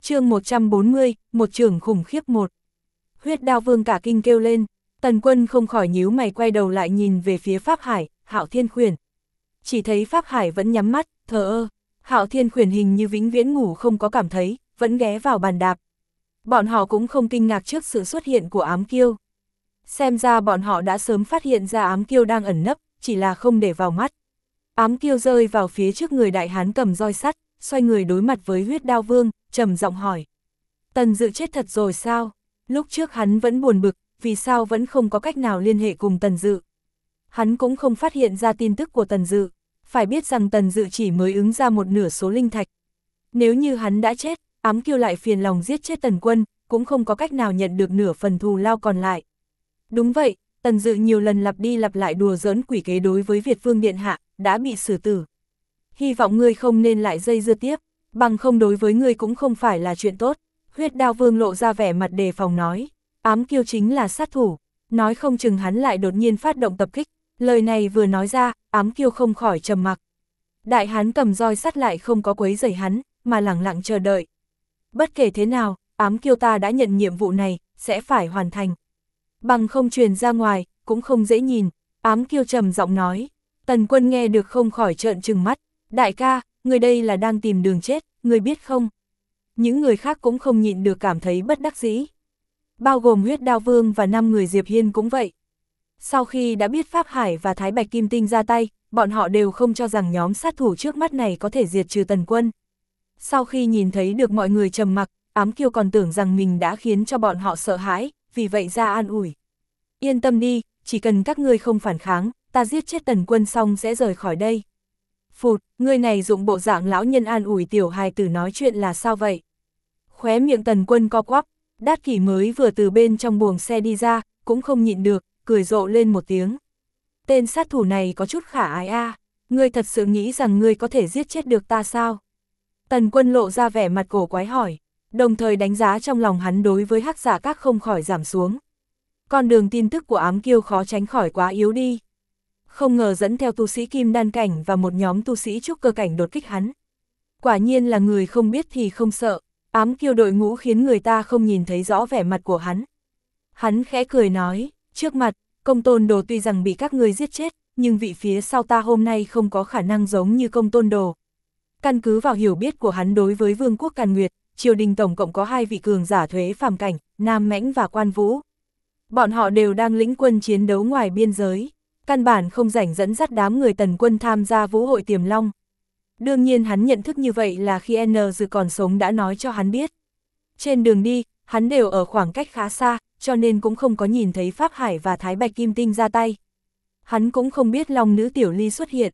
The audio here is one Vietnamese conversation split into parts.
Chương 140, một trường khủng khiếp một. Huyết Đao Vương cả kinh kêu lên, Tần Quân không khỏi nhíu mày quay đầu lại nhìn về phía Pháp Hải, Hạo Thiên Khuyển. Chỉ thấy Pháp Hải vẫn nhắm mắt, thờ ơ, Hạo Thiên Khuyển hình như vĩnh viễn ngủ không có cảm thấy, vẫn ghé vào bàn đạp. Bọn họ cũng không kinh ngạc trước sự xuất hiện của ám kiêu. Xem ra bọn họ đã sớm phát hiện ra ám kiêu đang ẩn nấp, chỉ là không để vào mắt. Ám kiêu rơi vào phía trước người đại hán cầm roi sắt, xoay người đối mặt với Huyết Đao Vương, trầm giọng hỏi. Tần Dự chết thật rồi sao? Lúc trước hắn vẫn buồn bực, vì sao vẫn không có cách nào liên hệ cùng Tần Dự. Hắn cũng không phát hiện ra tin tức của Tần Dự, phải biết rằng Tần Dự chỉ mới ứng ra một nửa số linh thạch. Nếu như hắn đã chết, ám kiêu lại phiền lòng giết chết Tần Quân, cũng không có cách nào nhận được nửa phần thù lao còn lại. Đúng vậy, Tần Dự nhiều lần lặp đi lặp lại đùa giỡn quỷ kế đối với Việt Vương Điện Hạ, đã bị xử tử. Hy vọng ngươi không nên lại dây dưa tiếp, bằng không đối với ngươi cũng không phải là chuyện tốt. Huyết Đao Vương lộ ra vẻ mặt đề phòng nói, ám kiêu chính là sát thủ, nói không chừng hắn lại đột nhiên phát động tập kích. Lời này vừa nói ra, ám kiêu không khỏi trầm mặc. Đại hán cầm roi sắt lại không có quấy rầy hắn, mà lẳng lặng chờ đợi. Bất kể thế nào, ám kiêu ta đã nhận nhiệm vụ này, sẽ phải hoàn thành. Bằng không truyền ra ngoài, cũng không dễ nhìn, ám kiêu trầm giọng nói. Tần Quân nghe được không khỏi trợn trừng mắt, đại ca, người đây là đang tìm đường chết, người biết không? Những người khác cũng không nhịn được cảm thấy bất đắc dĩ. Bao gồm Huyết Đao Vương và 5 người Diệp Hiên cũng vậy. Sau khi đã biết Pháp Hải và Thái Bạch Kim Tinh ra tay, bọn họ đều không cho rằng nhóm sát thủ trước mắt này có thể diệt trừ Tần Quân. Sau khi nhìn thấy được mọi người trầm mặc, ám kiêu còn tưởng rằng mình đã khiến cho bọn họ sợ hãi, vì vậy ra an ủi. Yên tâm đi, chỉ cần các ngươi không phản kháng, ta giết chết Tần Quân xong sẽ rời khỏi đây. Phụt, người này dụng bộ dạng lão nhân an ủi tiểu hài tử nói chuyện là sao vậy? Khóe miệng Tần Quân co quắp, Đát Kỷ mới vừa từ bên trong buồng xe đi ra, cũng không nhịn được, cười rộ lên một tiếng. Tên sát thủ này có chút khả ái a, ngươi thật sự nghĩ rằng ngươi có thể giết chết được ta sao? Tần Quân lộ ra vẻ mặt cổ quái hỏi, đồng thời đánh giá trong lòng hắn đối với Hắc Giả Các không khỏi giảm xuống. Con đường tin tức của ám kiêu khó tránh khỏi quá yếu đi. Không ngờ dẫn theo tu sĩ kim đan cảnh và một nhóm tu sĩ trúc cơ cảnh đột kích hắn. Quả nhiên là người không biết thì không sợ, ám kiêu đội ngũ khiến người ta không nhìn thấy rõ vẻ mặt của hắn. Hắn khẽ cười nói, trước mặt, Công Tôn Đồ tuy rằng bị các ngươi giết chết, nhưng vị phía sau ta hôm nay không có khả năng giống như Công Tôn Đồ. Căn cứ vào hiểu biết của hắn đối với Vương quốc Càn Nguyệt, triều đình tổng cộng có 2 vị cường giả thuế phàm cảnh, Nam Mãnh và Quan Vũ. Bọn họ đều đang lĩnh quân chiến đấu ngoài biên giới, căn bản không rảnh dẫn dắt đám người Tần Quân tham gia vũ hội Tiềm Long. Đương nhiên hắn nhận thức như vậy là khi N Dự còn sống đã nói cho hắn biết. Trên đường đi, hắn đều ở khoảng cách khá xa, cho nên cũng không có nhìn thấy Pháp Hải và Thái Bạch Kim Tinh ra tay. Hắn cũng không biết Long Nữ Tiểu Ly xuất hiện,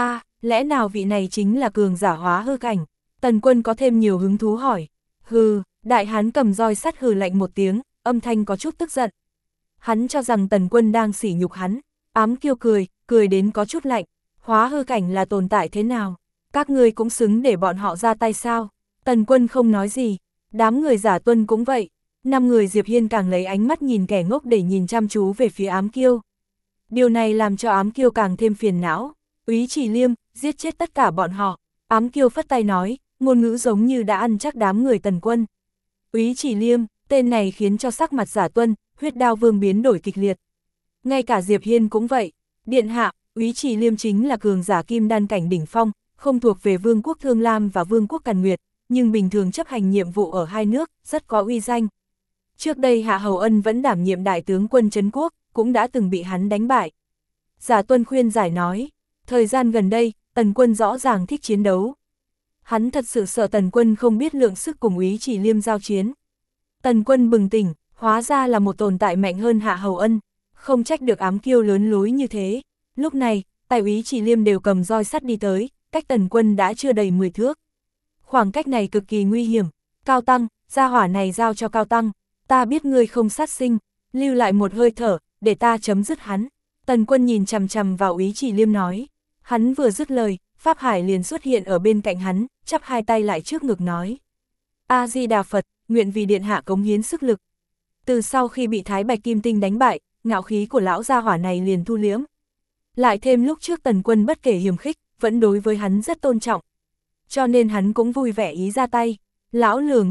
lẽ nào vị này chính là cường giả hóa hư cảnh? Tần Quân có thêm nhiều hứng thú hỏi. Hừ, đại hán cầm roi sắt hừ lạnh một tiếng, âm thanh có chút tức giận. Hắn cho rằng Tần Quân đang sỉ nhục hắn, ám kiêu cười đến có chút lạnh. Hóa hư cảnh là tồn tại thế nào? Các ngươi cũng xứng để bọn họ ra tay sao? Tần Quân không nói gì, đám người Giả Tuân cũng vậy. 5 người Diệp Hiên càng lấy ánh mắt nhìn kẻ ngốc để nhìn chăm chú về phía ám kiêu. Điều này làm cho ám kiêu càng thêm phiền não. Úy Chỉ Liêm, giết chết tất cả bọn họ. Ám kiêu phất tay nói, ngôn ngữ giống như đã ăn chắc đám người Tần Quân. Úy Chỉ Liêm, tên này khiến cho sắc mặt Giả Tuân, Huyết Đao Vương biến đổi kịch liệt. Ngay cả Diệp Hiên cũng vậy. Điện hạ, Úy Chỉ Liêm chính là cường giả kim đan cảnh đỉnh phong, không thuộc về Vương quốc Thương Lam và Vương quốc Càn Nguyệt, nhưng bình thường chấp hành nhiệm vụ ở hai nước, rất có uy danh. Trước đây Hạ Hầu Ân vẫn đảm nhiệm đại tướng quân trấn quốc, cũng đã từng bị hắn đánh bại. Giả Tuân khuyên giải nói, thời gian gần đây, Tần Quân rõ ràng thích chiến đấu. Hắn thật sự sợ Tần Quân không biết lượng sức cùng Úy Chỉ Liêm giao chiến. Tần Quân bừng tỉnh, hóa ra là một tồn tại mạnh hơn Hạ Hầu Ân, không trách được ám kiêu lớn lối như thế. Lúc này, tài Úy Chỉ Liêm đều cầm roi sắt đi tới, cách Tần Quân đã chưa đầy 10 thước. Khoảng cách này cực kỳ nguy hiểm. Cao Tăng, gia hỏa này giao cho Cao Tăng. Ta biết ngươi không sát sinh, lưu lại một hơi thở, để ta chấm dứt hắn. Tần Quân nhìn chằm chằm vào Úy Chỉ Liêm nói. Hắn vừa dứt lời, Pháp Hải liền xuất hiện ở bên cạnh hắn, chắp hai tay lại trước ngực nói. A-di-đà Phật, nguyện vì điện hạ cống hiến sức lực. Từ sau khi bị Thái Bạch Kim Tinh đánh bại, ngạo khí của lão gia hỏa này liền thu liễm. Lại thêm lúc trước Tần Quân bất kể hiềm khích, vẫn đối với hắn rất tôn trọng. Cho nên hắn cũng vui vẻ ý ra tay. Lão lừa ngốc,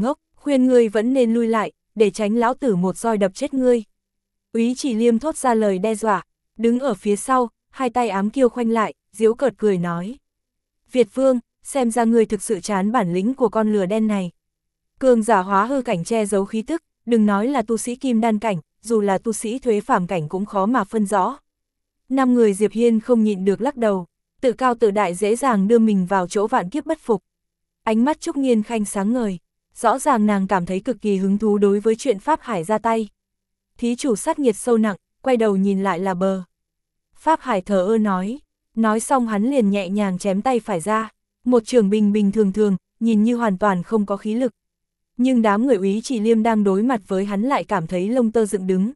khuyên ngươi vẫn nên lui lại, để tránh lão tử một roi đập chết ngươi. Úy Chỉ Liêm thốt ra lời đe dọa, đứng ở phía sau, hai tay ám kiêu khoanh lại, giễu cợt cười nói. Việt Vương, xem ra ngươi thực sự chán bản lĩnh của con lừa đen này. Cường giả hóa hư cảnh che giấu khí tức, đừng nói là tu sĩ kim đan cảnh, dù là tu sĩ thuế phàm cảnh cũng khó mà phân rõ. 5 người Diệp Hiên không nhịn được lắc đầu, tự cao tự đại dễ dàng đưa mình vào chỗ vạn kiếp bất phục. Ánh mắt Trúc Nghiên Khanh sáng ngời, rõ ràng nàng cảm thấy cực kỳ hứng thú đối với chuyện Pháp Hải ra tay. Thí chủ sát nghiệt sâu nặng, quay đầu nhìn lại là bờ. Pháp Hải thờ ơ nói xong hắn liền nhẹ nhàng chém tay phải ra, một trường bình bình thường thường, nhìn như hoàn toàn không có khí lực. Nhưng đám người Úy Chỉ Liêm đang đối mặt với hắn lại cảm thấy lông tơ dựng đứng.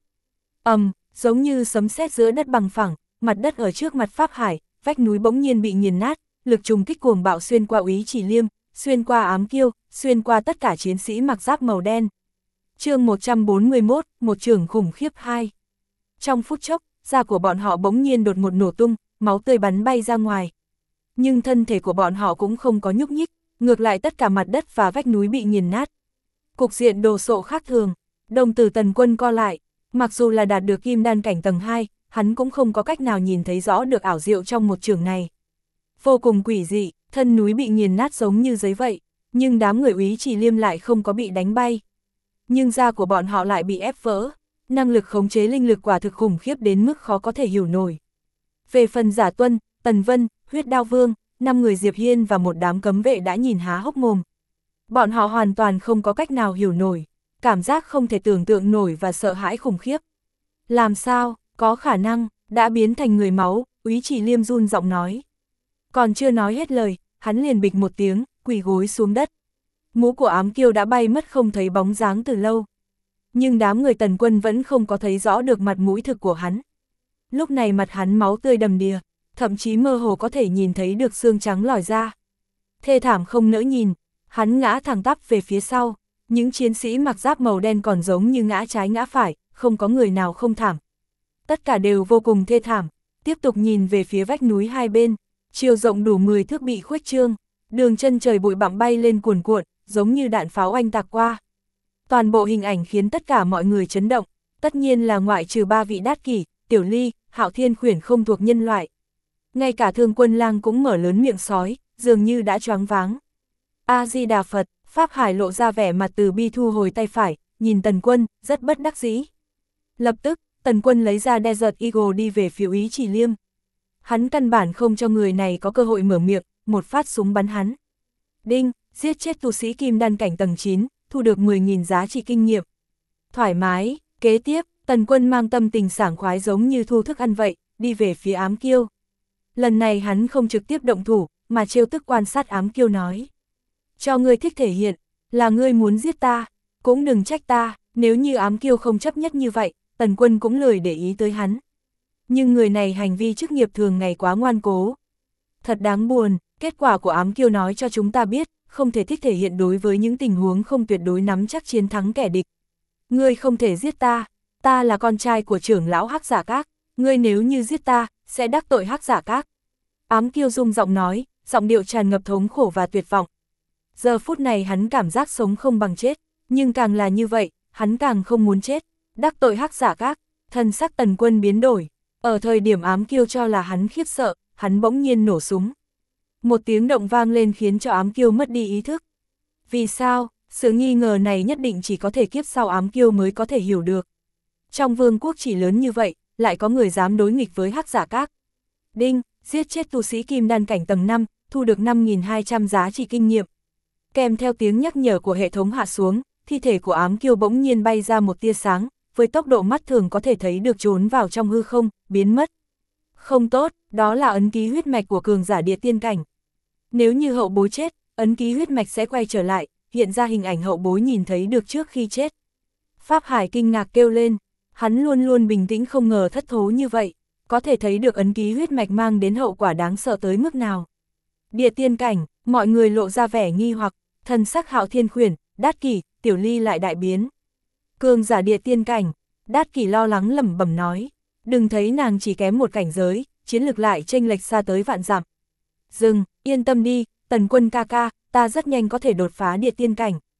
Giống như sấm sét giữa đất bằng phẳng, mặt đất ở trước mặt Pháp Hải, vách núi bỗng nhiên bị nghiền nát, lực trùng kích cuồng bạo xuyên qua Úy Chỉ Liêm, xuyên qua ám kiêu, xuyên qua tất cả chiến sĩ mặc giáp màu đen. Chương 141, một trường khủng khiếp 2. Trong phút chốc, da của bọn họ bỗng nhiên đột ngột nổ tung, máu tươi bắn bay ra ngoài. Nhưng thân thể của bọn họ cũng không có nhúc nhích, ngược lại tất cả mặt đất và vách núi bị nghiền nát. Cục diện đồ sộ khác thường, đồng tử Tần Quân co lại, mặc dù là đạt được kim đan cảnh tầng 2, hắn cũng không có cách nào nhìn thấy rõ được ảo diệu trong một trường này. Vô cùng quỷ dị, thân núi bị nghiền nát giống như giấy vậy, nhưng đám người Úy Chỉ Liêm lại không có bị đánh bay. Nhưng da của bọn họ lại bị ép vỡ, năng lực khống chế linh lực quả thực khủng khiếp đến mức khó có thể hiểu nổi. Về phần Giả Tuân, Tần Vân, Huyết Đao Vương, 5 người Diệp Hiên và một đám cấm vệ đã nhìn há hốc mồm. Bọn họ hoàn toàn không có cách nào hiểu nổi, cảm giác không thể tưởng tượng nổi và sợ hãi khủng khiếp. Làm sao, có khả năng, đã biến thành người máu, Úy Chỉ Liêm run giọng nói. Còn chưa nói hết lời, hắn liền bịch một tiếng, quỳ gối xuống đất. Mũ của ám kiêu đã bay mất không thấy bóng dáng từ lâu. Nhưng đám người Tần Quân vẫn không có thấy rõ được mặt mũi thực của hắn. Lúc này mặt hắn máu tươi đầm đìa, thậm chí mơ hồ có thể nhìn thấy được xương trắng lòi ra. Thê thảm không nỡ nhìn, hắn ngã thẳng tắp về phía sau, những chiến sĩ mặc giáp màu đen còn giống như ngã trái ngã phải, không có người nào không thảm. Tất cả đều vô cùng thê thảm, tiếp tục nhìn về phía vách núi hai bên, chiều rộng đủ 10 thước bị khuếch trương, đường chân trời bụi bặm bay lên cuồn cuộn, giống như đạn pháo oanh tạc qua. Toàn bộ hình ảnh khiến tất cả mọi người chấn động, tất nhiên là ngoại trừ 3 vị Đát Kỷ, Tiểu Ly, Hạo Thiên Khuyển không thuộc nhân loại. Ngay cả Thương Quân Lang cũng mở lớn miệng sói, dường như đã choáng váng. A-di-đà Phật, Pháp Hải lộ ra vẻ mặt từ bi thu hồi tay phải, nhìn Tần Quân, rất bất đắc dĩ. Lập tức, Tần Quân lấy ra Desert Eagle đi về phía Úy Chỉ Liêm. Hắn căn bản không cho người này có cơ hội mở miệng, một phát súng bắn hắn. Đinh, giết chết tu sĩ kim đan cảnh tầng 9, thu được 10.000 giá trị kinh nghiệm. Thoải mái, kế tiếp, Tần Quân mang tâm tình sảng khoái giống như thu thức ăn vậy, đi về phía ám kiêu. Lần này hắn không trực tiếp động thủ, mà trêu tức quan sát ám kiêu nói. Cho ngươi thích thể hiện, là ngươi muốn giết ta, cũng đừng trách ta, nếu như ám kiêu không chấp nhất như vậy, Tần Quân cũng lười để ý tới hắn. Nhưng người này hành vi chức nghiệp thường ngày quá ngoan cố. Thật đáng buồn, kết quả của ám kiêu nói cho chúng ta biết, không thể thích thể hiện đối với những tình huống không tuyệt đối nắm chắc chiến thắng kẻ địch. Ngươi không thể giết ta, ta là con trai của trưởng lão Hắc Giả Các, ngươi nếu như giết ta, sẽ đắc tội Hắc Giả Các. Ám kiêu rung giọng nói, giọng điệu tràn ngập thống khổ và tuyệt vọng. Giờ phút này hắn cảm giác sống không bằng chết, nhưng càng là như vậy, hắn càng không muốn chết. Đắc tội Hắc Giả Các, thân sắc Tần Quân biến đổi. Ở thời điểm ám kiêu cho là hắn khiếp sợ, hắn bỗng nhiên nổ súng. Một tiếng động vang lên khiến cho ám kiêu mất đi ý thức. Vì sao? Sự nghi ngờ này nhất định chỉ có thể kiếp sau ám kiêu mới có thể hiểu được. Trong vương quốc chỉ lớn như vậy, lại có người dám đối nghịch với Hắc Giả Các. Đinh, giết chết tu sĩ kim đan cảnh tầng 5, thu được 5.200 giá trị kinh nghiệm. Kèm theo tiếng nhắc nhở của hệ thống hạ xuống, thi thể của ám kiêu bỗng nhiên bay ra một tia sáng, với tốc độ mắt thường có thể thấy được trốn vào trong hư không, biến mất. Không tốt, đó là ấn ký huyết mạch của cường giả địa tiên cảnh. Nếu như hậu bối chết, ấn ký huyết mạch sẽ quay trở lại, hiện ra hình ảnh hậu bối nhìn thấy được trước khi chết. Pháp Hải kinh ngạc kêu lên, hắn luôn luôn bình tĩnh không ngờ thất thố như vậy, có thể thấy được ấn ký huyết mạch mang đến hậu quả đáng sợ tới mức nào. Địa tiên cảnh, mọi người lộ ra vẻ nghi hoặc, thần sắc Hạo Thiên Khuyển, Đát Kỷ, Tiểu Ly lại đại biến. Cường giả địa tiên cảnh, Đát Kỷ lo lắng lẩm bẩm nói, đừng thấy nàng chỉ kém một cảnh giới, chiến lực lại chênh lệch xa tới vạn dặm. Dừng, yên tâm đi, Tần Quân ca ca, ta rất nhanh có thể đột phá địa tiên cảnh.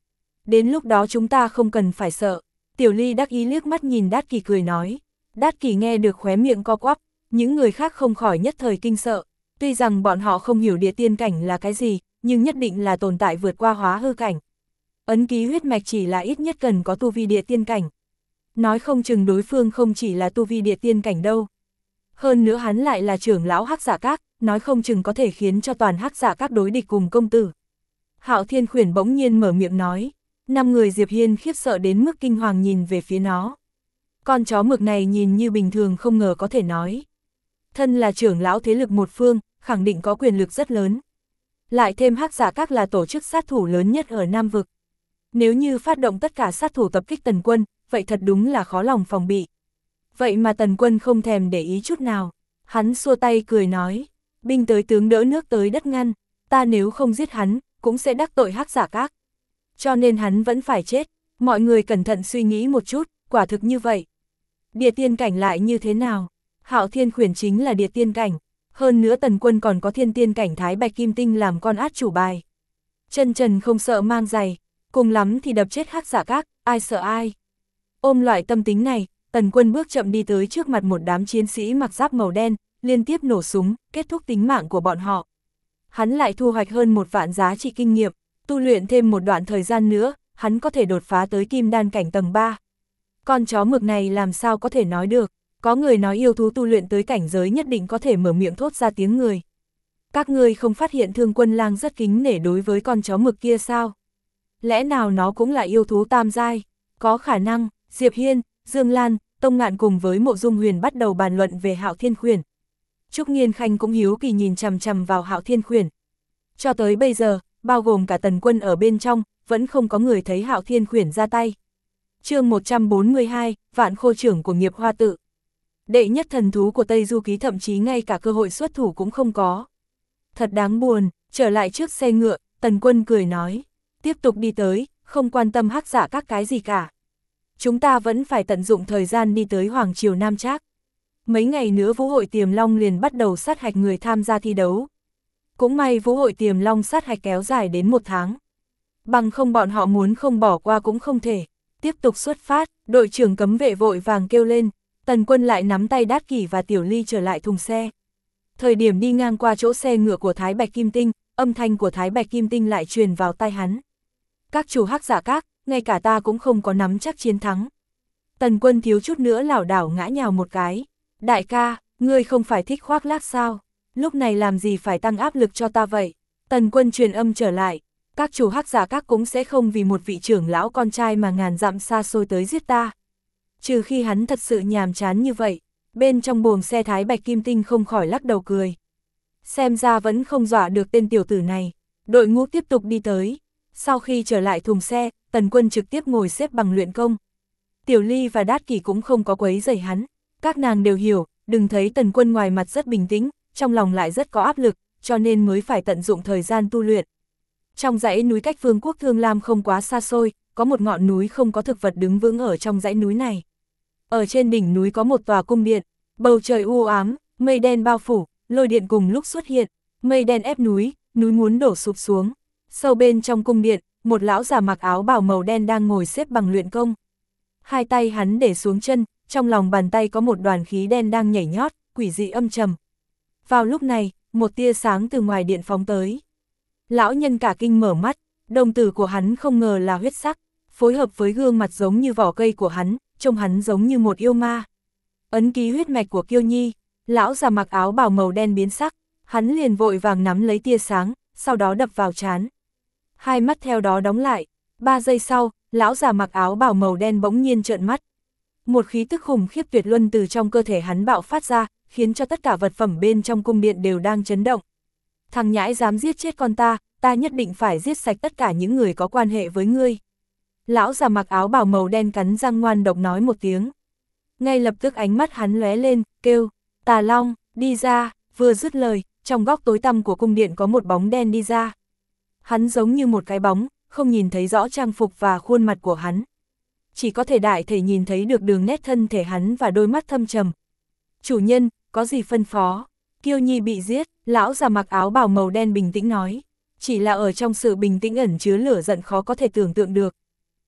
đến lúc đó chúng ta không cần phải sợ. Tiểu Ly đắc ý liếc mắt nhìn Đát Kỷ cười nói. Đát Kỷ nghe được khóe miệng co quắp, những người khác không khỏi nhất thời kinh sợ. Tuy rằng bọn họ không hiểu địa tiên cảnh là cái gì, nhưng nhất định là tồn tại vượt qua hóa hư cảnh. Ấn ký huyết mạch chỉ là ít nhất cần có tu vi địa tiên cảnh. Nói không chừng đối phương không chỉ là tu vi địa tiên cảnh đâu. Hơn nữa hắn lại là trưởng lão Hắc Dạ Các, nói không chừng có thể khiến cho toàn Hắc Dạ Các đối địch cùng công tử. Hạo Thiên Khuyển bỗng nhiên mở miệng nói. 5 người Diệp Hiên khiếp sợ đến mức kinh hoàng nhìn về phía nó. Con chó mực này nhìn như bình thường không ngờ có thể nói. Thân là trưởng lão thế lực một phương, khẳng định có quyền lực rất lớn. Lại thêm Hắc Dạ Các là tổ chức sát thủ lớn nhất ở Nam Vực. Nếu như phát động tất cả sát thủ tập kích Tần Quân, vậy thật đúng là khó lòng phòng bị. Vậy mà Tần Quân không thèm để ý chút nào. Hắn xua tay cười nói, binh tới tướng đỡ nước tới đất ngăn, ta nếu không giết hắn, cũng sẽ đắc tội Hắc Dạ Các. Cho nên hắn vẫn phải chết. Mọi người cẩn thận suy nghĩ một chút, quả thực như vậy. Địa tiên cảnh lại như thế nào? Hạo Thiên Khuyển chính là địa tiên cảnh. Hơn nữa Tần Quân còn có thiên tiên cảnh Thái Bạch Kim Tinh làm con át chủ bài. Chân trần không sợ mang giày, cùng lắm thì đập chết Hắc Dạ Các, ai sợ ai. Ôm loại tâm tính này, Tần Quân bước chậm đi tới trước mặt một đám chiến sĩ mặc giáp màu đen, liên tiếp nổ súng, kết thúc tính mạng của bọn họ. Hắn lại thu hoạch hơn 1 vạn giá trị kinh nghiệm, tu luyện thêm một đoạn thời gian nữa, hắn có thể đột phá tới kim đan cảnh tầng 3. Con chó mực này làm sao có thể nói được, có người nói yêu thú tu luyện tới cảnh giới nhất định có thể mở miệng thốt ra tiếng người. Các ngươi không phát hiện Thương Quân Lang rất kính nể đối với con chó mực kia sao? Lẽ nào nó cũng là yêu thú tam giai? Có khả năng. Diệp Hiên, Dương Lan, Tông Ngạn cùng với Mộ Dung Huyền bắt đầu bàn luận về Hạo Thiên Khuyển. Trúc Nghiên Khanh cũng hiếu kỳ nhìn chằm chằm vào Hạo Thiên Khuyển. Cho tới bây giờ, bao gồm cả Tần Quân ở bên trong, vẫn không có người thấy Hạo Thiên Khuyển ra tay. Chương 142, Vạn Khô Trưởng của Nghiệp Hoa Tự. Đệ nhất thần thú của Tây Du Ký thậm chí ngay cả cơ hội xuất thủ cũng không có. Thật đáng buồn. Trở lại trước xe ngựa, Tần Quân cười nói, tiếp tục đi tới, không quan tâm Hắc Dạ Các cái gì cả. Chúng ta vẫn phải tận dụng thời gian đi tới Hoàng Triều Nam Trác. Mấy ngày nữa Vũ hội Tiềm Long liền bắt đầu sát hạch người tham gia thi đấu. Cũng may Vũ hội Tiềm Long sát hạch kéo dài đến 1 tháng. Bằng không bọn họ muốn không bỏ qua cũng không thể. Tiếp tục xuất phát, đội trưởng cấm vệ vội vàng kêu lên. Tần Quân lại nắm tay Đát Kỷ và Tiểu Ly trở lại thùng xe. Thời điểm đi ngang qua chỗ xe ngựa của Thái Bạch Kim Tinh, âm thanh của Thái Bạch Kim Tinh lại truyền vào tai hắn. Các chủ Hắc Dạ Các, ngay cả ta cũng không có nắm chắc chiến thắng. Tần Quân thiếu chút nữa lảo đảo ngã nhào một cái. Đại ca, ngươi không phải thích khoác lác sao? Lúc này làm gì phải tăng áp lực cho ta vậy? Tần Quân truyền âm trở lại. Các chủ Hắc Dạ Các cũng sẽ không vì một vị trưởng lão con trai mà ngàn dặm xa xôi tới giết ta. Trừ khi hắn thật sự nhàm chán như vậy. Bên trong buồng xe Thái Bạch Kim Tinh không khỏi lắc đầu cười. Xem ra vẫn không dọa được tên tiểu tử này. Đội ngũ tiếp tục đi tới. Sau khi trở lại thùng xe, Tần Quân trực tiếp ngồi xếp bằng luyện công. Tiểu Ly và Đát Kỷ cũng không có quấy rầy hắn. Các nàng đều hiểu, đừng thấy Tần Quân ngoài mặt rất bình tĩnh, trong lòng lại rất có áp lực, cho nên mới phải tận dụng thời gian tu luyện. Trong dãy núi cách Vương quốc Thương Lam không quá xa xôi, có một ngọn núi không có thực vật đứng vững ở trong dãy núi này. Ở trên đỉnh núi có một tòa cung điện, bầu trời u ám, mây đen bao phủ, lôi điện cùng lúc xuất hiện, mây đen ép núi, núi muốn đổ sụp xuống. Sâu bên trong cung điện, một lão già mặc áo bào màu đen đang ngồi xếp bằng luyện công. Hai tay hắn để xuống chân, trong lòng bàn tay có một đoàn khí đen đang nhảy nhót, quỷ dị âm trầm. Vào lúc này, một tia sáng từ ngoài điện phóng tới. Lão nhân cả kinh mở mắt, đồng tử của hắn không ngờ là huyết sắc, phối hợp với gương mặt giống như vỏ cây của hắn, trông hắn giống như một yêu ma. Ấn ký huyết mạch của Kiêu Nhi, lão già mặc áo bào màu đen biến sắc, hắn liền vội vàng nắm lấy tia sáng, sau đó đập vào trán. Hai mắt theo đó đóng lại, 3 giây sau, lão già mặc áo bào màu đen bỗng nhiên trợn mắt. Một khí tức khủng khiếp tuyệt luân từ trong cơ thể hắn bạo phát ra, khiến cho tất cả vật phẩm bên trong cung điện đều đang chấn động. Thằng nhãi dám giết chết con ta nhất định phải giết sạch tất cả những người có quan hệ với ngươi. Lão già mặc áo bào màu đen cắn răng ngoan độc nói một tiếng. Ngay lập tức ánh mắt hắn lóe lên, kêu, Tà Long, đi ra, vừa dứt lời, trong góc tối tăm của cung điện có một bóng đen đi ra. Hắn giống như một cái bóng, không nhìn thấy rõ trang phục và khuôn mặt của hắn. Chỉ có thể đại thể nhìn thấy được đường nét thân thể hắn và đôi mắt thâm trầm. Chủ nhân, có gì phân phó? Kiêu Nhi bị giết, lão già mặc áo bào màu đen bình tĩnh nói. Chỉ là ở trong sự bình tĩnh ẩn chứa lửa giận khó có thể tưởng tượng được.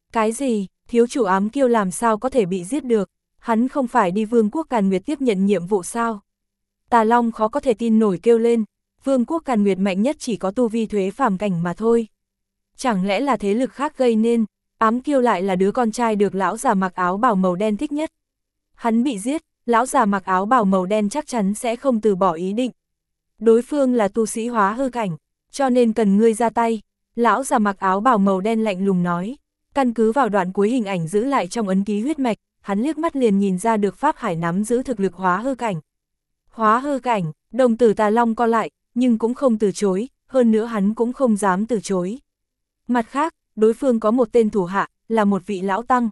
Cái gì, thiếu chủ ám kiêu làm sao có thể bị giết được, hắn không phải đi Vương quốc Càn Nguyệt tiếp nhận nhiệm vụ sao? Tà Long khó có thể tin nổi kêu lên, Vương quốc Càn Nguyệt mạnh nhất chỉ có tu vi thuế phàm cảnh mà thôi. Chẳng lẽ là thế lực khác gây nên, ám kiêu lại là đứa con trai được lão già mặc áo bào màu đen thích nhất. Hắn bị giết, lão già mặc áo bào màu đen chắc chắn sẽ không từ bỏ ý định. Đối phương là tu sĩ hóa hư cảnh, cho nên cần ngươi ra tay. Lão già mặc áo bào màu đen lạnh lùng nói, căn cứ vào đoạn cuối hình ảnh giữ lại trong ấn ký huyết mạch, hắn liếc mắt liền nhìn ra được Pháp Hải nắm giữ thực lực hóa hư cảnh. Hóa hư cảnh, đồng tử Tà Long co lại, nhưng cũng không từ chối, hơn nữa hắn cũng không dám từ chối. Mặt khác, đối phương có một tên thủ hạ, là một vị lão tăng.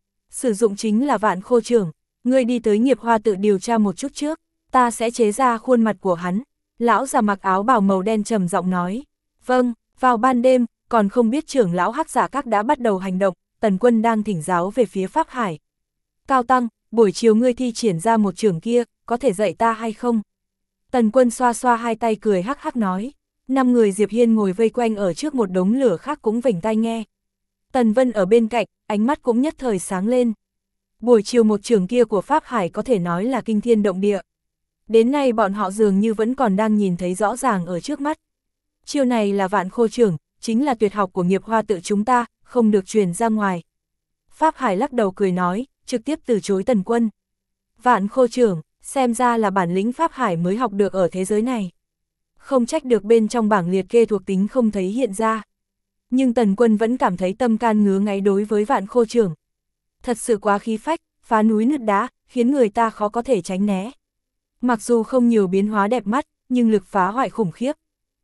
Sử dụng chính là Vạn Khô Trưởng, ngươi đi tới Nghiệp Hoa tự điều tra một chút trước, ta sẽ chế ra khuôn mặt của hắn. Lão già mặc áo bào màu đen trầm giọng nói, vâng, vào ban đêm, còn không biết trưởng lão Hắc Giả Các đã bắt đầu hành động, Tần Quân đang thỉnh giáo về phía Pháp Hải. Cao Tăng, buổi chiều ngươi thi triển ra một trưởng kia, có thể dạy ta hay không? Tần Quân xoa xoa hai tay cười hắc hắc nói. 5 người Diệp Hiên ngồi vây quanh ở trước một đống lửa khác cũng vểnh tai nghe. Tần Vân ở bên cạnh, ánh mắt cũng nhất thời sáng lên. Buổi chiều một trưởng kia của Pháp Hải có thể nói là kinh thiên động địa. Đến nay bọn họ dường như vẫn còn đang nhìn thấy rõ ràng ở trước mắt. Chiêu này là Vạn Khô Trưởng, chính là tuyệt học của Nghiệp Hoa tự chúng ta, không được truyền ra ngoài. Pháp Hải lắc đầu cười nói, trực tiếp từ chối Tần Quân. Vạn Khô Trưởng, xem ra là bản lĩnh Pháp Hải mới học được ở thế giới này. Không trách được bên trong bảng liệt kê thuộc tính không thấy hiện ra. Nhưng Tần Quân vẫn cảm thấy tâm can ngứa ngáy đối với Vạn Khô Trưởng. Thật sự quá khí phách, phá núi nứt đá, khiến người ta khó có thể tránh né. Mặc dù không nhiều biến hóa đẹp mắt, nhưng lực phá hoại khủng khiếp.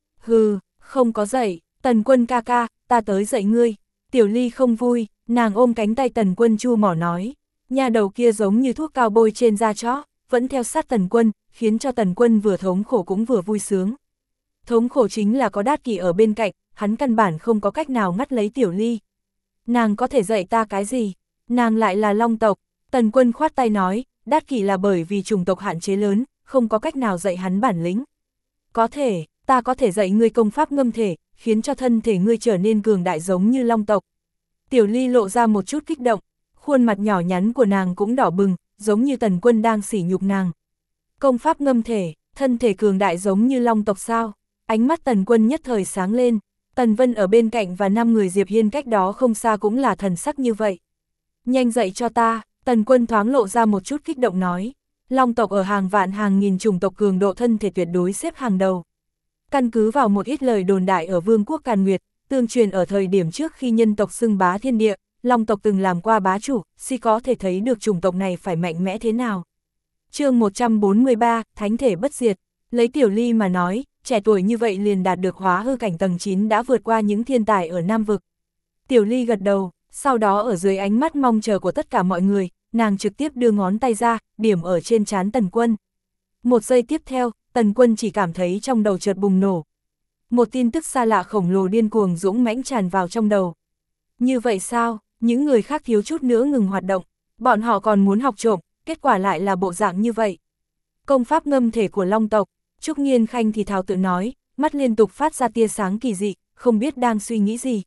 Hừ, không có dạy, Tần Quân ca ca, ta tới dạy ngươi. Tiểu Ly không vui, nàng ôm cánh tay Tần Quân chu mỏ nói. Nhà đầu kia giống như thuốc cao bôi trên da chó, vẫn theo sát Tần Quân, khiến cho Tần Quân vừa thống khổ cũng vừa vui sướng. Thống khổ chính là có Đát Kỷ ở bên cạnh, hắn căn bản không có cách nào ngắt lấy Tiểu Ly. Nàng có thể dạy ta cái gì? Nàng lại là Long tộc. Tần Quân khoát tay nói, Đát Kỷ là bởi vì chủng tộc hạn chế lớn, không có cách nào dạy hắn bản lĩnh. Có thể, ta có thể dạy ngươi công pháp ngâm thể, khiến cho thân thể ngươi trở nên cường đại giống như Long tộc. Tiểu Ly lộ ra một chút kích động, khuôn mặt nhỏ nhắn của nàng cũng đỏ bừng, giống như Tần Quân đang sỉ nhục nàng. Công pháp ngâm thể, thân thể cường đại giống như Long tộc sao? Ánh mắt Tần Quân nhất thời sáng lên, Tần Vân ở bên cạnh và 5 người Diệp Hiên cách đó không xa cũng là thần sắc như vậy. Nhanh dậy cho ta, Tần Quân thoáng lộ ra một chút kích động nói. Long tộc ở hàng vạn hàng nghìn chủng tộc cường độ thân thể tuyệt đối xếp hàng đầu. Căn cứ vào một ít lời đồn đại ở Vương quốc Càn Nguyệt, tương truyền ở thời điểm trước khi nhân tộc xưng bá thiên địa, Long tộc từng làm qua bá chủ, có thể thấy được chủng tộc này phải mạnh mẽ thế nào. Chương 143, Thánh thể bất diệt. Lấy Tiểu Ly mà nói, trẻ tuổi như vậy liền đạt được hóa hư cảnh tầng 9 đã vượt qua những thiên tài ở Nam Vực. Tiểu Ly gật đầu, sau đó ở dưới ánh mắt mong chờ của tất cả mọi người, nàng trực tiếp đưa ngón tay ra, điểm ở trên trán Tần Quân. Một giây tiếp theo, Tần Quân chỉ cảm thấy trong đầu chợt bùng nổ. Một tin tức xa lạ khổng lồ điên cuồng dũng mãnh tràn vào trong đầu. Như vậy sao, những người khác thiếu chút nữa ngừng hoạt động, bọn họ còn muốn học trộm, kết quả lại là bộ dạng như vậy. Công pháp ngâm thể của Long tộc, Trúc Nghiên Khanh thì thào tự nói, mắt liên tục phát ra tia sáng kỳ dị, không biết đang suy nghĩ gì.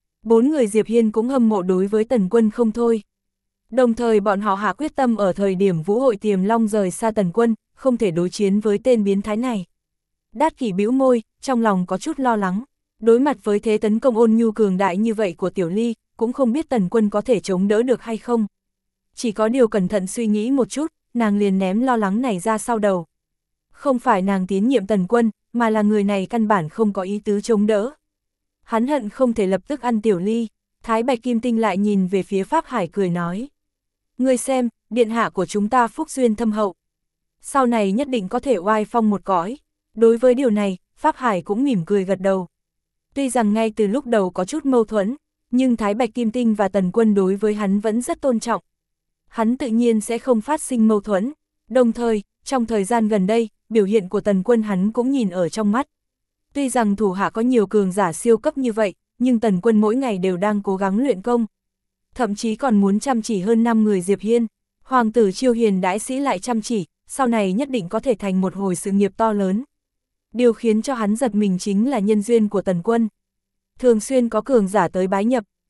4 người Diệp Hiên cũng hâm mộ đối với Tần Quân không thôi. Đồng thời bọn họ hạ quyết tâm ở thời điểm Vũ hội Tiềm Long rời xa Tần Quân, không thể đối chiến với tên biến thái này. Đát Kỷ bĩu môi, trong lòng có chút lo lắng. Đối mặt với thế tấn công ôn nhu cường đại như vậy của Tiểu Ly, cũng không biết Tần Quân có thể chống đỡ được hay không. Chỉ có điều cẩn thận suy nghĩ một chút, nàng liền ném lo lắng này ra sau đầu. Không phải nàng tín nhiệm Tần Quân, mà là người này căn bản không có ý tứ chống đỡ. Hắn hận không thể lập tức ăn Tiểu Ly. Thái Bạch Kim Tinh lại nhìn về phía Pháp Hải cười nói. Ngươi xem, điện hạ của chúng ta phúc duyên thâm hậu. Sau này nhất định có thể oai phong một cõi. Đối với điều này, Pháp Hải cũng mỉm cười gật đầu. Tuy rằng ngay từ lúc đầu có chút mâu thuẫn, nhưng Thái Bạch Kim Tinh và Tần Quân đối với hắn vẫn rất tôn trọng. Hắn tự nhiên sẽ không phát sinh mâu thuẫn. Đồng thời, trong thời gian gần đây, biểu hiện của Tần Quân hắn cũng nhìn ở trong mắt. Tuy rằng thủ hạ có nhiều cường giả siêu cấp như vậy, nhưng Tần Quân mỗi ngày đều đang cố gắng luyện công. Thậm chí còn muốn chăm chỉ hơn 5 người Diệp Hiên. Hoàng tử Chiêu Hiền đãi sĩ lại chăm chỉ, sau này nhất định có thể thành một hồi sự nghiệp to lớn. Điều khiến cho hắn giật mình chính là nhân duyên của Tần Quân. Thường xuyên có cường giả tới bái nhập,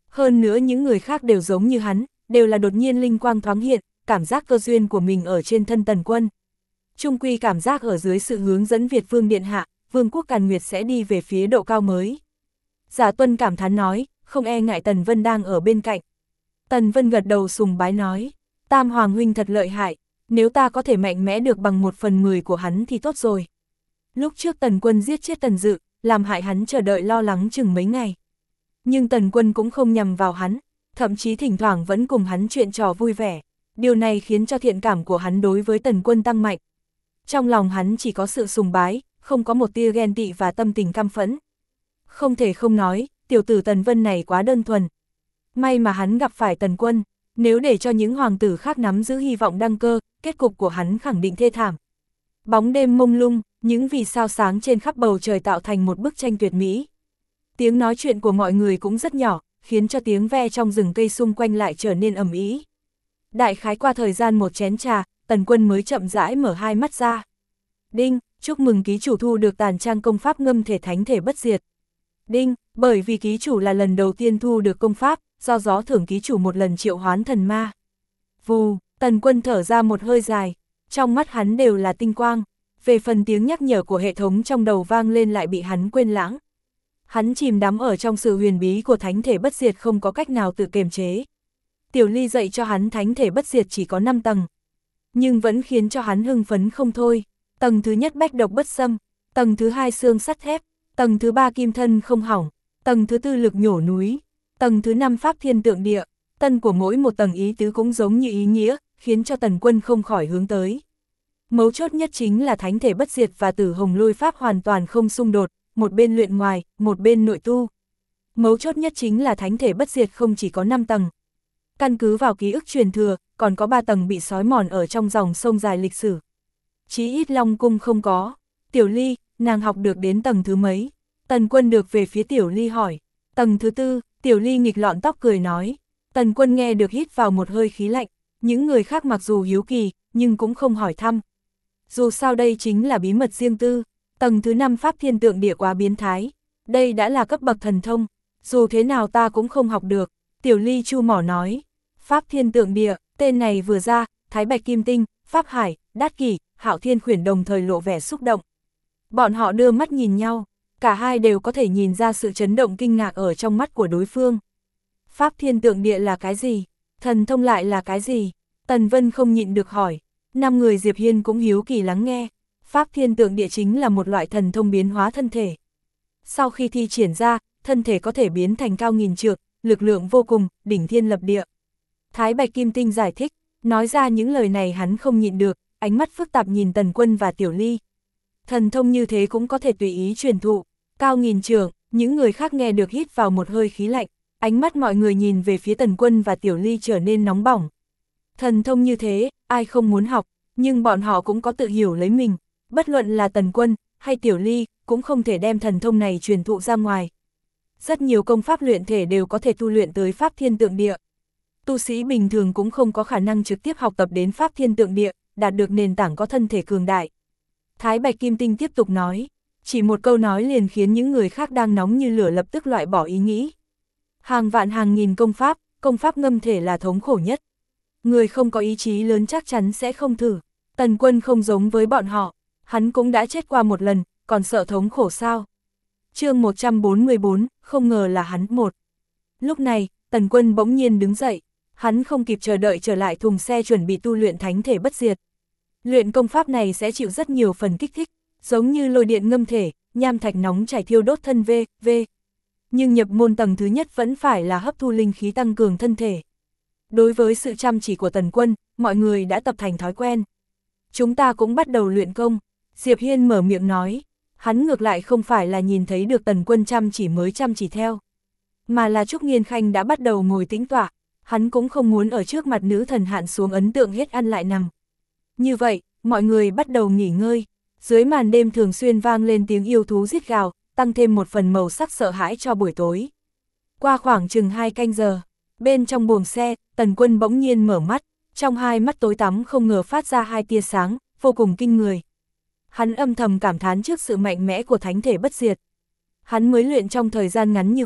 Hơn nữa những người khác đều giống như hắn, đều là đột nhiên linh quang thoáng hiện, cảm giác cơ duyên của mình ở trên thân Tần Quân. Trung quy cảm giác ở dưới sự hướng dẫn Việt Vương Điện Hạ, Vương quốc Càn Nguyệt sẽ đi về phía độ cao mới. Giả Tuân cảm thán nói, không e ngại Tần Vân đang ở bên cạnh. Tần Vân gật đầu sùng bái nói, Tam Hoàng huynh thật lợi hại, nếu ta có thể mạnh mẽ được bằng 1/10 của hắn thì tốt rồi. Lúc trước Tần Quân giết chết Tần Dự, làm hại hắn chờ đợi lo lắng chừng mấy ngày. Nhưng Tần Quân cũng không nhằm vào hắn, thậm chí thỉnh thoảng vẫn cùng hắn chuyện trò vui vẻ. Điều này khiến cho thiện cảm của hắn đối với Tần Quân tăng mạnh. Trong lòng hắn chỉ có sự sùng bái, không có một tia ghen tị và tâm tình căm phẫn. Không thể không nói, tiểu tử Tần Vân này quá đơn thuần. May mà hắn gặp phải Tần Quân, nếu để cho những hoàng tử khác nắm giữ hy vọng đăng cơ, kết cục của hắn khẳng định thê thảm. Bóng đêm mông lung, những vì sao sáng trên khắp bầu trời tạo thành một bức tranh tuyệt mỹ. Tiếng nói chuyện của mọi người cũng rất nhỏ, khiến cho tiếng ve trong rừng cây xung quanh lại trở nên ầm ĩ. Đại khái qua thời gian một chén trà, Tần Quân mới chậm rãi mở hai mắt ra. Đinh, chúc mừng ký chủ thu được tàn trang công pháp ngâm thể thánh thể bất diệt. Đinh, bởi vì ký chủ là lần đầu tiên thu được công pháp, do gió thưởng ký chủ một lần triệu hoán thần ma. Vù, Tần Quân thở ra một hơi dài, trong mắt hắn đều là tinh quang, về phần tiếng nhắc nhở của hệ thống trong đầu vang lên lại bị hắn quên lãng. Hắn chìm đắm ở trong sự huyền bí của thánh thể bất diệt không có cách nào tự kiềm chế. Tiểu Ly dạy cho hắn thánh thể bất diệt chỉ có 5 tầng, nhưng vẫn khiến cho hắn hưng phấn không thôi. Tầng thứ nhất bách độc bất xâm, tầng thứ hai xương sắt thép, tầng thứ ba kim thân không hỏng, tầng thứ tư lực nhổ núi, tầng thứ năm pháp thiên tượng địa. Tân của mỗi một tầng ý tứ cũng giống như ý nghĩa, khiến cho Tần Quân không khỏi hướng tới. Mấu chốt nhất chính là thánh thể bất diệt và tử hồng lôi pháp hoàn toàn không xung đột, một bên luyện ngoài, một bên nội tu. Mấu chốt nhất chính là thánh thể bất diệt không chỉ có 5 tầng. Căn cứ vào ký ức truyền thừa, còn có 3 tầng bị xói mòn ở trong dòng sông dài lịch sử. Chí ít Long Cung không có. Tiểu Ly, nàng học được đến tầng thứ mấy? Tần Quân được về phía Tiểu Ly hỏi. Tầng thứ tư, Tiểu Ly nghịch lọn tóc cười nói. Tần Quân nghe được hít vào một hơi khí lạnh, những người khác mặc dù hiếu kỳ, nhưng cũng không hỏi thăm. Dù sao đây chính là bí mật riêng tư, tầng thứ 5 pháp thiên tượng địa quá biến thái. Đây đã là cấp bậc thần thông, dù thế nào ta cũng không học được. Tiểu Ly chu mỏ nói. Pháp thiên tượng địa, tên này vừa ra, Thái Bạch Kim Tinh, Pháp Hải, Đát Kỷ, Hạo Thiên Khuyển đồng thời lộ vẻ xúc động. Bọn họ đưa mắt nhìn nhau, cả hai đều có thể nhìn ra sự chấn động kinh ngạc ở trong mắt của đối phương. Pháp thiên tượng địa là cái gì? Thần thông lại là cái gì? Tần Vân không nhịn được hỏi. 5 người Diệp Hiên cũng hiếu kỳ lắng nghe. Pháp thiên tượng địa chính là một loại thần thông biến hóa thân thể. Sau khi thi triển ra, thân thể có thể biến thành cao nghìn trượng, lực lượng vô cùng, đỉnh thiên lập địa. Thái Bạch Kim Tinh giải thích, nói ra những lời này hắn không nhịn được, ánh mắt phức tạp nhìn Tần Quân và Tiểu Ly. Thần thông như thế cũng có thể tùy ý truyền thụ, cao nghìn trượng, những người khác nghe được hít vào một hơi khí lạnh, ánh mắt mọi người nhìn về phía Tần Quân và Tiểu Ly trở nên nóng bỏng. Thần thông như thế, ai không muốn học, nhưng bọn họ cũng có tự hiểu lấy mình, bất luận là Tần Quân hay Tiểu Ly, cũng không thể đem thần thông này truyền thụ ra ngoài. Rất nhiều công pháp luyện thể đều có thể tu luyện tới Pháp Thiên Tượng Địa. Tu sĩ bình thường cũng không có khả năng trực tiếp học tập đến Pháp Thiên Tượng Địa, đạt được nền tảng có thân thể cường đại. Thái Bạch Kim Tinh tiếp tục nói, chỉ một câu nói liền khiến những người khác đang nóng như lửa lập tức loại bỏ ý nghĩ. Hàng vạn hàng nghìn công pháp ngâm thể là thống khổ nhất. Người không có ý chí lớn chắc chắn sẽ không thử. Tần Quân không giống với bọn họ, hắn cũng đã chết qua một lần, còn sợ thống khổ sao? Chương 144, không ngờ là hắn một. Lúc này, Tần Quân bỗng nhiên đứng dậy, hắn không kịp chờ đợi trở lại thùng xe chuẩn bị tu luyện thánh thể bất diệt. Luyện công pháp này sẽ chịu rất nhiều phần kích thích, giống như lôi điện ngâm thể, nham thạch nóng chảy thiêu đốt thân v. Nhưng nhập môn tầng thứ nhất vẫn phải là hấp thu linh khí tăng cường thân thể. Đối với sự chăm chỉ của Tần Quân, mọi người đã tập thành thói quen. Chúng ta cũng bắt đầu luyện công, Diệp Hiên mở miệng nói. Hắn ngược lại không phải là nhìn thấy được Tần Quân chăm chỉ mới chăm chỉ theo, mà là Trúc Nghiên Khanh đã bắt đầu ngồi tĩnh tọa, hắn cũng không muốn ở trước mặt nữ thần hạn xuống ấn tượng hết ăn lại nằm. Như vậy, mọi người bắt đầu nghỉ ngơi, dưới màn đêm thường xuyên vang lên tiếng yêu thú rít gào, tăng thêm một phần màu sắc sợ hãi cho buổi tối. Qua khoảng chừng 2 canh giờ, bên trong buồng xe, Tần Quân bỗng nhiên mở mắt, trong hai mắt tối tăm không ngờ phát ra 2 tia sáng, vô cùng kinh người. Hắn âm thầm cảm thán trước sự mạnh mẽ của thánh thể bất diệt. Hắn mới luyện trong thời gian ngắn như vậy,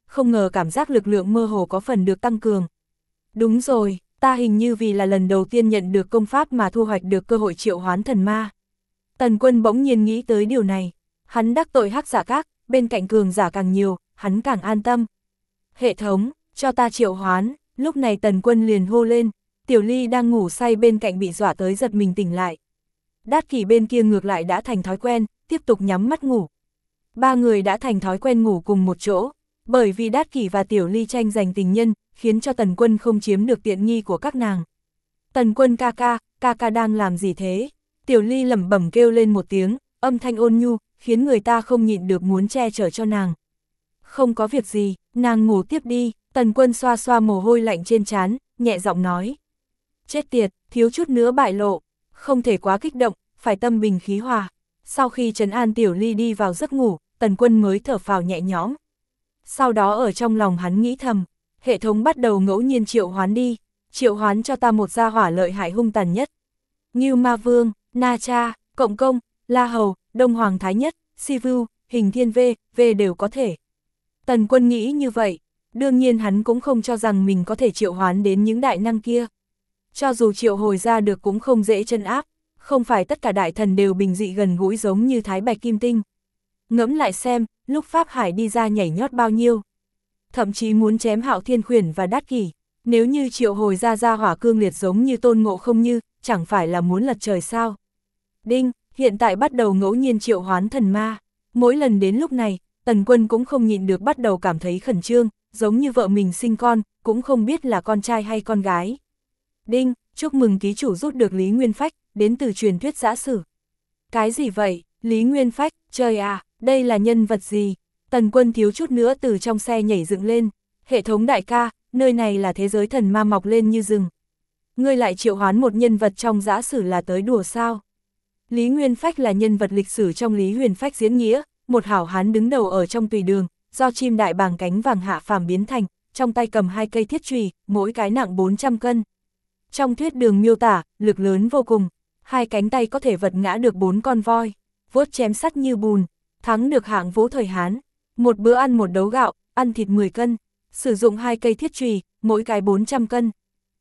không ngờ cảm giác lực lượng mơ hồ có phần được tăng cường. Đúng rồi, ta hình như vì là lần đầu tiên nhận được công pháp mà thu hoạch được cơ hội triệu hoán thần ma. Tần Quân bỗng nhiên nghĩ tới điều này, hắn đắc tội Hắc Giả Các, bên cạnh cường giả càng nhiều, hắn càng an tâm. Hệ thống, cho ta triệu hoán, lúc này Tần Quân liền hô lên, Tiểu Ly đang ngủ say bên cạnh bị dọa tới giật mình tỉnh lại. Đát Kỷ bên kia ngược lại đã thành thói quen, tiếp tục nhắm mắt ngủ. Ba người đã thành thói quen ngủ cùng một chỗ, bởi vì Đát Kỷ và Tiểu Ly tranh giành tình nhân, khiến cho Tần Quân không chiếm được tiện nghi của các nàng. Tần Quân ca ca đang làm gì thế? Tiểu Ly lẩm bẩm kêu lên một tiếng, âm thanh ôn nhu, khiến người ta không nhịn được muốn che chở cho nàng. Không có việc gì, nàng ngủ tiếp đi. Tần Quân xoa xoa mồ hôi lạnh trên trán, nhẹ giọng nói. Chết tiệt, thiếu chút nữa bại lộ, không thể quá kích động, phải tâm bình khí hòa. Sau khi trấn an Tiểu Ly đi vào giấc ngủ, Tần Quân mới thở phào nhẹ nhõm. Sau đó ở trong lòng hắn nghĩ thầm, hệ thống bắt đầu ngẫu nhiên triệu hoán đi, triệu hoán cho ta một gia hỏa lợi hại hung tàn nhất. Ngưu Ma Vương, Na Cha, Cộng Công, La Hầu, Đông Hoàng Thái Nhất, Si Vu, Hình Thiên V đều có thể. Tần Quân nghĩ như vậy, đương nhiên hắn cũng không cho rằng mình có thể triệu hoán đến những đại năng kia. Cho dù triệu hồi ra được cũng không dễ chân áp, không phải tất cả đại thần đều bình dị gần gũi giống như Thái Bạch Kim Tinh. Ngẫm lại xem, lúc Pháp Hải đi ra nhảy nhót bao nhiêu. Thậm chí muốn chém Hạo Thiên Khuyển và Đát Kỷ, nếu như triệu hồi ra hỏa cương liệt giống như Tôn Ngộ Không Như, chẳng phải là muốn lật trời sao. Đinh, hiện tại bắt đầu ngẫu nhiên triệu hoán thần ma. Mỗi lần đến lúc này, Tần Quân cũng không nhịn được bắt đầu cảm thấy khẩn trương, giống như vợ mình sinh con, cũng không biết là con trai hay con gái. Đinh, chúc mừng ký chủ rút được Lý Nguyên Phách, đến từ truyền thuyết giã sử. Cái gì vậy, Lý Nguyên Phách, trời à, đây là nhân vật gì? Tần Quân thiếu chút nữa từ trong xe nhảy dựng lên. Hệ thống đại ca, nơi này là thế giới thần ma mọc lên như rừng. Ngươi lại triệu hoán một nhân vật trong giã sử là tới đùa sao? Lý Nguyên Phách là nhân vật lịch sử trong Lý Huyền Phách diễn nghĩa, một hảo hán đứng đầu ở trong tùy đường, do chim đại bàng cánh vàng hạ phàm biến thành, trong tay cầm 2 cây thiết chùy, mỗi cái nặng 400 cân. Trong thuyết đường miêu tả, lực lớn vô cùng, 2 cánh tay có thể vật ngã được 4 con voi, vuốt chém sắt như bùn, thắng được hạng vũ thời Hán. Một bữa ăn một đấu gạo, ăn thịt 10 cân, sử dụng 2 cây thiết chùy, mỗi cái 400 cân.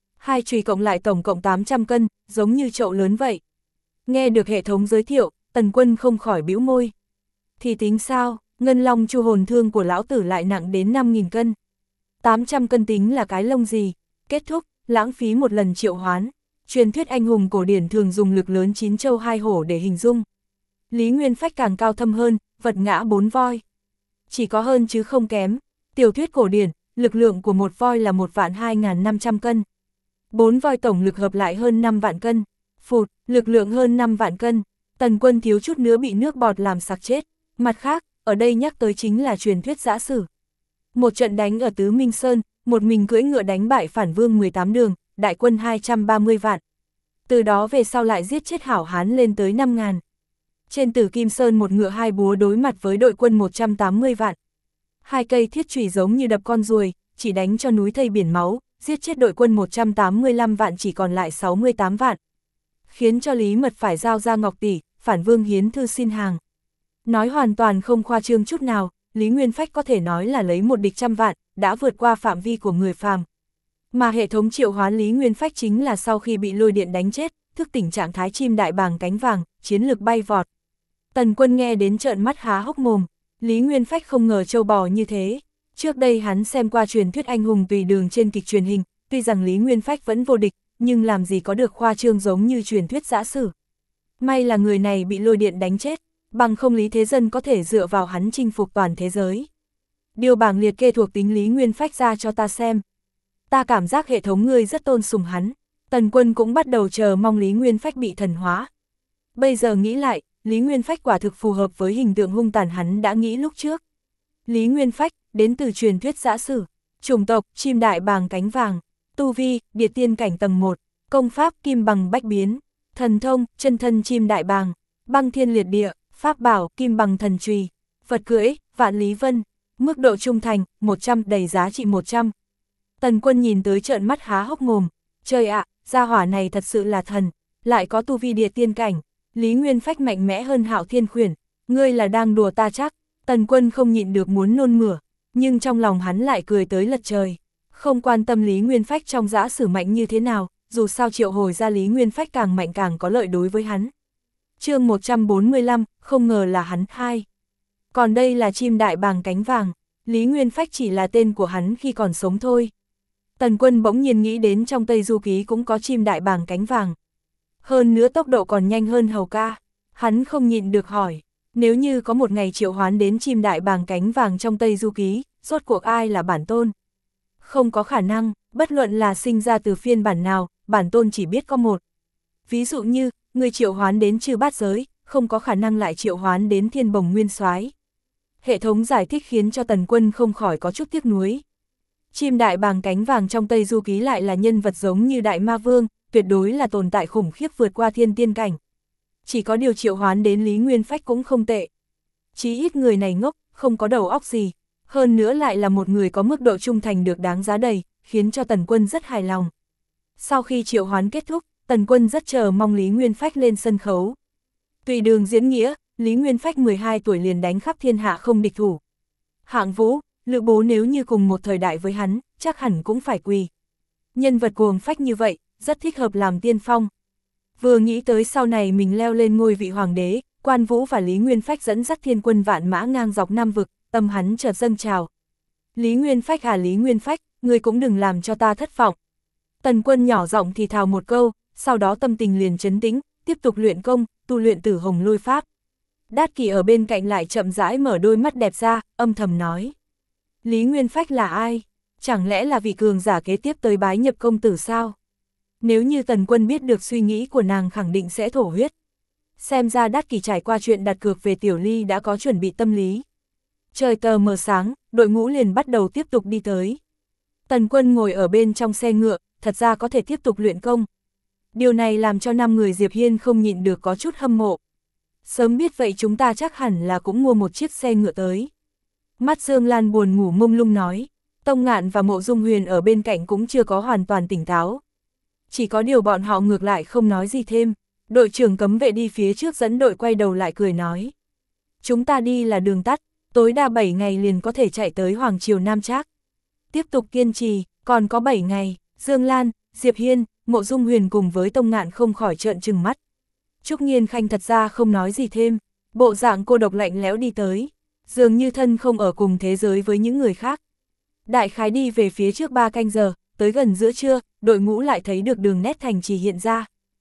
2 chùy cộng lại tổng cộng 800 cân, giống như chậu lớn vậy. Nghe được hệ thống giới thiệu, Tần Quân không khỏi bĩu môi. Thì tính sao, ngân long chu hồn thương của lão tử lại nặng đến 5.000 cân. 800 cân tính là cái lông gì? Kết thúc, lãng phí một lần triệu hoán. Truyền thuyết anh hùng cổ điển thường dùng lực lớn 9 châu 2 hổ để hình dung. Lý Nguyên Phách càng cao thâm hơn, vật ngã 4 voi. Chỉ có hơn chứ không kém. Tiểu thuyết cổ điển, lực lượng của một voi là 1.2500 cân. 4 voi tổng lực hợp lại hơn 5 vạn cân. Phụt, lực lượng hơn 5 vạn cân. Tần Quân thiếu chút nữa bị nước bọt làm sặc chết. Mặt khác, ở đây nhắc tới chính là truyền thuyết giã sử. Một trận đánh ở Tứ Minh Sơn, một mình cưỡi ngựa đánh bại phản vương 18 đường, đại quân 230 vạn. Từ đó về sau lại giết chết hảo hán lên tới 5.000. Trên Tử Kim Sơn một ngựa 2 búa đối mặt với đội quân 180 vạn. 2 cây thiết chùy giống như đập con ruồi, chỉ đánh cho núi thây biển máu, giết chết đội quân 185 vạn chỉ còn lại 68 vạn. Khiến cho Lý Mật phải giao ra ngọc tỷ, phản vương hiến thư xin hàng. Nói hoàn toàn không khoa trương chút nào, Lý Nguyên Phách có thể nói là lấy một địch 100 vạn, đã vượt qua phạm vi của người phàm. Mà hệ thống triệu hoán Lý Nguyên Phách chính là sau khi bị lôi điện đánh chết, thức tỉnh trạng thái chim đại bàng cánh vàng, chiến lực bay vọt. Tần Quân nghe đến trợn mắt há hốc mồm, Lý Nguyên Phách không ngờ trâu bò như thế. Trước đây hắn xem qua truyền thuyết anh hùng tùy đường trên kịch truyền hình, tuy rằng Lý Nguyên Phách vẫn vô địch, nhưng làm gì có được khoa trương giống như truyền thuyết giã sử. May là người này bị lôi điện đánh chết, bằng không Lý Thế Dân có thể dựa vào hắn chinh phục toàn thế giới. Điều bảng liệt kê thuộc tính Lý Nguyên Phách ra cho ta xem. Ta cảm giác hệ thống ngươi rất tôn sùng hắn. Tần Quân cũng bắt đầu chờ mong Lý Nguyên Phách bị thần hóa. Bây giờ nghĩ lại, Lý Nguyên Phách quả thực phù hợp với hình tượng hung tàn hắn đã nghĩ lúc trước. Lý Nguyên Phách, đến từ truyền thuyết giã sử, chủng tộc, chim đại bàng cánh vàng, tu vi, địa tiên cảnh tầng 1, công pháp, kim bằng bách biến, thần thông, chân thân chim đại bàng, băng thiên liệt địa, pháp bảo, kim bằng thần chùy, vật cưỡi, vạn lý vân, mức độ trung thành, 100, đầy giá trị 100. Tần Quân nhìn tới trợn mắt há hốc mồm, trời ạ, gia hỏa này thật sự là thần, lại có tu vi địa tiên cảnh. Lý Nguyên Phách mạnh mẽ hơn Hạo Thiên Khuyển, ngươi là đang đùa ta chắc. Tần Quân không nhịn được muốn nôn mửa, nhưng trong lòng hắn lại cười tới lật trời. Không quan tâm Lý Nguyên Phách trong dã sử mạnh như thế nào, dù sao triệu hồi ra Lý Nguyên Phách càng mạnh càng có lợi đối với hắn. chương 145, không ngờ là hắn hai. Còn đây là chim đại bàng cánh vàng, Lý Nguyên Phách chỉ là tên của hắn khi còn sống thôi. Tần Quân bỗng nhiên nghĩ đến trong Tây Du Ký cũng có chim đại bàng cánh vàng. Hơn nữa tốc độ còn nhanh hơn hầu ca. Hắn không nhịn được hỏi, nếu như có một ngày triệu hoán đến chim đại bàng cánh vàng trong Tây Du Ký, rốt cuộc ai là bản tôn? Không có khả năng, bất luận là sinh ra từ phiên bản nào, bản tôn chỉ biết có một. Ví dụ như, người triệu hoán đến Chư Bát Giới, không có khả năng lại triệu hoán đến Thiên Bồng Nguyên Soái. Hệ thống giải thích khiến cho Tần Quân không khỏi có chút tiếc nuối. Chim đại bàng cánh vàng trong Tây Du Ký lại là nhân vật giống như Đại Ma Vương, tuyệt đối là tồn tại khủng khiếp vượt qua thiên tiên cảnh. Chỉ có điều triệu hoán đến Lý Nguyên Phách cũng không tệ. Chí ít người này ngốc, không có đầu óc gì. Hơn nữa lại là một người có mức độ trung thành được đáng giá đầy, khiến cho Tần Quân rất hài lòng. Sau khi triệu hoán kết thúc, Tần Quân rất chờ mong Lý Nguyên Phách lên sân khấu. Tùy đường diễn nghĩa, Lý Nguyên Phách 12 tuổi liền đánh khắp thiên hạ không địch thủ. Hạng Vũ, Lữ Bố nếu như cùng một thời đại với hắn, chắc hẳn cũng phải quỳ. Nhân vật cuồng phách như vậy, rất thích hợp làm tiên phong. Vừa nghĩ tới sau này mình leo lên ngôi vị hoàng đế, Quan Vũ và Lý Nguyên Phách dẫn dắt thiên quân vạn mã ngang dọc Nam vực, tâm hắn chợt dâng trào. Lý Nguyên Phách à Lý Nguyên Phách, ngươi cũng đừng làm cho ta thất vọng. Tần Quân nhỏ giọng thì thào một câu, sau đó tâm tình liền trấn tĩnh, tiếp tục luyện công, tu luyện Tử Hồng Lôi Pháp. Đát Kỷ ở bên cạnh lại chậm rãi mở đôi mắt đẹp ra, âm thầm nói. Lý Nguyên Phách là ai? Chẳng lẽ là vị cường giả kế tiếp tới bái nhập công tử sao? Nếu như Tần Quân biết được suy nghĩ của nàng khẳng định sẽ thổ huyết. Xem ra Đát Kỷ trải qua chuyện đặt cược về Tiểu Ly đã có chuẩn bị tâm lý. Trời tờ mờ sáng, đội ngũ liền bắt đầu tiếp tục đi tới. Tần Quân ngồi ở bên trong xe ngựa, thật ra có thể tiếp tục luyện công. Điều này làm cho 5 người Diệp Hiên không nhịn được có chút hâm mộ. Sớm biết vậy chúng ta chắc hẳn là cũng mua một chiếc xe ngựa tới. Mắt Dương Lan buồn ngủ mông lung nói, Tông Ngạn và Mộ Dung Huyền ở bên cạnh cũng chưa có hoàn toàn tỉnh táo. Chỉ có điều bọn họ ngược lại không nói gì thêm, đội trưởng cấm vệ đi phía trước dẫn đội quay đầu lại cười nói. Chúng ta đi là đường tắt, tối đa 7 ngày liền có thể chạy tới Hoàng Triều Nam Trác. Tiếp tục kiên trì, còn có 7 ngày, Dương Lan, Diệp Hiên, Mộ Dung Huyền cùng với Tông Ngạn không khỏi trợn trừng mắt. Trúc Nghiên Khanh thật ra không nói gì thêm, bộ dạng cô độc lạnh lẽo đi tới, dường như thân không ở cùng thế giới với những người khác. Đại khái đi về phía trước 3 canh giờ, tới gần giữa trưa, đội ngũ lại thấy được đường nét thành trì hiện ra.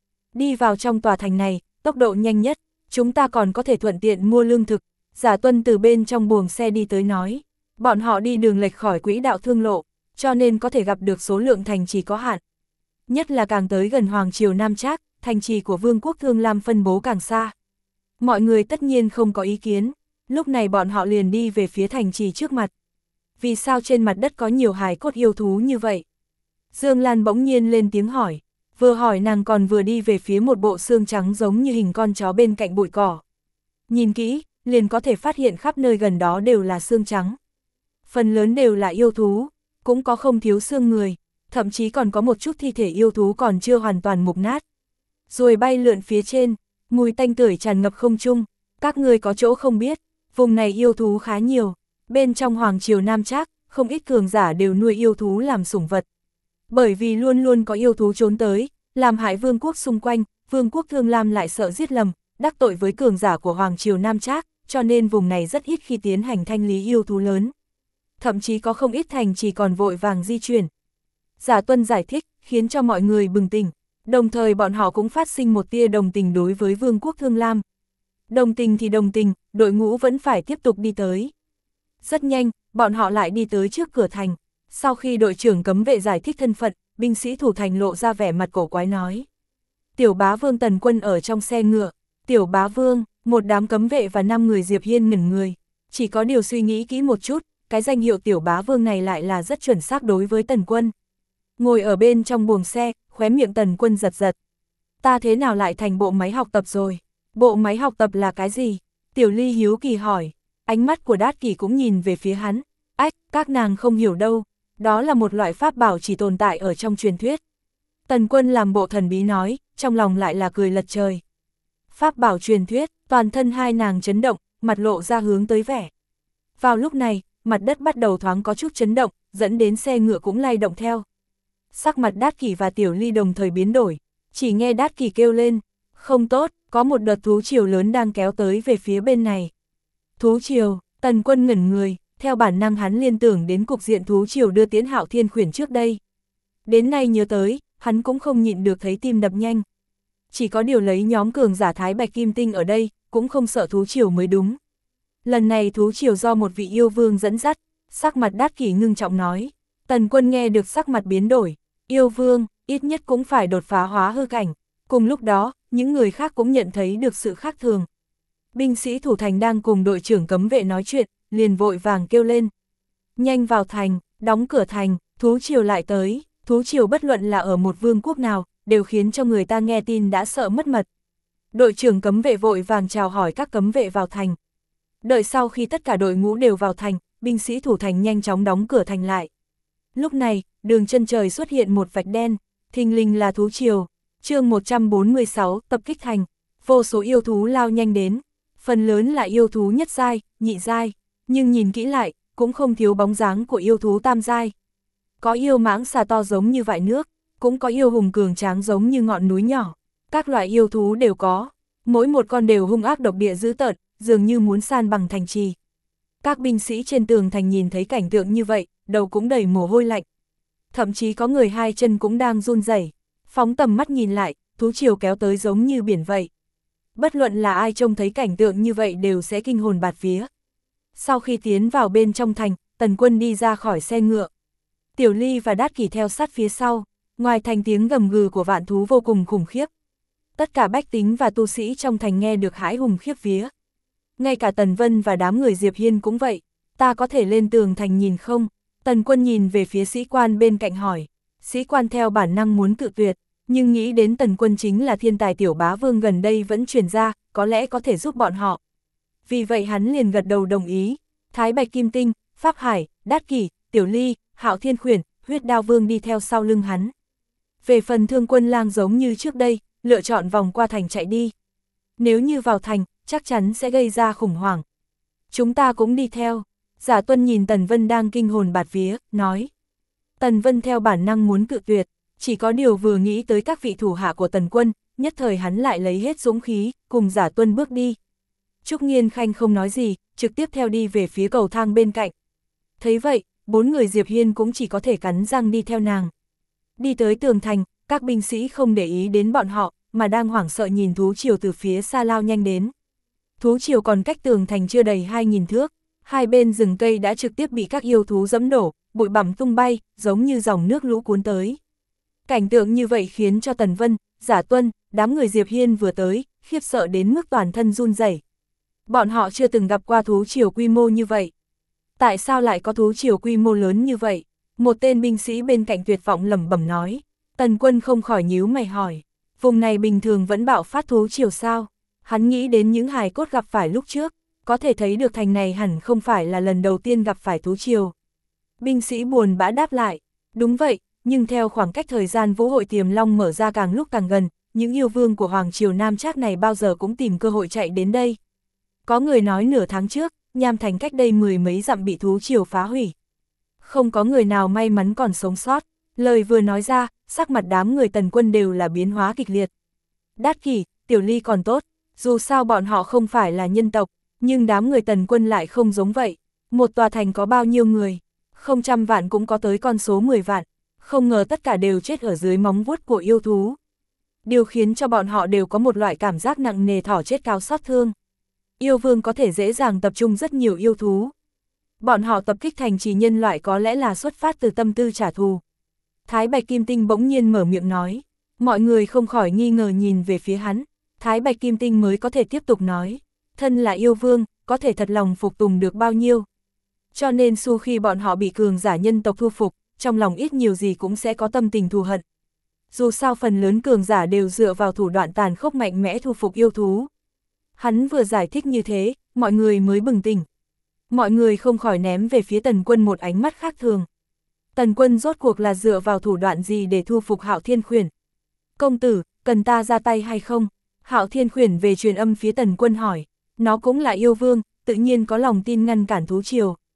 Đi vào trong tòa thành này, tốc độ nhanh nhất, chúng ta còn có thể thuận tiện mua lương thực. Giả Tuân từ bên trong buồng xe đi tới nói, bọn họ đi đường lệch khỏi quỹ đạo thương lộ, cho nên có thể gặp được số lượng thành trì có hạn. Nhất là càng tới gần Hoàng Triều Nam Trác, thành trì của Vương quốc Thương Lam phân bố càng xa. Mọi người tất nhiên không có ý kiến, lúc này bọn họ liền đi về phía thành trì trước mặt. Vì sao trên mặt đất có nhiều hài cốt yêu thú như vậy? Dương Lan bỗng nhiên lên tiếng hỏi, vừa hỏi nàng còn vừa đi về phía một bộ xương trắng giống như hình con chó bên cạnh bụi cỏ. Nhìn kỹ, liền có thể phát hiện khắp nơi gần đó đều là xương trắng. Phần lớn đều là yêu thú, cũng có không thiếu xương người, thậm chí còn có một chút thi thể yêu thú còn chưa hoàn toàn mục nát. Rồi bay lượn phía trên, mùi tanh tưởi tràn ngập không trung, các người có chỗ không biết, vùng này yêu thú khá nhiều, bên trong Hoàng Triều Nam Trác, không ít cường giả đều nuôi yêu thú làm sủng vật. Bởi vì luôn luôn có yêu thú trốn tới, làm hại vương quốc xung quanh, Vương quốc Thương Lam lại sợ giết lầm, đắc tội với cường giả của Hoàng Triều Nam Trác, cho nên vùng này rất ít khi tiến hành thanh lý yêu thú lớn. Thậm chí có không ít thành chỉ còn vội vàng di chuyển. Giả Tuân giải thích, khiến cho mọi người bừng tỉnh, đồng thời bọn họ cũng phát sinh một tia đồng tình đối với Vương quốc Thương Lam. Đồng tình thì đồng tình, đội ngũ vẫn phải tiếp tục đi tới. Rất nhanh, bọn họ lại đi tới trước cửa thành. Sau khi đội trưởng cấm vệ giải thích thân phận, binh sĩ thủ thành lộ ra vẻ mặt cổ quái nói. Tiểu bá vương Tần Quân ở trong xe ngựa. Tiểu bá vương, một đám cấm vệ và 5 người Diệp Hiên ngẩn người. Chỉ có điều suy nghĩ kỹ một chút, cái danh hiệu tiểu bá vương này lại là rất chuẩn xác đối với Tần Quân. Ngồi ở bên trong buồng xe, khóe miệng Tần Quân giật giật. Ta thế nào lại thành bộ máy học tập rồi? Bộ máy học tập là cái gì? Tiểu Ly hiếu kỳ hỏi. Ánh mắt của Đát Kỷ cũng nhìn về phía hắn. Ách, các nàng không hiểu đâu. Đó là một loại pháp bảo chỉ tồn tại ở trong truyền thuyết. Tần Quân làm bộ thần bí nói, trong lòng lại là cười lật trời. Pháp bảo truyền thuyết, toàn thân hai nàng chấn động, mặt lộ ra hướng tới vẻ. Vào lúc này, mặt đất bắt đầu thoáng có chút chấn động, dẫn đến xe ngựa cũng lay động theo. Sắc mặt Đát Kỷ và Tiểu Ly đồng thời biến đổi, chỉ nghe Đát Kỷ kêu lên, không tốt, có một đợt thú triều lớn đang kéo tới về phía bên này. Thú triều, Tần Quân ngẩn người, theo bản năng hắn liên tưởng đến cục diện thú triều đưa tiến Hạo Thiên Khuyển trước đây. Đến nay nhớ tới, hắn cũng không nhịn được thấy tim đập nhanh. Chỉ có điều lấy nhóm cường giả Thái Bạch Kim Tinh ở đây, cũng không sợ thú triều mới đúng. Lần này thú triều do một vị yêu vương dẫn dắt, sắc mặt Đát Kỷ ngưng trọng nói. Tần Quân nghe được sắc mặt biến đổi, yêu vương, ít nhất cũng phải đột phá hóa hư cảnh. Cùng lúc đó, những người khác cũng nhận thấy được sự khác thường. Binh sĩ thủ thành đang cùng đội trưởng cấm vệ nói chuyện, liền vội vàng kêu lên. Nhanh vào thành, đóng cửa thành, thú triều lại tới, thú triều bất luận là ở một vương quốc nào, đều khiến cho người ta nghe tin đã sợ mất mật. Đội trưởng cấm vệ vội vàng chào hỏi các cấm vệ vào thành. Đợi sau khi tất cả đội ngũ đều vào thành, binh sĩ thủ thành nhanh chóng đóng cửa thành lại. Lúc này, đường chân trời xuất hiện một vạch đen, thình lình là thú triều. Chương 146, tập kích thành, vô số yêu thú lao nhanh đến, phần lớn là yêu thú nhất giai, nhị giai, nhưng nhìn kỹ lại, cũng không thiếu bóng dáng của yêu thú tam giai. Có yêu mãng xà to giống như vại nước, cũng có yêu hùng cường tráng giống như ngọn núi nhỏ, các loại yêu thú đều có, mỗi một con đều hung ác độc địa dữ tợn, dường như muốn san bằng thành trì. Các binh sĩ trên tường thành nhìn thấy cảnh tượng như vậy, đầu cũng đầy mồ hôi lạnh. Thậm chí có người hai chân cũng đang run rẩy. Phóng tầm mắt nhìn lại, thú triều kéo tới giống như biển vậy. Bất luận là ai trông thấy cảnh tượng như vậy đều sẽ kinh hồn bạt vía. Sau khi tiến vào bên trong thành, Tần Quân đi ra khỏi xe ngựa. Tiểu Ly và Đát Kỷ theo sát phía sau, ngoài thành tiếng gầm gừ của vạn thú vô cùng khủng khiếp. Tất cả bách tính và tu sĩ trong thành nghe được hãi hùng khiếp vía. Ngay cả Tần Vân và đám người Diệp Hiên cũng vậy, ta có thể lên tường thành nhìn không? Tần Quân nhìn về phía sĩ quan bên cạnh hỏi. Sĩ quan theo bản năng muốn cự tuyệt, nhưng nghĩ đến Tần Quân chính là thiên tài tiểu bá vương gần đây vẫn truyền ra, có lẽ có thể giúp bọn họ. Vì vậy hắn liền gật đầu đồng ý. Thái Bạch Kim Tinh, Pháp Hải, Đát Kỷ, Tiểu Ly, Hạo Thiên Khuyển, Huyết Đao Vương đi theo sau lưng hắn. Về phần Thương Quân Lang giống như trước đây, lựa chọn vòng qua thành chạy đi. Nếu như vào thành, chắc chắn sẽ gây ra khủng hoảng. Chúng ta cũng đi theo. Giả Tuân nhìn Tần Vân đang kinh hồn bạt vía, nói. Tần Vân theo bản năng muốn cự tuyệt, chỉ có điều vừa nghĩ tới các vị thủ hạ của Tần Quân, nhất thời hắn lại lấy hết dũng khí, cùng Giả Tuân bước đi. Trúc Nghiên Khanh không nói gì, trực tiếp theo đi về phía cầu thang bên cạnh. Thấy vậy, bốn người Diệp Hiên cũng chỉ có thể cắn răng đi theo nàng. Đi tới tường thành, các binh sĩ không để ý đến bọn họ, mà đang hoảng sợ nhìn thú triều từ phía xa lao nhanh đến. Thú triều còn cách tường thành chưa đầy 2.000 thước, hai bên rừng cây đã trực tiếp bị các yêu thú dẫm đổ, bụi bặm tung bay, giống như dòng nước lũ cuốn tới. Cảnh tượng như vậy khiến cho Tần Vân, Giả Tuân, đám người Diệp Hiên vừa tới, khiếp sợ đến mức toàn thân run rẩy. Bọn họ chưa từng gặp qua thú triều quy mô như vậy. Tại sao lại có thú triều quy mô lớn như vậy? Một tên binh sĩ bên cạnh tuyệt vọng lẩm bẩm nói. Tần Quân không khỏi nhíu mày hỏi, vùng này bình thường vẫn bạo phát thú triều sao? Hắn nghĩ đến những hài cốt gặp phải lúc trước, có thể thấy được thành này hẳn không phải là lần đầu tiên gặp phải thú triều. Binh sĩ buồn bã đáp lại, đúng vậy, nhưng theo khoảng cách thời gian Vũ hội Tiềm Long mở ra càng lúc càng gần, những yêu vương của Hoàng Triều Nam Trác này bao giờ cũng tìm cơ hội chạy đến đây. Có người nói nửa tháng trước, Nham Thành cách đây 10 mấy dặm bị thú triều phá hủy. Không có người nào may mắn còn sống sót, lời vừa nói ra, sắc mặt đám người Tần Quân đều là biến hóa kịch liệt. Đát Kỷ, Tiểu Ly còn tốt, dù sao bọn họ không phải là nhân tộc, nhưng đám người Tần Quân lại không giống vậy. Một tòa thành có bao nhiêu người? Không trăm vạn cũng có tới con số 10 vạn, không ngờ tất cả đều chết ở dưới móng vuốt của yêu thú. Điều khiến cho bọn họ đều có một loại cảm giác nặng nề thỏ chết cao xót thương. Yêu vương có thể dễ dàng tập trung rất nhiều yêu thú. Bọn họ tập kích thành trì nhân loại có lẽ là xuất phát từ tâm tư trả thù. Thái Bạch Kim Tinh bỗng nhiên mở miệng nói, mọi người không khỏi nghi ngờ nhìn về phía hắn. Thái Bạch Kim Tinh mới có thể tiếp tục nói, thân là yêu vương, có thể thật lòng phục tùng được bao nhiêu. Cho nên khi bọn họ bị cường giả nhân tộc thu phục, trong lòng ít nhiều gì cũng sẽ có tâm tình thù hận. Dù sao phần lớn cường giả đều dựa vào thủ đoạn tàn khốc mạnh mẽ thu phục yêu thú. Hắn vừa giải thích như thế, mọi người mới bừng tỉnh. Mọi người không khỏi ném về phía Tần Quân một ánh mắt khác thường. Tần Quân rốt cuộc là dựa vào thủ đoạn gì để thu phục Hạo Thiên Khuyển? Công tử, cần ta ra tay hay không? Hạo Thiên Khuyển về truyền âm phía Tần Quân hỏi. Nó cũng là yêu vương, tự nhiên có lòng tin ngăn cản thú triều.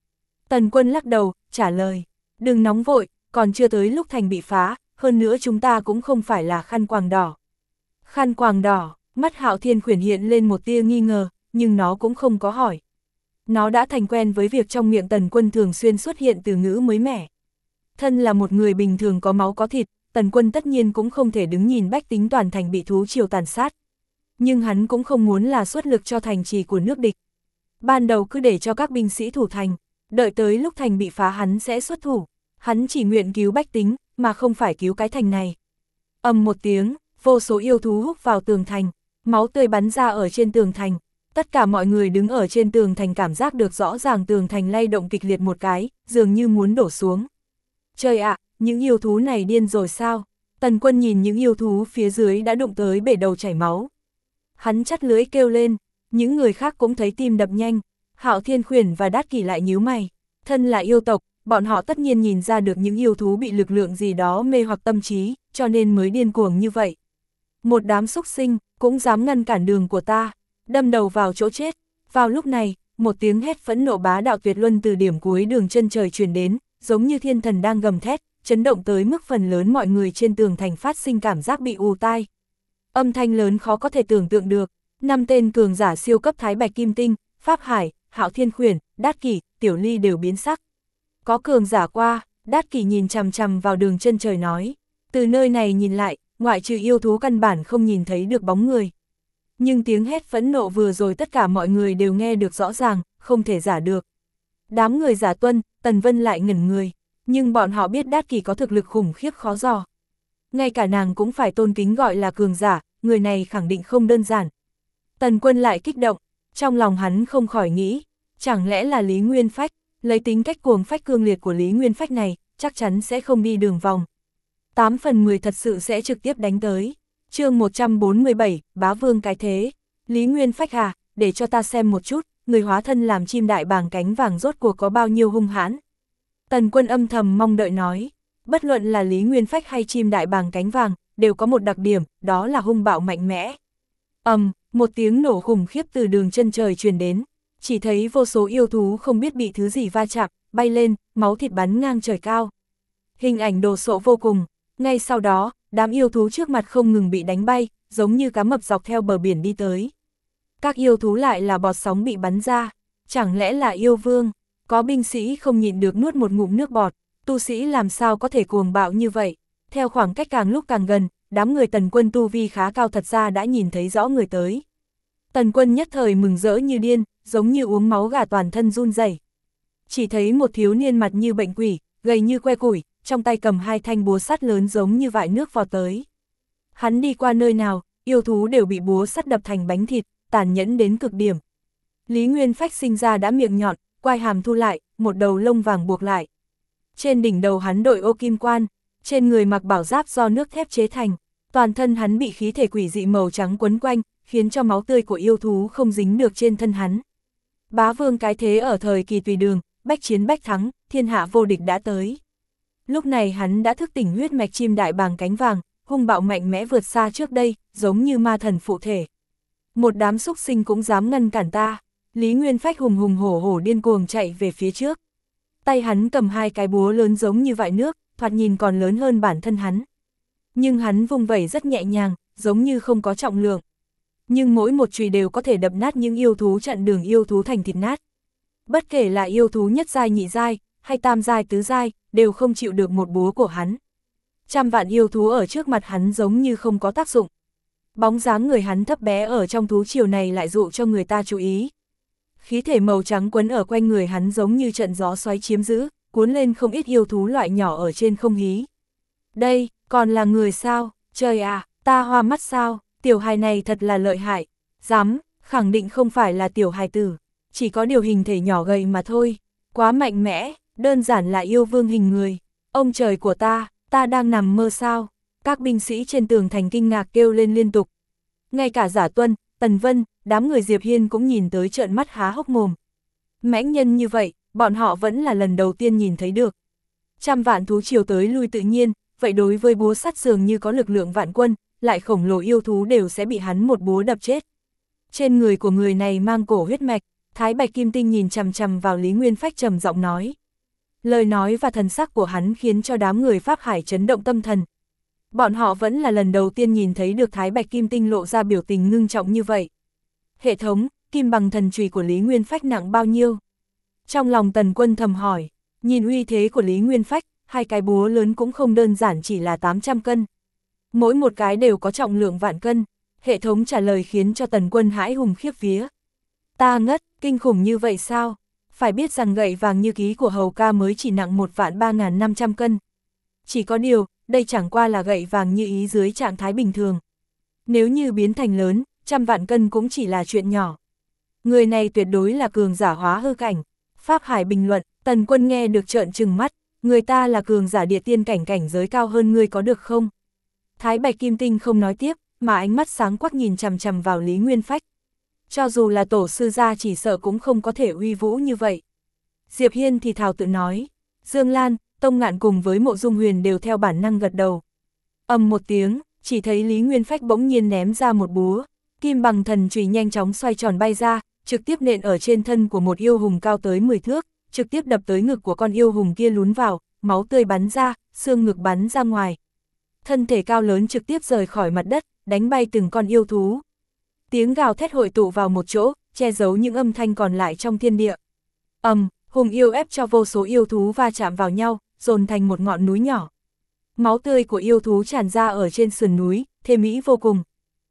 Tần Quân lắc đầu, trả lời, đừng nóng vội, còn chưa tới lúc thành bị phá, hơn nữa chúng ta cũng không phải là khăn quàng đỏ. Khăn quàng đỏ, mắt Hạo Thiên Khuyển hiện lên một tia nghi ngờ, nhưng nó cũng không có hỏi. Nó đã thành quen với việc trong miệng Tần Quân thường xuyên xuất hiện từ ngữ mới mẻ. Thân là một người bình thường có máu có thịt, Tần Quân tất nhiên cũng không thể đứng nhìn bách tính toàn thành bị thú triều tàn sát. Nhưng hắn cũng không muốn là xuất lực cho thành trì của nước địch. Ban đầu cứ để cho các binh sĩ thủ thành, đợi tới lúc thành bị phá hắn sẽ xuất thủ. Hắn chỉ nguyện cứu bách tính, mà không phải cứu cái thành này. Ầm một tiếng, vô số yêu thú húc vào tường thành, máu tươi bắn ra ở trên tường thành. Tất cả mọi người đứng ở trên tường thành cảm giác được rõ ràng tường thành lay động kịch liệt một cái, dường như muốn đổ xuống. Trời ạ, những yêu thú này điên rồi sao? Tần Quân nhìn những yêu thú phía dưới đã đụng tới bể đầu chảy máu. Hắn chắt lưỡi kêu lên, những người khác cũng thấy tim đập nhanh. Hạo Thiên Khuyển và Đát Kỷ lại nhíu mày. Thân là yêu tộc, bọn họ tất nhiên nhìn ra được những yêu thú bị lực lượng gì đó mê hoặc tâm trí, cho nên mới điên cuồng như vậy. Một đám súc sinh, cũng dám ngăn cản đường của ta, đâm đầu vào chỗ chết. Vào lúc này, một tiếng hét phẫn nộ bá đạo tuyệt luân từ điểm cuối đường chân trời truyền đến, giống như thiên thần đang gầm thét, chấn động tới mức phần lớn mọi người trên tường thành phát sinh cảm giác bị ù tai. Âm thanh lớn khó có thể tưởng tượng được, 5 tên cường giả siêu cấp Thái Bạch Kim Tinh, Pháp Hải, Hạo Thiên Khuyển, Đát Kỷ, Tiểu Ly đều biến sắc. Có cường giả qua, Đát Kỷ nhìn chằm chằm vào đường chân trời nói, từ nơi này nhìn lại, ngoại trừ yêu thú căn bản không nhìn thấy được bóng người. Nhưng tiếng hét phẫn nộ vừa rồi tất cả mọi người đều nghe được rõ ràng, không thể giả được. Đám người giả tuân, Tần Vân lại ngẩn người, nhưng bọn họ biết Đát Kỷ có thực lực khủng khiếp khó dò. Ngay cả nàng cũng phải tôn kính gọi là cường giả, người này khẳng định không đơn giản. Tần Quân lại kích động, trong lòng hắn không khỏi nghĩ, chẳng lẽ là Lý Nguyên Phách, lấy tính cách cuồng phách cương liệt của Lý Nguyên Phách này, chắc chắn sẽ không đi đường vòng. 8 phần 10 thật sự sẽ trực tiếp đánh tới. Chương 147, Bá Vương cái thế. Lý Nguyên Phách à, để cho ta xem một chút, người hóa thân làm chim đại bàng cánh vàng rốt cuộc có bao nhiêu hung hãn. Tần Quân âm thầm mong đợi nói, bất luận là Lý Nguyên Phách hay chim đại bàng cánh vàng, đều có một đặc điểm, đó là hung bạo mạnh mẽ. Một tiếng nổ khủng khiếp từ đường chân trời truyền đến, chỉ thấy vô số yêu thú không biết bị thứ gì va chạm, bay lên, máu thịt bắn ngang trời cao. Hình ảnh đồ sộ vô cùng, ngay sau đó, đám yêu thú trước mặt không ngừng bị đánh bay, giống như cá mập dọc theo bờ biển đi tới. Các yêu thú lại là bọt sóng bị bắn ra, chẳng lẽ là yêu vương? Có binh sĩ không nhịn được nuốt một ngụm nước bọt, tu sĩ làm sao có thể cuồng bạo như vậy? Theo khoảng cách càng lúc càng gần, đám người Tần Quân tu vi khá cao thật ra đã nhìn thấy rõ người tới. Tần Quân nhất thời mừng rỡ như điên, giống như uống máu gà toàn thân run rẩy. Chỉ thấy một thiếu niên mặt như bệnh quỷ, gầy như que củi, trong tay cầm 2 thanh búa sắt lớn giống như vại nước vọt tới. Hắn đi qua nơi nào, yêu thú đều bị búa sắt đập thành bánh thịt, tàn nhẫn đến cực điểm. Lý Nguyên Phách sinh ra đã miệng nhọn, quai hàm thu lại, một đầu lông vàng buộc lại. Trên đỉnh đầu hắn đội ô kim quan, trên người mặc bảo giáp do nước thép chế thành, toàn thân hắn bị khí thể quỷ dị màu trắng quấn quanh, khiến cho máu tươi của yêu thú không dính được trên thân hắn. Bá Vương cái thế ở thời kỳ tùy đường, bách chiến bách thắng, thiên hạ vô địch đã tới. Lúc này hắn đã thức tỉnh huyết mạch chim đại bàng cánh vàng, hung bạo mạnh mẽ vượt xa trước đây, giống như ma thần phụ thể. Một đám súc sinh cũng dám ngăn cản ta. Lý Nguyên Phách hùng hùng hổ hổ điên cuồng chạy về phía trước. Tay hắn cầm 2 cái búa lớn giống như vại nước, thoạt nhìn còn lớn hơn bản thân hắn. Nhưng hắn vung vẩy rất nhẹ nhàng, giống như không có trọng lượng. Nhưng mỗi một chùy đều có thể đập nát những yêu thú chặn đường yêu thú thành thịt nát. Bất kể là yêu thú nhất giai nhị giai, hay tam giai tứ giai, đều không chịu được một búa của hắn. Trăm vạn yêu thú ở trước mặt hắn giống như không có tác dụng. Bóng dáng người hắn thấp bé ở trong thú triều này lại dụ cho người ta chú ý. Khí thể màu trắng quấn ở quanh người hắn giống như trận gió xoáy chiếm giữ, cuốn lên không ít yêu thú loại nhỏ ở trên không hí. Đây, còn là người sao? Trời à, ta hoa mắt sao? Tiểu hài này thật là lợi hại. Dám, khẳng định không phải là tiểu hài tử, chỉ có điều hình thể nhỏ gầy mà thôi. Quá mạnh mẽ, đơn giản là yêu vương hình người. Ông trời của ta đang nằm mơ sao? Các binh sĩ trên tường thành kinh ngạc kêu lên liên tục. Ngay cả Giả Tuân, Tần Vân, đám người Diệp Hiên cũng nhìn tới trợn mắt há hốc mồm. Mãnh nhân như vậy, bọn họ vẫn là lần đầu tiên nhìn thấy được. Trăm vạn thú triều tới lui tự nhiên, vậy đối với búa sắt dường như có lực lượng vạn quân, lại khổng lồ yêu thú đều sẽ bị hắn một búa đập chết. Trên người của người này mang cổ huyết mạch, Thái Bạch Kim Tinh nhìn chằm chằm vào Lý Nguyên Phách trầm giọng nói. Lời nói và thần sắc của hắn khiến cho đám người Pháp Hải chấn động tâm thần. Bọn họ vẫn là lần đầu tiên nhìn thấy được Thái Bạch Kim Tinh lộ ra biểu tình ngưng trọng như vậy. Hệ thống, kim bằng thần chùy của Lý Nguyên Phách nặng bao nhiêu? Trong lòng Tần Quân thầm hỏi, nhìn uy thế của Lý Nguyên Phách, hai cái búa lớn cũng không đơn giản chỉ là 800 cân. Mỗi một cái đều có trọng lượng vạn cân, hệ thống trả lời khiến cho Tần Quân hãi hùng khiếp vía. Ta ngất, kinh khủng như vậy sao? Phải biết rằng gậy vàng như ký của Hầu ca mới chỉ nặng 1.3500 cân. Chỉ có điều, đây chẳng qua là gậy vàng như ý dưới trạng thái bình thường. Nếu như biến thành lớn, 100.000 cân cũng chỉ là chuyện nhỏ. Người này tuyệt đối là cường giả hóa hư cảnh. Pháp Hải bình luận, Tần Quân nghe được trợn trừng mắt, người ta là cường giả địa tiên cảnh cảnh giới cao hơn ngươi có được không? Thái Bạch Kim Tinh không nói tiếp, mà ánh mắt sáng quắc nhìn chằm chằm vào Lý Nguyên Phách. Cho dù là tổ sư gia chỉ sợ cũng không có thể uy vũ như vậy. Diệp Hiên thì thào tự nói, Dương Lan, Tông Ngạn cùng với Mộ Dung Huyền đều theo bản năng gật đầu. Ầm một tiếng, chỉ thấy Lý Nguyên Phách bỗng nhiên ném ra một búa, kim bằng thần chùy nhanh chóng xoay tròn bay ra, trực tiếp nện ở trên thân của một yêu hùng cao tới 10 thước, trực tiếp đập tới ngực của con yêu hùng kia lún vào, máu tươi bắn ra, xương ngực bắn ra ngoài. Thân thể cao lớn trực tiếp rời khỏi mặt đất, đánh bay từng con yêu thú. Tiếng gào thét hội tụ vào một chỗ, che giấu những âm thanh còn lại trong thiên địa. Hùng yêu ép cho vô số yêu thú va chạm vào nhau, dồn thành một ngọn núi nhỏ. Máu tươi của yêu thú tràn ra ở trên sườn núi, thê mỹ vô cùng.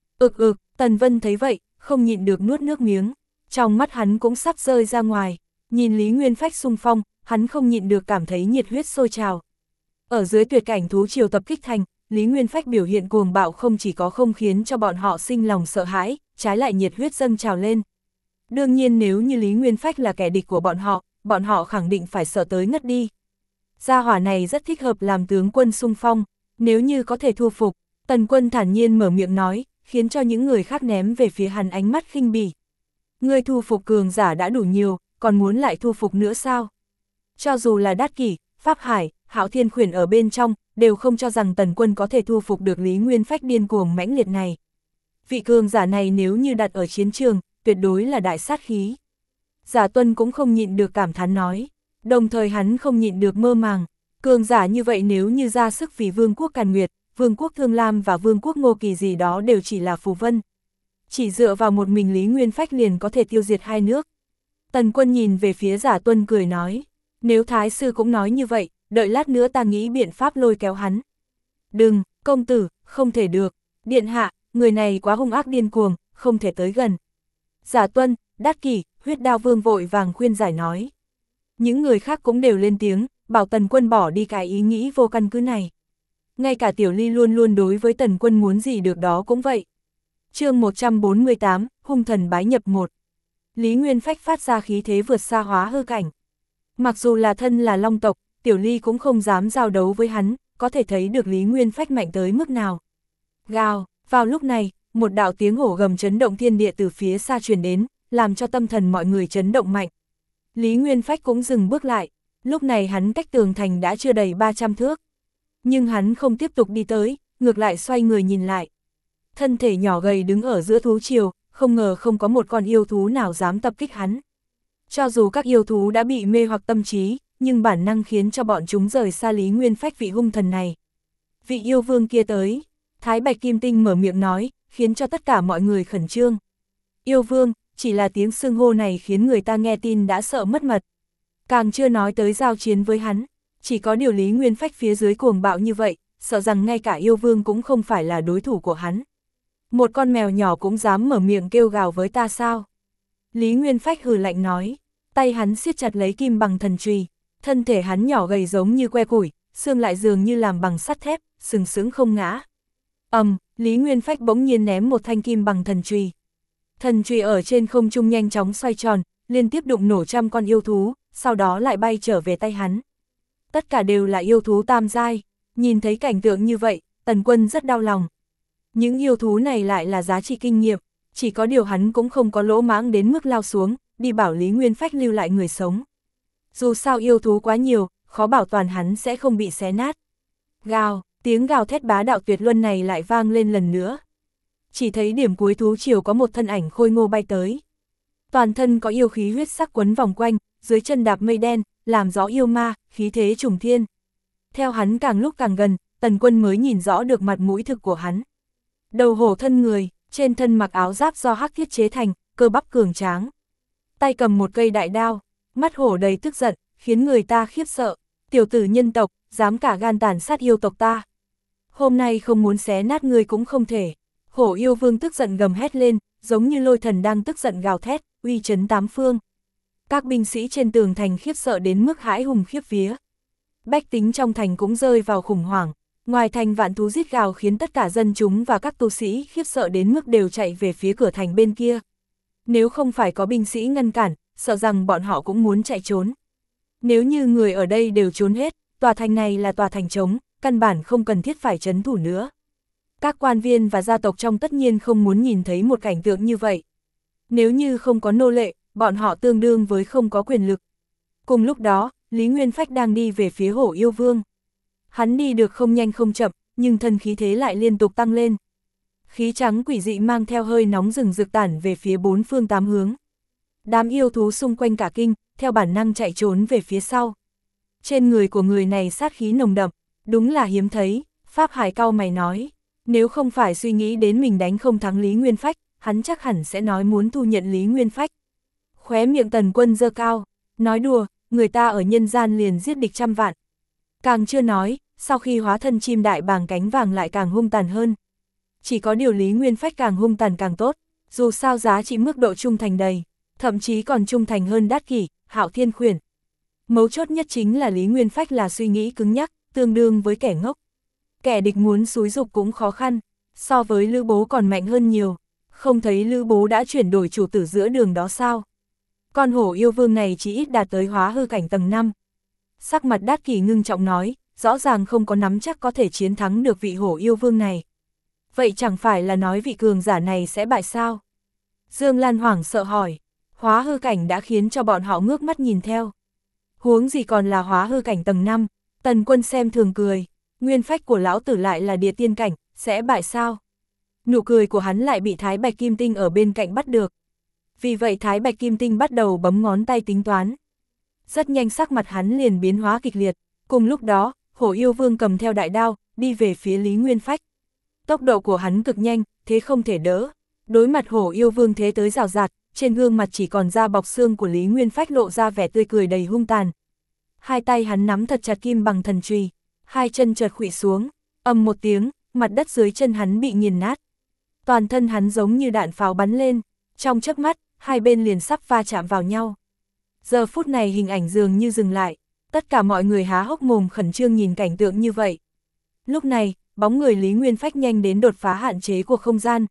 Tần Vân thấy vậy, không nhịn được nuốt nước miếng. Trong mắt hắn cũng sắp rơi ra ngoài. Nhìn Lý Nguyên Phách xung phong, hắn không nhịn được cảm thấy nhiệt huyết sôi trào. Ở dưới tuyệt cảnh thú triều tập kích thành, Lý Nguyên Phách biểu hiện cuồng bạo không chỉ có không khiến cho bọn họ sinh lòng sợ hãi, trái lại nhiệt huyết dâng trào lên. Đương nhiên nếu như Lý Nguyên Phách là kẻ địch của bọn họ khẳng định phải sợ tới ngất đi. Gia hỏa này rất thích hợp làm tướng quân xung phong, nếu như có thể thu phục, Tần Quân thản nhiên mở miệng nói, khiến cho những người khác ném về phía hắn ánh mắt khinh bỉ. Ngươi thu phục cường giả đã đủ nhiều, còn muốn lại thu phục nữa sao? Cho dù là Đát Kỷ, Pháp Hải, Hạo Thiên Khuyển ở bên trong, đều không cho rằng Tần Quân có thể thu phục được Lý Nguyên Phách điên cuồng mãnh liệt này. Vị cường giả này nếu như đặt ở chiến trường, tuyệt đối là đại sát khí. Giả Tuân cũng không nhịn được cảm thán nói, đồng thời hắn không nhịn được mơ màng, cường giả như vậy nếu như ra sức vì Vương quốc Càn Nguyệt, Vương quốc Thương Lam và Vương quốc Ngô Kỳ gì đó đều chỉ là phù vân. Chỉ dựa vào một mình Lý Nguyên Phách liền có thể tiêu diệt hai nước. Tần Quân nhìn về phía Giả Tuân cười nói, nếu Thái sư cũng nói như vậy, đợi lát nữa ta nghĩ biện pháp lôi kéo hắn. Đừng, công tử, không thể được, điện hạ, người này quá hung ác điên cuồng, không thể tới gần. Giả Tuân, Đát Kỷ, Huyết Đao Vương vội vàng khuyên giải nói. Những người khác cũng đều lên tiếng, bảo Tần Quân bỏ đi cái ý nghĩ vô căn cứ này. Ngay cả Tiểu Ly luôn luôn đối với Tần Quân muốn gì được đó cũng vậy. Chương 148, hung thần bái nhập 1. Lý Nguyên Phách phát ra khí thế vượt xa hóa hư cảnh. Mặc dù là thân là Long tộc, Tiểu Ly cũng không dám giao đấu với hắn, có thể thấy được Lý Nguyên Phách mạnh tới mức nào. Gào, vào lúc này, một đạo tiếng hổ gầm chấn động thiên địa từ phía xa truyền đến, làm cho tâm thần mọi người chấn động mạnh. Lý Nguyên Phách cũng dừng bước lại, lúc này hắn cách tường thành đã chưa đầy 300 thước. Nhưng hắn không tiếp tục đi tới, ngược lại xoay người nhìn lại. Thân thể nhỏ gầy đứng ở giữa thú triều, không ngờ không có một con yêu thú nào dám tập kích hắn. Cho dù các yêu thú đã bị mê hoặc tâm trí, nhưng bản năng khiến cho bọn chúng rời xa Lý Nguyên Phách vị hung thần này. Vị yêu vương kia tới, Thái Bạch Kim Tinh mở miệng nói, khiến cho tất cả mọi người khẩn trương. Yêu vương, chỉ là tiếng xưng hô này khiến người ta nghe tin đã sợ mất mật. Càng chưa nói tới giao chiến với hắn, chỉ có điều Lý Nguyên Phách phía dưới cuồng bạo như vậy, sợ rằng ngay cả yêu vương cũng không phải là đối thủ của hắn. Một con mèo nhỏ cũng dám mở miệng kêu gào với ta sao? Lý Nguyên Phách hừ lạnh nói, tay hắn siết chặt lấy kim bằng thần chùy, thân thể hắn nhỏ gầy giống như que củi, xương lại dường như làm bằng sắt thép, sừng sững không ngã. Lý Nguyên Phách bỗng nhiên ném một thanh kim bằng thần chùy. Thần chùy ở trên không trung nhanh chóng xoay tròn, liên tiếp đụng nổ trăm con yêu thú, sau đó lại bay trở về tay hắn. Tất cả đều là yêu thú tam giai, nhìn thấy cảnh tượng như vậy, Tần Quân rất đau lòng. Những yêu thú này lại là giá trị kinh nghiệm, chỉ có điều hắn cũng không có lỗ mãng đến mức lao xuống, đi bảo Lý Nguyên Phách lưu lại người sống. Dù sao yêu thú quá nhiều, khó bảo toàn hắn sẽ không bị xé nát. Gào, tiếng gào thét bá đạo tuyệt luân này lại vang lên lần nữa. Chỉ thấy điểm cuối thú triều có một thân ảnh khôi ngô bay tới. Toàn thân có yêu khí huyết sắc quấn vòng quanh, dưới chân đạp mây đen, làm gió yêu ma, khí thế trùng thiên. Theo hắn càng lúc càng gần, Tần Quân mới nhìn rõ được mặt mũi thực của hắn. Đầu hổ thân người, trên thân mặc áo giáp do hắc thiết chế thành, cơ bắp cường tráng. Tay cầm một cây đại đao, mắt hổ đầy tức giận, khiến người ta khiếp sợ. Tiểu tử nhân tộc, dám cả gan tàn sát yêu tộc ta. Hôm nay không muốn xé nát ngươi cũng không thể. Hổ yêu vương tức giận gầm hét lên, giống như lôi thần đang tức giận gào thét, uy chấn tám phương. Các binh sĩ trên tường thành khiếp sợ đến mức hãi hùng khiếp vía. Bách tính trong thành cũng rơi vào khủng hoảng. Ngoài thành vạn thú rít gào khiến tất cả dân chúng và các tu sĩ khiếp sợ đến mức đều chạy về phía cửa thành bên kia. Nếu không phải có binh sĩ ngăn cản, sợ rằng bọn họ cũng muốn chạy trốn. Nếu như người ở đây đều trốn hết, tòa thành này là tòa thành trống, căn bản không cần thiết phải trấn thủ nữa. Các quan viên và gia tộc trong tất nhiên không muốn nhìn thấy một cảnh tượng như vậy. Nếu như không có nô lệ, bọn họ tương đương với không có quyền lực. Cùng lúc đó, Lý Nguyên Phách đang đi về phía hổ yêu vương. Hắn đi được không nhanh không chậm, nhưng thân khí thế lại liên tục tăng lên. Khí trắng quỷ dị mang theo hơi nóng rừng rực tản về phía bốn phương tám hướng. Đám yêu thú xung quanh cả kinh, theo bản năng chạy trốn về phía sau. Trên người của người này sát khí nồng đậm, đúng là hiếm thấy. Pháp Hải cau mày nói, nếu không phải suy nghĩ đến mình đánh không thắng Lý Nguyên Phách, hắn chắc hẳn sẽ nói muốn thu nhận Lý Nguyên Phách. Khóe miệng Tần Quân giơ cao, nói đùa, người ta ở nhân gian liền giết địch 100 vạn. Càng chưa nói, sau khi hóa thân chim đại bàng cánh vàng lại càng hung tàn hơn. Chỉ có điều Lý Nguyên Phách càng hung tàn càng tốt, dù sao giá trị mức độ trung thành đầy, thậm chí còn trung thành hơn Đát Kỷ, Hạo Thiên Khuyển. Mấu chốt nhất chính là Lý Nguyên Phách là suy nghĩ cứng nhắc, tương đương với kẻ ngốc. Kẻ địch muốn xúi dục cũng khó khăn, so với Lữ Bố còn mạnh hơn nhiều. Không thấy Lữ Bố đã chuyển đổi chủ tử giữa đường đó sao? Con hổ yêu vương này chỉ ít đạt tới hóa hư cảnh tầng 5. Sắc mặt Đát Kỷ ngưng trọng nói, rõ ràng không có nắm chắc có thể chiến thắng được vị hổ yêu vương này. Vậy chẳng phải là nói vị cường giả này sẽ bại sao? Dương Lan hoảng sợ hỏi, hóa hư cảnh đã khiến cho bọn họ ngước mắt nhìn theo. Huống gì còn là hóa hư cảnh tầng 5, Tần Quân xem thường cười, Nguyên Phách của lão tử lại là địa tiên cảnh, sẽ bại sao? Nụ cười của hắn lại bị Thái Bạch Kim Tinh ở bên cạnh bắt được. Vì vậy Thái Bạch Kim Tinh bắt đầu bấm ngón tay tính toán. Rất nhanh sắc mặt hắn liền biến hóa kịch liệt, cùng lúc đó, hổ yêu vương cầm theo đại đao, đi về phía Lý Nguyên Phách. Tốc độ của hắn cực nhanh, thế không thể đỡ. Đối mặt hổ yêu vương thế tới rào rạt, trên gương mặt chỉ còn da bọc xương của Lý Nguyên Phách lộ ra vẻ tươi cười đầy hung tàn. Hai tay hắn nắm thật chặt kim bằng thần chùy, hai chân chợt khuỵu xuống, ầm một tiếng, mặt đất dưới chân hắn bị nghiền nát. Toàn thân hắn giống như đạn pháo bắn lên, trong chớp mắt, hai bên liền sắp va chạm vào nhau. Giờ phút này hình ảnh dường như dừng lại, tất cả mọi người há hốc mồm khẩn trương nhìn cảnh tượng như vậy. Lúc này, bóng người Lý Nguyên Phách nhanh đến đột phá hạn chế của không gian.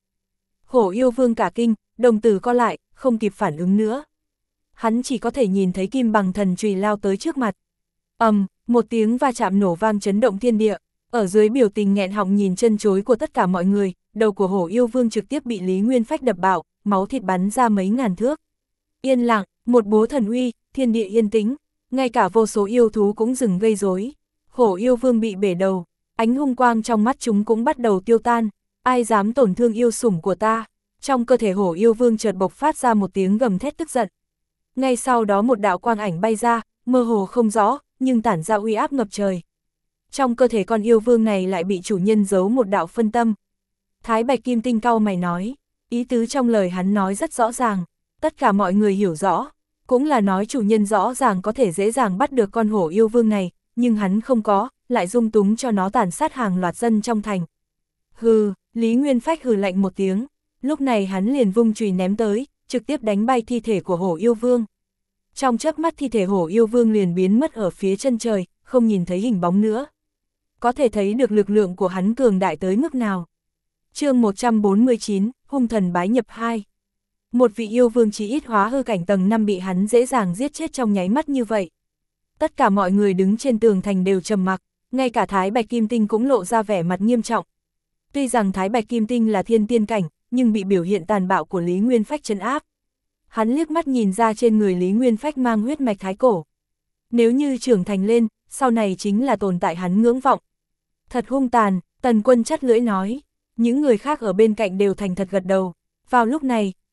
Hổ yêu vương cả kinh, đồng tử co lại, không kịp phản ứng nữa. Hắn chỉ có thể nhìn thấy kim bằng thần chùy lao tới trước mặt. Một tiếng va chạm nổ vang chấn động thiên địa, ở dưới biểu tình nghẹn họng nhìn chân chối của tất cả mọi người, đầu của hổ yêu vương trực tiếp bị Lý Nguyên Phách đập bạo, máu thịt bắn ra mấy ngàn thước. Yên lặng, một búa thần uy, thiên địa yên tĩnh, ngay cả vô số yêu thú cũng dừng gây rối. Hổ yêu vương bị bể đầu, ánh hung quang trong mắt chúng cũng bắt đầu tiêu tan, ai dám tổn thương yêu sủng của ta. Trong cơ thể hổ yêu vương chợt bộc phát ra một tiếng gầm thét tức giận. Ngay sau đó một đạo quang ảnh bay ra, mơ hồ không rõ, nhưng tản ra uy áp ngập trời. Trong cơ thể con yêu vương này lại bị chủ nhân giấu một đạo phân tâm. Thái Bạch Kim Tinh cau mày nói, ý tứ trong lời hắn nói rất rõ ràng, tất cả mọi người hiểu rõ, cũng là nói chủ nhân rõ ràng có thể dễ dàng bắt được con hổ yêu vương này, nhưng hắn không có, lại dung túng cho nó tàn sát hàng loạt dân trong thành. Hừ, Lý Nguyên Phách hừ lạnh một tiếng, lúc này hắn liền vung chùy ném tới, trực tiếp đánh bay thi thể của hổ yêu vương. Trong chớp mắt thi thể hổ yêu vương liền biến mất ở phía chân trời, không nhìn thấy hình bóng nữa. Có thể thấy được lực lượng của hắn cường đại tới mức nào. Chương 149, hung thần bái nhập 2. Một vị yêu vương chỉ ít hóa hư cảnh tầng 5 bị hắn dễ dàng giết chết trong nháy mắt như vậy. Tất cả mọi người đứng trên tường thành đều trầm mặc, ngay cả Thái Bạch Kim Tinh cũng lộ ra vẻ mặt nghiêm trọng. Tuy rằng Thái Bạch Kim Tinh là thiên tiên cảnh, nhưng bị biểu hiện tàn bạo của Lý Nguyên Phách trấn áp. Hắn liếc mắt nhìn ra trên người Lý Nguyên Phách mang huyết mạch thái cổ. Nếu như trưởng thành lên, sau này chính là tồn tại hắn ngưỡng vọng. Thật hung tàn, Tần Quân chắt lưỡi nói. Những người khác ở bên cạnh đều thành thật gật đầu. Vào lúc này,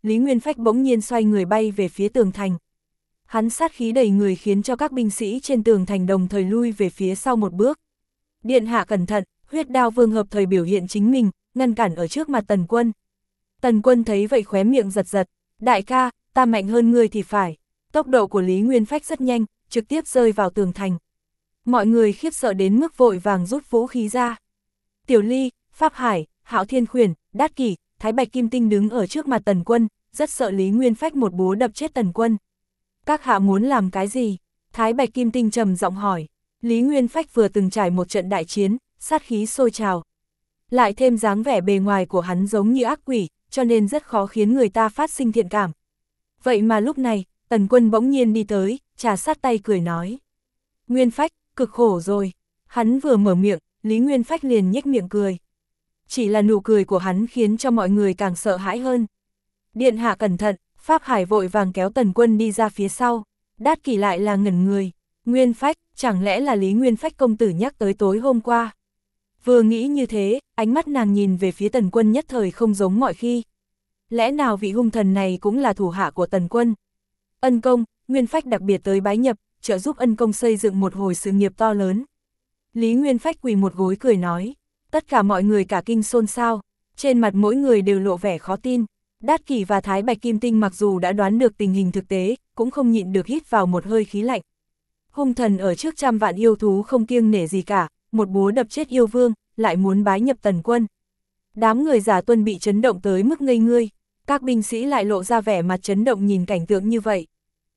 Lý Nguyên Phách bỗng nhiên xoay người bay về phía tường thành. Hắn sát khí đầy người khiến cho các binh sĩ trên tường thành đồng thời lui về phía sau một bước. Điện hạ cẩn thận, Huyết Đao Vương hợp thời biểu hiện chính mình, ngăn cản ở trước mặt Tần Quân. Tần Quân thấy vậy khóe miệng giật giật, đại ca, ta mạnh hơn ngươi thì phải. Tốc độ của Lý Nguyên Phách rất nhanh, trực tiếp rơi vào tường thành. Mọi người khiếp sợ đến mức vội vàng rút vũ khí ra. Tiểu Ly, Pháp Hải, Hạo Thiên Khuyển, Đát Kỷ, Thái Bạch Kim Tinh đứng ở trước mặt Tần Quân, rất sợ Lý Nguyên Phách một búa đập chết Tần Quân. Các hạ muốn làm cái gì? Thái Bạch Kim Tinh trầm giọng hỏi. Lý Nguyên Phách vừa từng trải một trận đại chiến, sát khí sôi trào. Lại thêm dáng vẻ bề ngoài của hắn giống như ác quỷ, cho nên rất khó khiến người ta phát sinh thiện cảm. Vậy mà lúc này, Tần Quân bỗng nhiên đi tới, trà sát tay cười nói. Nguyên Phách, cực khổ rồi. Hắn vừa mở miệng, Lý Nguyên Phách liền nhếch miệng cười. Chỉ là nụ cười của hắn khiến cho mọi người càng sợ hãi hơn. Điện hạ cẩn thận, Pháp Hải vội vàng kéo Tần Quân đi ra phía sau. Đát Kỷ lại là ngẩn người. Nguyên Phách, chẳng lẽ là Lý Nguyên Phách công tử nhắc tới tối hôm qua? Vừa nghĩ như thế, ánh mắt nàng nhìn về phía Tần Quân nhất thời không giống mọi khi. Lẽ nào vị hung thần này cũng là thủ hạ của Tần Quân? Ân công, Nguyên Phách đặc biệt tới bái nhập, trợ giúp ân công xây dựng một hồi sự nghiệp to lớn. Lý Nguyên Phách quỳ một gối cười nói. Tất cả mọi người cả kinh xôn xao, trên mặt mỗi người đều lộ vẻ khó tin. Đát Kỷ và Thái Bạch Kim Tinh mặc dù đã đoán được tình hình thực tế, cũng không nhịn được hít vào một hơi khí lạnh. Hung thần ở trước trăm vạn yêu thú không kiêng nể gì cả, một búa đập chết yêu vương, lại muốn bái nhập Tần Quân. Đám người Giả Tuân bị chấn động tới mức ngây ngươi, các binh sĩ lại lộ ra vẻ mặt chấn động nhìn cảnh tượng như vậy.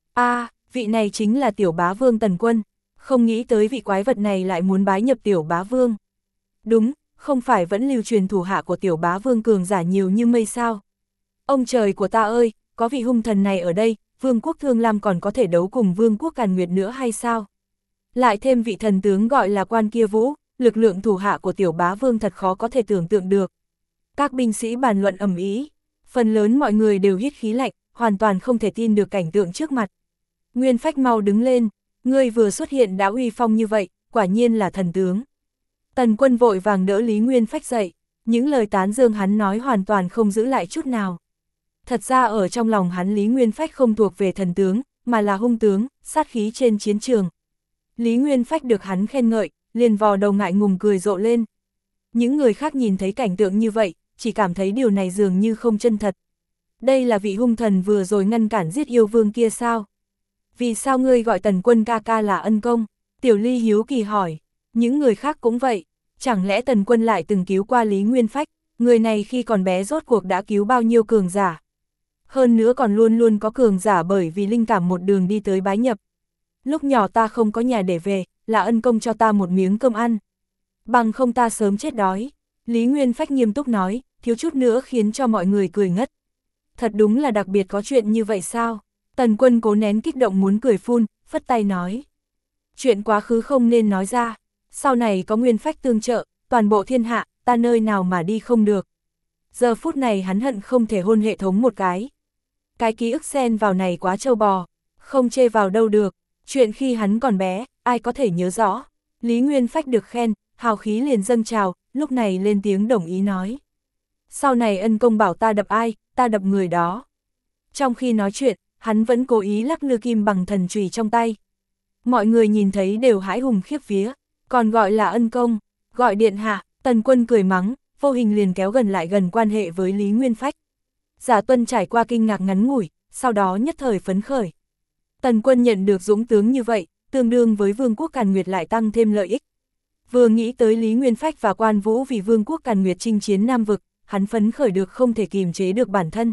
Vị này chính là tiểu bá vương Tần Quân, không nghĩ tới vị quái vật này lại muốn bái nhập tiểu bá vương. Đúng, không phải vẫn lưu truyền thủ hạ của tiểu bá vương cường giả nhiều như mây sao? Ông trời của ta ơi, có vị hung thần này ở đây, vương quốc Thương Lam còn có thể đấu cùng vương quốc Càn Nguyệt nữa hay sao? Lại thêm vị thần tướng gọi là Quan Kia Vũ, lực lượng thủ hạ của tiểu bá vương thật khó có thể tưởng tượng được. Các binh sĩ bàn luận ầm ĩ, phần lớn mọi người đều hít khí lạnh, hoàn toàn không thể tin được cảnh tượng trước mặt. Nguyên Phách mau đứng lên, ngươi vừa xuất hiện đã uy phong như vậy, quả nhiên là thần tướng. Tần Quân vội vàng đỡ Lý Nguyên Phách dậy, những lời tán dương hắn nói hoàn toàn không giữ lại chút nào. Thật ra ở trong lòng hắn Lý Nguyên Phách không thuộc về thần tướng, mà là hung tướng, sát khí trên chiến trường. Lý Nguyên Phách được hắn khen ngợi, liền vò đầu ngại ngùng cười rộ lên. Những người khác nhìn thấy cảnh tượng như vậy, chỉ cảm thấy điều này dường như không chân thật. Đây là vị hung thần vừa rồi ngăn cản giết yêu vương kia sao? Vì sao ngươi gọi Tần Quân ca ca là ân công? Tiểu Ly hiếu kỳ hỏi. Những người khác cũng vậy. Chẳng lẽ Tần Quân lại từng cứu qua Lý Nguyên Phách? Người này khi còn bé rốt cuộc đã cứu bao nhiêu cường giả? Hơn nữa còn luôn luôn có cường giả bởi vì linh cảm một đường đi tới bái nhập. Lúc nhỏ ta không có nhà để về, là ân công cho ta một miếng cơm ăn. Bằng không ta sớm chết đói. Lý Nguyên Phách nghiêm túc nói, thiếu chút nữa khiến cho mọi người cười ngất. Thật đúng là đặc biệt có chuyện như vậy sao? Tần Quân cố nén kích động muốn cười phun, phất tay nói. Chuyện quá khứ không nên nói ra, sau này có Nguyên Phách tương trợ, toàn bộ thiên hạ, ta nơi nào mà đi không được. Giờ phút này hắn hận không thể hôn hệ thống một cái. Cái ký ức xen vào này quá trâu bò, không chê vào đâu được, chuyện khi hắn còn bé, ai có thể nhớ rõ. Lý Nguyên Phách được khen, hào khí liền dâng trào, lúc này lên tiếng đồng ý nói. Sau này ân công bảo ta đập ai, ta đập người đó. Trong khi nói chuyện, hắn vẫn cố ý lắc lư kim bằng thần chùy trong tay. Mọi người nhìn thấy đều hãi hùng khiếp vía, còn gọi là ân công, gọi điện hạ. Tần Quân cười mắng, vô hình liền kéo gần lại gần quan hệ với Lý Nguyên Phách. Giả Tuân trải qua kinh ngạc ngắn ngủi, sau đó nhất thời phấn khởi. Tần Quân nhận được dũng tướng như vậy, tương đương với vương quốc Càn Nguyệt lại tăng thêm lợi ích. Vừa nghĩ tới Lý Nguyên Phách và Quan Vũ vì vương quốc Càn Nguyệt chinh chiến Nam Vực, hắn phấn khởi được không thể kìm chế được bản thân.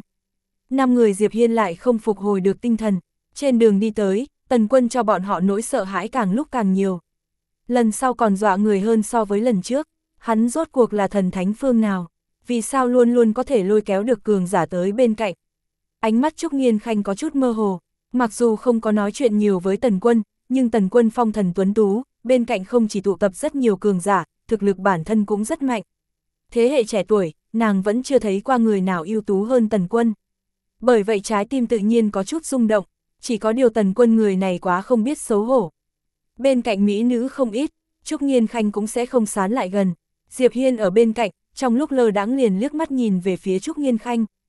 5 người Diệp Hiên lại không phục hồi được tinh thần, trên đường đi tới, Tần Quân cho bọn họ nỗi sợ hãi càng lúc càng nhiều. Lần sau còn dọa người hơn so với lần trước, hắn rốt cuộc là thần thánh phương nào, vì sao luôn luôn có thể lôi kéo được cường giả tới bên cạnh. Ánh mắt Trúc Nghiên Khanh có chút mơ hồ, mặc dù không có nói chuyện nhiều với Tần Quân, nhưng Tần Quân phong thần tuấn tú, bên cạnh không chỉ tụ tập rất nhiều cường giả, thực lực bản thân cũng rất mạnh. Thế hệ trẻ tuổi, nàng vẫn chưa thấy qua người nào ưu tú hơn Tần Quân. Bởi vậy trái tim tự nhiên có chút rung động, chỉ có điều Tần Quân người này quá không biết xấu hổ. Bên cạnh mỹ nữ không ít, Trúc Nghiên Khanh cũng sẽ không sán lại gần. Diệp Hiên ở bên cạnh, trong lúc lơ đãng liền liếc mắt nhìn về phía Trúc Nghiên Khanh.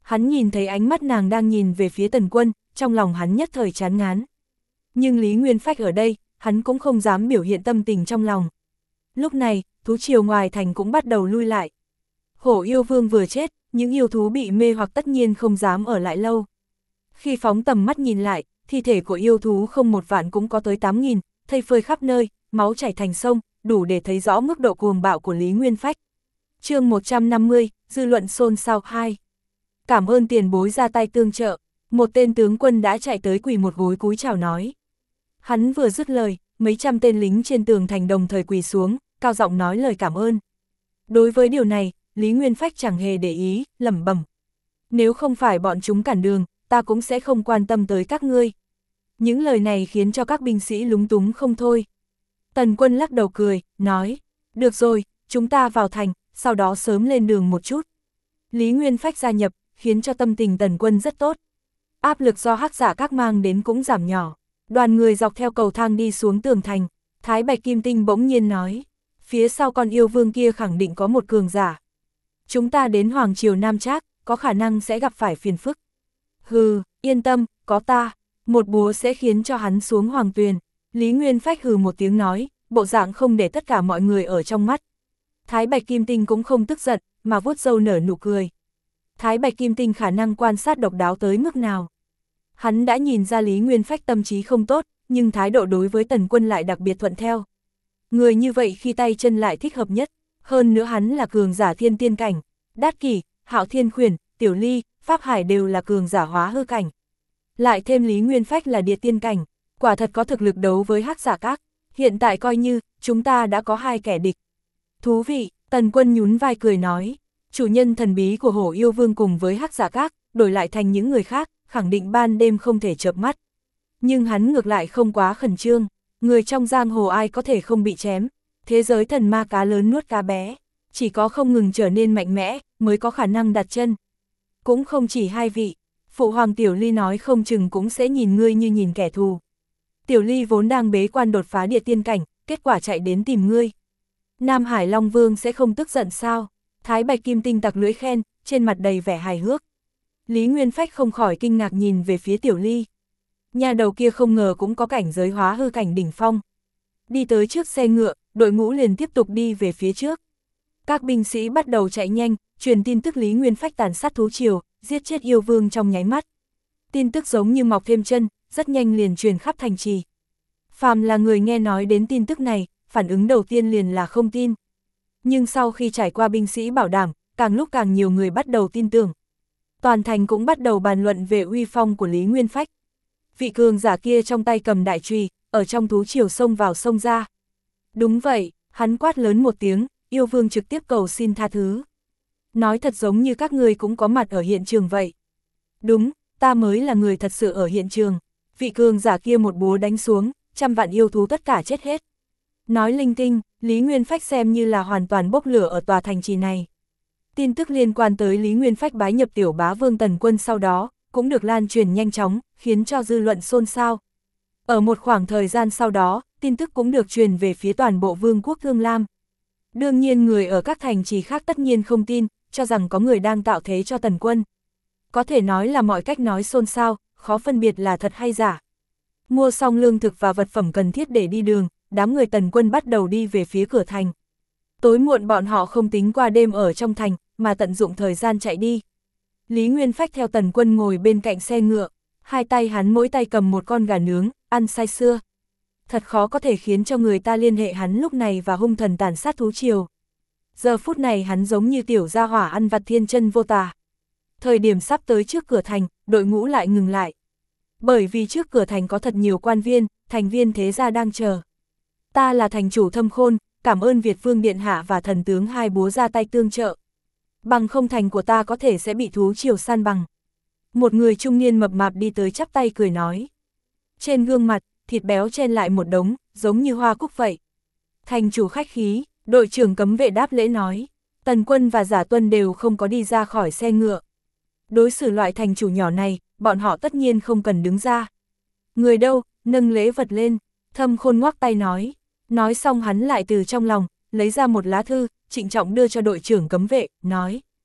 Hắn nhìn thấy ánh mắt nàng đang nhìn về phía Tần Quân, trong lòng hắn nhất thời chán ngán. Nhưng Lý Nguyên Phách ở đây, hắn cũng không dám biểu hiện tâm tình trong lòng. Lúc này, thú triều ngoài thành cũng bắt đầu lui lại. Hổ yêu vương vừa chết, những yêu thú bị mê hoặc tất nhiên không dám ở lại lâu. Khi phóng tầm mắt nhìn lại, thi thể của yêu thú không một vạn cũng có tới 8.000, thây phơi khắp nơi, máu chảy thành sông, đủ để thấy rõ mức độ cuồng bạo của Lý Nguyên Phách. Chương 150, dư luận xôn xao 2. Cảm ơn tiền bối ra tay tương trợ, một tên tướng quân đã chạy tới quỳ một gối cúi chào nói. Hắn vừa dứt lời, mấy trăm tên lính trên tường thành đồng thời quỳ xuống, cao giọng nói lời cảm ơn. Đối với điều này, Lý Nguyên Phách chẳng hề để ý, lẩm bẩm. Nếu không phải bọn chúng cản đường, ta cũng sẽ không quan tâm tới các ngươi. Những lời này khiến cho các binh sĩ lúng túng không thôi. Tần Quân lắc đầu cười, nói, được rồi, chúng ta vào thành, sau đó sớm lên đường một chút. Lý Nguyên Phách gia nhập, khiến cho tâm tình Tần Quân rất tốt. Áp lực do Hắc Giả Các mang đến cũng giảm nhỏ. Đoàn người dọc theo cầu thang đi xuống tường thành, Thái Bạch Kim Tinh bỗng nhiên nói, phía sau con yêu vương kia khẳng định có một cường giả. Chúng ta đến Hoàng Triều Nam Trác, có khả năng sẽ gặp phải phiền phức. Hừ, yên tâm, có ta, một búa sẽ khiến cho hắn xuống hoàng tuyền. Lý Nguyên Phách hừ một tiếng nói, bộ dạng không để tất cả mọi người ở trong mắt. Thái Bạch Kim Tinh cũng không tức giận, mà vuốt râu nở nụ cười. Thái Bạch Kim Tinh khả năng quan sát độc đáo tới mức nào. Hắn đã nhìn ra Lý Nguyên Phách tâm trí không tốt, nhưng thái độ đối với Tần Quân lại đặc biệt thuận theo. Người như vậy khi tay chân lại thích hợp nhất, hơn nữa hắn là cường giả thiên tiên cảnh. Đát Kỷ, Hạo Thiên Khuyển, Tiểu Ly, Pháp Hải đều là cường giả hóa hư cảnh. Lại thêm Lý Nguyên Phách là địa tiên cảnh, quả thật có thực lực đấu với Hắc Giả Các. Hiện tại coi như, chúng ta đã có 2 kẻ địch. Thú vị, Tần Quân nhún vai cười nói, chủ nhân thần bí của Hổ Yêu Vương cùng với Hắc Giả Các, đổi lại thành những người khác, khẳng định ban đêm không thể chợp mắt. Nhưng hắn ngược lại không quá khẩn trương, người trong giang hồ ai có thể không bị chém, thế giới thần ma cá lớn nuốt cá bé, chỉ có không ngừng trở nên mạnh mẽ, mới có khả năng đặt chân. Cũng không chỉ 2 vị, Phụ Hoàng Tiểu Ly nói không chừng cũng sẽ nhìn ngươi như nhìn kẻ thù. Tiểu Ly vốn đang bế quan đột phá địa tiên cảnh, kết quả chạy đến tìm ngươi. Nam Hải Long Vương sẽ không tức giận sao? Thái Bạch Kim Tinh tặc lưỡi khen, trên mặt đầy vẻ hài hước. Lý Nguyên Phách không khỏi kinh ngạc nhìn về phía Tiểu Ly. Nhà đầu kia không ngờ cũng có cảnh giới hóa hư cảnh đỉnh phong. Đi tới trước xe ngựa, đội ngũ liền tiếp tục đi về phía trước. Các binh sĩ bắt đầu chạy nhanh, truyền tin tức Lý Nguyên Phách tàn sát thú triều, giết chết yêu vương trong nháy mắt. Tin tức giống như mọc thêm chân, rất nhanh liền truyền khắp thành trì. Phàm là người nghe nói đến tin tức này, phản ứng đầu tiên liền là không tin. Nhưng sau khi trải qua binh sĩ bảo đảm, càng lúc càng nhiều người bắt đầu tin tưởng. Toàn thành cũng bắt đầu bàn luận về uy phong của Lý Nguyên Phách. Vị cường giả kia trong tay cầm đại chùy, ở trong thú triều xông vào xông ra. Đúng vậy, hắn quát lớn một tiếng, yêu vương trực tiếp cầu xin tha thứ. Nói thật giống như các người cũng có mặt ở hiện trường vậy. Đúng, ta mới là người thật sự ở hiện trường. Vị cường giả kia một búa đánh xuống, trăm vạn yêu thú tất cả chết hết. Nói linh tinh, Lý Nguyên Phách xem như là hoàn toàn bốc lửa ở tòa thành trì này. Tin tức liên quan tới Lý Nguyên Phách bái nhập tiểu bá vương Tần Quân sau đó, cũng được lan truyền nhanh chóng, khiến cho dư luận xôn xao. Ở một khoảng thời gian sau đó, tin tức cũng được truyền về phía toàn bộ vương quốc Thương Lam. Đương nhiên người ở các thành trì khác tất nhiên không tin, cho rằng có người đang tạo thế cho Tần Quân. Có thể nói là mọi cách nói xôn xao, khó phân biệt là thật hay giả. Mua xong lương thực và vật phẩm cần thiết để đi đường, đám người Tần Quân bắt đầu đi về phía cửa thành. Tối muộn bọn họ không tính qua đêm ở trong thành, mà tận dụng thời gian chạy đi. Lý Nguyên Phách theo Tần Quân ngồi bên cạnh xe ngựa, 2 tay hắn mỗi tay cầm một con gà nướng, ăn say sưa. Thật khó có thể khiến cho người ta liên hệ hắn lúc này và hung thần tàn sát thú triều. Giờ phút này hắn giống như tiểu gia hỏa ăn vặt thiên chân vô tà. Thời điểm sắp tới trước cửa thành, đội ngũ lại ngừng lại. Bởi vì trước cửa thành có thật nhiều quan viên, thành viên thế gia đang chờ. Ta là thành chủ Thâm Khôn, cảm ơn Việt Vương Điện Hạ và thần tướng Hai Búa ra tay tương trợ. Bằng không thành của ta có thể sẽ bị thú triều san bằng. Một người trung niên mập mạp đi tới chắp tay cười nói. Trên gương mặt, thịt béo chen lại một đống, giống như hoa cúc vậy. Thành chủ khách khí, đội trưởng cấm vệ đáp lễ nói. Tần Quân và Giả Tuân đều không có đi ra khỏi xe ngựa. Đối xử loại thành chủ nhỏ này, bọn họ tất nhiên không cần đứng ra. Người đâu, nâng lễ vật lên, Thâm Khôn ngoắc tay nói. Nói xong hắn lại từ trong lòng, lấy ra một lá thư, trịnh trọng đưa cho đội trưởng cấm vệ, nói.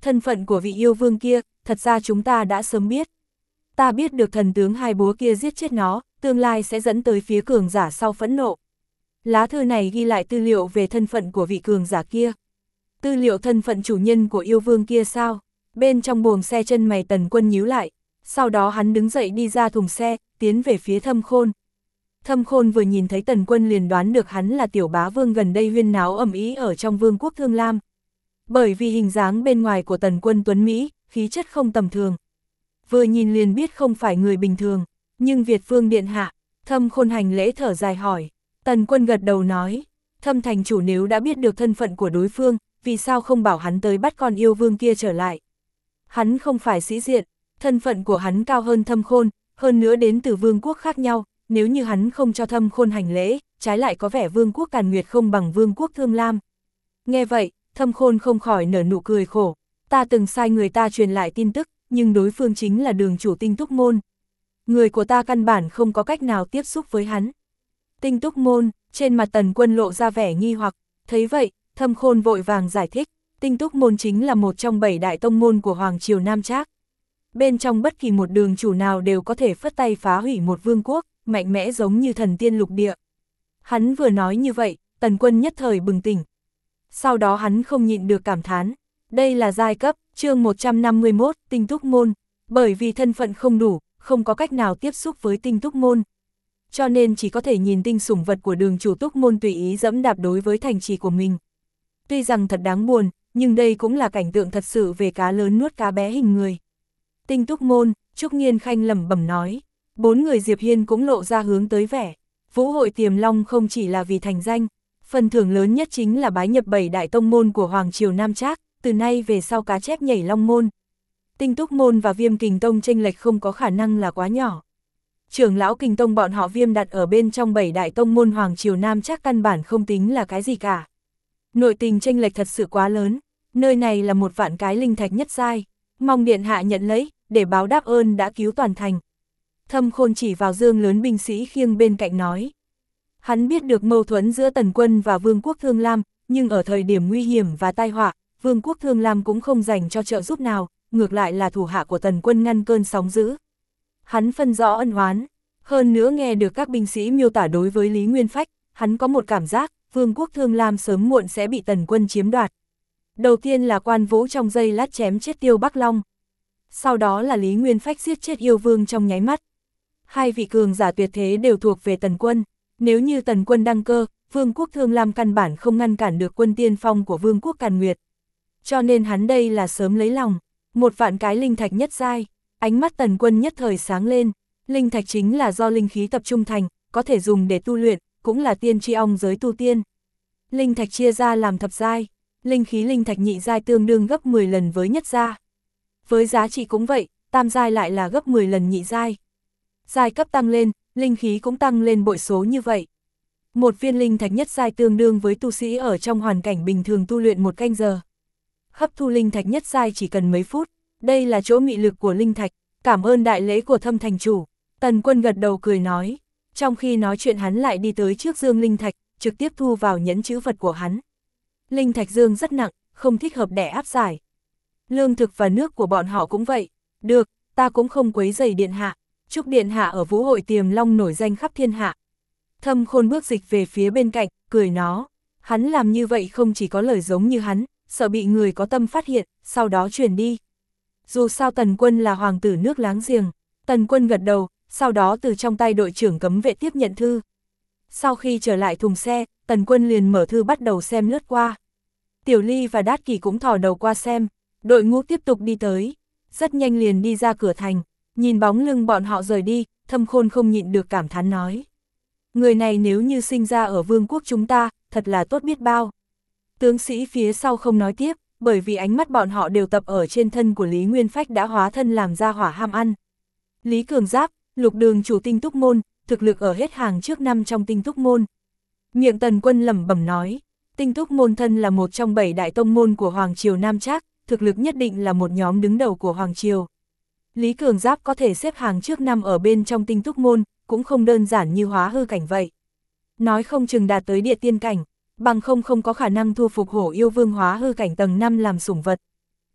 thân phận của vị yêu vương kia, thật ra chúng ta đã sớm biết. Ta biết được thần tướng hai búa kia giết chết nó, tương lai sẽ dẫn tới phía cường giả sau phẫn nộ. Lá thư này ghi lại tư liệu về thân phận của vị cường giả kia. Tư liệu thân phận chủ nhân của yêu vương kia sao? Bên trong buồng xe chân mày Tần Quân nhíu lại, sau đó hắn đứng dậy đi ra thùng xe, tiến về phía Thâm Khôn. Thâm Khôn vừa nhìn thấy Tần Quân liền đoán được hắn là tiểu bá vương gần đây huyên náo ầm ĩ ở trong vương quốc Thương Lam. Bởi vì hình dáng bên ngoài của Tần Quân tuấn Mỹ, khí chất không tầm thường. Vừa nhìn liền biết không phải người bình thường, nhưng Việt Vương điện hạ, Thâm Khôn hành lễ thở dài hỏi. Tần Quân gật đầu nói, Thâm thành chủ nếu đã biết được thân phận của đối phương, vì sao không bảo hắn tới bắt con yêu vương kia trở lại. Hắn không phải sĩ diện, thân phận của hắn cao hơn Thâm Khôn, hơn nữa đến từ vương quốc khác nhau, nếu như hắn không cho Thâm Khôn hành lễ, trái lại có vẻ vương quốc Càn Nguyệt không bằng vương quốc Thương Lam. Nghe vậy, Thâm Khôn không khỏi nở nụ cười khổ, ta từng sai người ta truyền lại tin tức, nhưng đối phương chính là Đường chủ Tinh Túc Môn. Người của ta căn bản không có cách nào tiếp xúc với hắn. Tinh Túc Môn, trên mặt Tần Quân lộ ra vẻ nghi hoặc, thấy vậy, Thâm Khôn vội vàng giải thích, Tinh Túc Môn chính là một trong 7 đại tông môn của Hoàng Triều Nam Trác. Bên trong bất kỳ một đường chủ nào đều có thể phất tay phá hủy một vương quốc, mạnh mẽ giống như thần tiên lục địa. Hắn vừa nói như vậy, Tần Quân nhất thời bừng tỉnh. Sau đó hắn không nhịn được cảm thán, đây là giai cấp, chương 151, Tinh Túc Môn, bởi vì thân phận không đủ, không có cách nào tiếp xúc với Tinh Túc Môn. Cho nên chỉ có thể nhìn tinh sủng vật của Đường chủ Túc Môn tùy ý dẫm đạp đối với thành trì của mình. Tuy rằng thật đáng buồn, nhưng đây cũng là cảnh tượng thật sự về cá lớn nuốt cá bé hình người. Tinh Túc Môn, Trúc Nghiên Khanh lẩm bẩm nói, 4 người Diệp Hiên cũng lộ ra hướng tới vẻ. Vũ hội Tiềm Long không chỉ là vì thành danh, phần thưởng lớn nhất chính là bái nhập 7 đại tông môn của Hoàng Triều Nam Trác, từ nay về sau cá chép nhảy Long Môn. Tinh Túc Môn và Viêm Kình Tông chênh lệch không có khả năng là quá nhỏ. Trưởng lão Kình Tông bọn họ Viêm đặt ở bên trong 7 đại tông môn Hoàng Triều Nam Trác căn bản không tính là cái gì cả. Nội tình chênh lệch thật sự quá lớn, nơi này là một vạn cái linh thạch nhất giai, mong điện hạ nhận lấy, để báo đáp ơn đã cứu toàn thành. Thâm Khôn chỉ vào dương lớn binh sĩ khiêng bên cạnh nói. Hắn biết được mâu thuẫn giữa Tần Quân và Vương quốc Thương Lam, nhưng ở thời điểm nguy hiểm và tai họa, Vương quốc Thương Lam cũng không dành cho trợ giúp nào, ngược lại là thủ hạ của Tần Quân ngăn cơn sóng dữ. Hắn phân rõ ân oán, hơn nữa nghe được các binh sĩ miêu tả đối với Lý Nguyên Phách, hắn có một cảm giác, Vương quốc Thương Lam sớm muộn sẽ bị Tần Quân chiếm đoạt. Đầu tiên là Quan Vũ trong giây lát chém chết Tiêu Bắc Long. Sau đó là Lý Nguyên Phách giết chết yêu vương trong nháy mắt. Hai vị cường giả tuyệt thế đều thuộc về Tần Quân. Nếu như Tần Quân đăng cơ, Vương quốc Thương Lam căn bản không ngăn cản được quân tiên phong của Vương quốc Càn Nguyệt. Cho nên hắn đây là sớm lấy lòng. Một vạn cái linh thạch nhất giai, ánh mắt Tần Quân nhất thời sáng lên. Linh thạch chính là do linh khí tập trung thành, có thể dùng để tu luyện, cũng là tiên tri ong giới tu tiên. Linh thạch chia ra làm thập giai, linh khí linh thạch nhị giai tương đương gấp 10 lần với nhất gia. Với giá trị cũng vậy, tam giai lại là gấp 10 lần nhị giai. Giai cấp tăng lên, linh khí cũng tăng lên bội số như vậy. Một viên linh thạch nhất giai tương đương với tu sĩ ở trong hoàn cảnh bình thường tu luyện 1 canh giờ. Hấp thu linh thạch nhất giai chỉ cần mấy phút, đây là chỗ mị lực của linh thạch, cảm ơn đại lễ của Thâm thành chủ. Tần Quân gật đầu cười nói, trong khi nói chuyện hắn lại đi tới trước dương linh thạch, trực tiếp thu vào nhẫn chữ vật của hắn. Linh thạch dương rất nặng, không thích hợp để áp giải. Lương thực và nước của bọn họ cũng vậy. Được, ta cũng không quấy rầy điện hạ. Chúc điện hạ ở Vũ hội Tiềm Long nổi danh khắp thiên hạ. Thâm Khôn bước dịch về phía bên cạnh, cười nó. Hắn làm như vậy không chỉ có lời giống như hắn, sợ bị người có tâm phát hiện, sau đó truyền đi. Dù sao Tần Quân là hoàng tử nước láng giềng. Tần Quân gật đầu, sau đó từ trong tay đội trưởng cấm vệ tiếp nhận thư. Sau khi trở lại thùng xe, Tần Quân liền mở thư bắt đầu xem lướt qua. Tiểu Ly và Đát Kỷ cũng thò đầu qua xem, đội ngũ tiếp tục đi tới. Rất nhanh liền đi ra cửa thành, nhìn bóng lưng bọn họ rời đi, Thâm Khôn không nhịn được cảm thán nói. Người này nếu như sinh ra ở vương quốc chúng ta, thật là tốt biết bao. Tướng sĩ phía sau không nói tiếp, bởi vì ánh mắt bọn họ đều tập ở trên thân của Lý Nguyên Phách đã hóa thân làm ra hỏa ham ăn. Lý Cường Giáp, Lục Đường chủ Tinh Túc Môn, thực lực ở hết hàng trước năm trong Tinh Túc Môn. Miệng Tần Quân lẩm bẩm nói, Tinh Túc Môn thân là một trong 7 đại tông môn của Hoàng Triều Nam Trác, thực lực nhất định là một nhóm đứng đầu của Hoàng Triều. Lý Cường Giáp có thể xếp hàng trước năm ở bên trong Tinh Túc Môn, cũng không đơn giản như hóa hư cảnh vậy. Nói không chừng đạt tới địa tiên cảnh, bằng không có khả năng thu phục hổ yêu vương hóa hư cảnh tầng 5 làm sủng vật.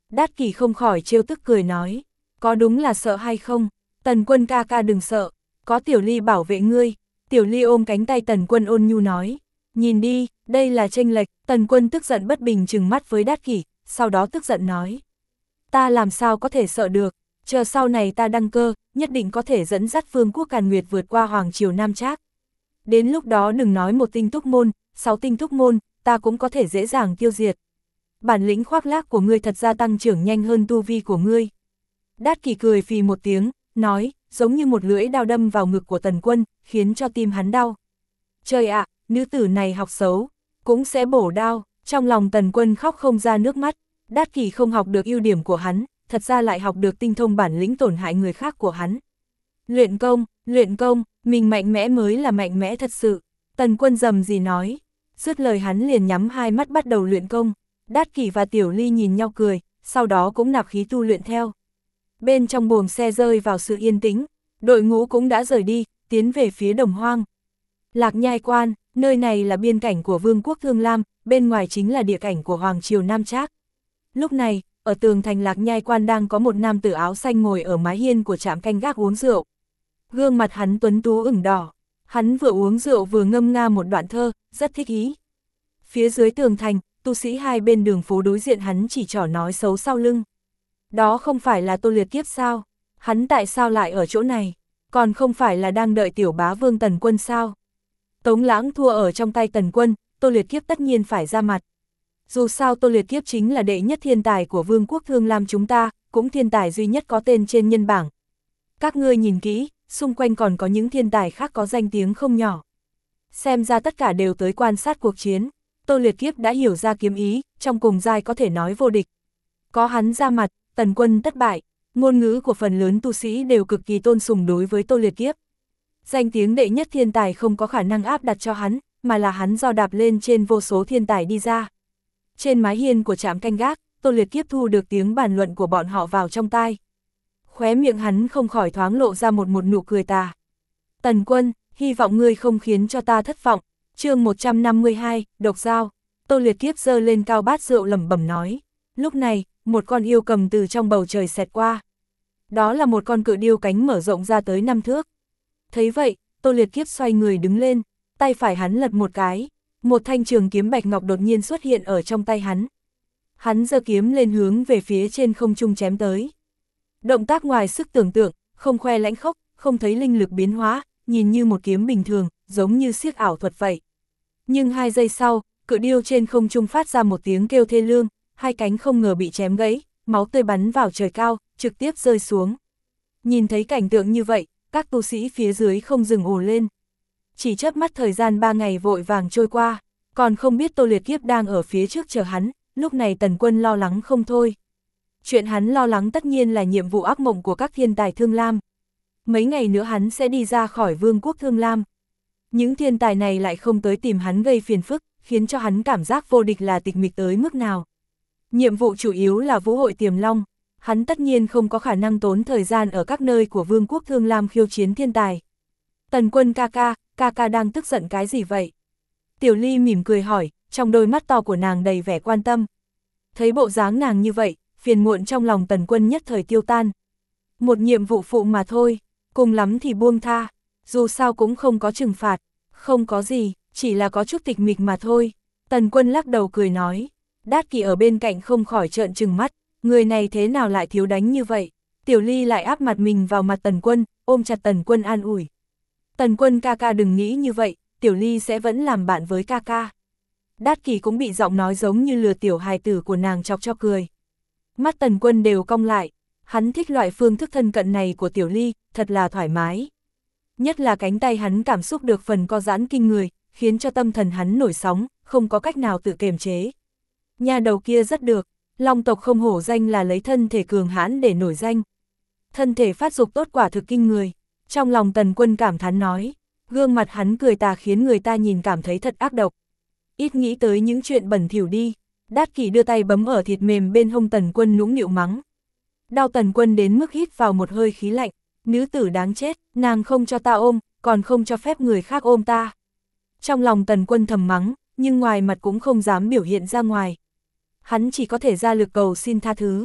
Đát Kỷ không khỏi trêu tức cười nói, có đúng là sợ hay không? Tần Quân ca ca đừng sợ, có Tiểu Ly bảo vệ ngươi. Tiểu Ly ôm cánh tay Tần Quân ôn nhu nói, nhìn đi, đây là chênh lệch. Tần Quân tức giận bất bình trừng mắt với Đát Kỷ, sau đó tức giận nói, ta làm sao có thể sợ được, chờ sau này ta đăng cơ, nhất định có thể dẫn dắt Vương quốc Càn Nguyệt vượt qua Hoàng Triều Nam Trác. Đến lúc đó đừng nói 1 tinh túc môn, 6 tinh túc môn, ta cũng có thể dễ dàng tiêu diệt. Bản lĩnh khoác lác của ngươi thật ra tăng trưởng nhanh hơn tu vi của ngươi. Đát Kỷ cười phì một tiếng, nói, giống như một lưỡi đao đâm vào ngực của Tần Quân, khiến cho tim hắn đau. Trời ạ, nữ tử này học xấu, cũng sẽ bổ đao. Trong lòng Tần Quân khóc không ra nước mắt. Đát Kỷ không học được ưu điểm của hắn, thật ra lại học được tinh thông bản lĩnh tổn hại người khác của hắn. Luyện công, mình mạnh mẽ mới là mạnh mẽ thật sự. Tần Quân rầm gì nói. Dứt lời hắn liền nhắm hai mắt bắt đầu luyện công. Đát Kỷ và Tiểu Ly nhìn nhau cười, sau đó cũng nạp khí tu luyện theo. Bên trong buồng xe rơi vào sự yên tĩnh, đội ngũ cũng đã rời đi, tiến về phía Đồng Hoang. Lạc Nhai Quan, nơi này là biên cảnh của Vương quốc Thương Lam, bên ngoài chính là địa cảnh của Hoàng Triều Nam Trác. Lúc này, ở tường thành Lạc Nhai Quan đang có một nam tử áo xanh ngồi ở mái hiên của trạm canh gác uống rượu. Gương mặt hắn tuấn tú ửng đỏ, hắn vừa uống rượu vừa ngâm nga một đoạn thơ, rất thích ý. Phía dưới tường thành, tu sĩ hai bên đường phố đối diện hắn chỉ trỏ nói xấu sau lưng. Đó không phải là Tô Liệt Kiếp sao? Hắn tại sao lại ở chỗ này? Còn không phải là đang đợi tiểu bá vương Tần Quân sao? Tống Lãng thua ở trong tay Tần Quân, Tô Liệt Kiếp tất nhiên phải ra mặt. Dù sao Tô Liệt Kiếp chính là đệ nhất thiên tài của Vương quốc Thương Lam chúng ta, cũng thiên tài duy nhất có tên trên nhân bảng. Các ngươi nhìn kỹ, xung quanh còn có những thiên tài khác có danh tiếng không nhỏ. Xem ra tất cả đều tới quan sát cuộc chiến. Tô Liệt Kiếp đã hiểu ra kiếm ý, trong cùng giai có thể nói vô địch. Có hắn ra mặt, Tần Quân thất bại. Ngôn ngữ của phần lớn tu sĩ đều cực kỳ tôn sùng đối với Tô Liệt Kiếp. Danh tiếng đệ nhất thiên tài không có khả năng áp đặt cho hắn, mà là hắn do đạp lên trên vô số thiên tài đi ra. Trên mái hiên của trạm canh gác, Tô Liệt Kiếp thu được tiếng bàn luận của bọn họ vào trong tai. Khóe miệng hắn không khỏi thoáng lộ ra một nụ cười tà. Tần Quân, hy vọng ngươi không khiến cho ta thất vọng. Chương 152, độc dao. Tô Liệt Kiếp giơ lên cao bát rượu lẩm bẩm nói. Lúc này, một con yêu cầm từ trong bầu trời xẹt qua. Đó là một con cự điêu cánh mở rộng ra tới 5 thước. Thấy vậy, Tô Liệt Kiếp xoay người đứng lên, tay phải hắn lật một cái, một thanh trường kiếm bạch ngọc đột nhiên xuất hiện ở trong tay hắn. Hắn giơ kiếm lên hướng về phía trên không trung chém tới. Động tác ngoài sức tưởng tượng, không khoe lãnh khốc, không thấy linh lực biến hóa, nhìn như một kiếm bình thường, giống như xiếc ảo thuật vậy. Nhưng 2 giây sau, cự điêu trên không trung phát ra một tiếng kêu thê lương, hai cánh không ngờ bị chém gãy, máu tươi bắn vào trời cao, trực tiếp rơi xuống. Nhìn thấy cảnh tượng như vậy, các tu sĩ phía dưới không dừng ồ lên. Chỉ chớp mắt thời gian 3 ngày vội vàng trôi qua, còn không biết Tô Liệt Kiếp đang ở phía trước chờ hắn, lúc này Tần Quân lo lắng không thôi. Chuyện hắn lo lắng tất nhiên là nhiệm vụ ác mộng của các thiên tài Thương Lam. Mấy ngày nữa hắn sẽ đi ra khỏi Vương quốc Thương Lam. Những thiên tài này lại không tới tìm hắn gây phiền phức, khiến cho hắn cảm giác vô địch là tịch mịch tới mức nào. Nhiệm vụ chủ yếu là Vũ hội Tiềm Long, hắn tất nhiên không có khả năng tốn thời gian ở các nơi của Vương quốc Thương Lam khiêu chiến thiên tài. Tần Quân ca ca đang tức giận cái gì vậy? Tiểu Ly mỉm cười hỏi, trong đôi mắt to của nàng đầy vẻ quan tâm. Thấy bộ dáng nàng như vậy, phiền muộn trong lòng Tần Quân nhất thời tiêu tan. Một nhiệm vụ phụ mà thôi, cùng lắm thì buông tha, dù sao cũng không có trừng phạt, không có gì, chỉ là có chút tịch mịch mà thôi. Tần Quân lắc đầu cười nói, Đát Kỷ ở bên cạnh không khỏi trợn trừng mắt, người này thế nào lại thiếu đánh như vậy? Tiểu Ly lại áp mặt mình vào mặt Tần Quân, ôm chặt Tần Quân an ủi. Tần Quân ca đừng nghĩ như vậy, Tiểu Ly sẽ vẫn làm bạn với ca. Đát Kỷ cũng bị giọng nói giống như lừa tiểu hài tử của nàng chọc cho cười. Mắt Tần Quân đều cong lại, hắn thích loại phương thức thân cận này của Tiểu Ly, thật là thoải mái. Nhất là cánh tay hắn cảm xúc được phần co giãn kinh người, khiến cho tâm thần hắn nổi sóng, không có cách nào tự kiềm chế. Nhà đầu kia rất được, Long tộc không hổ danh là lấy thân thể cường hãn để nổi danh. Thân thể phát dục tốt quả thực kinh người. Trong lòng Tần Quân cảm thán nói, gương mặt hắn cười tà khiến người ta nhìn cảm thấy thật ác độc. Ít nghĩ tới những chuyện bẩn thỉu đi. Đát Kỷ đưa tay bấm ở thịt mềm bên hông Tần Quân nũng nịu mắng. Đau Tần Quân đến mức hít vào một hơi khí lạnh, nữ tử đáng chết, nàng không cho ta ôm, còn không cho phép người khác ôm ta. Trong lòng Tần Quân thầm mắng, nhưng ngoài mặt cũng không dám biểu hiện ra ngoài. Hắn chỉ có thể ra lực cầu xin tha thứ,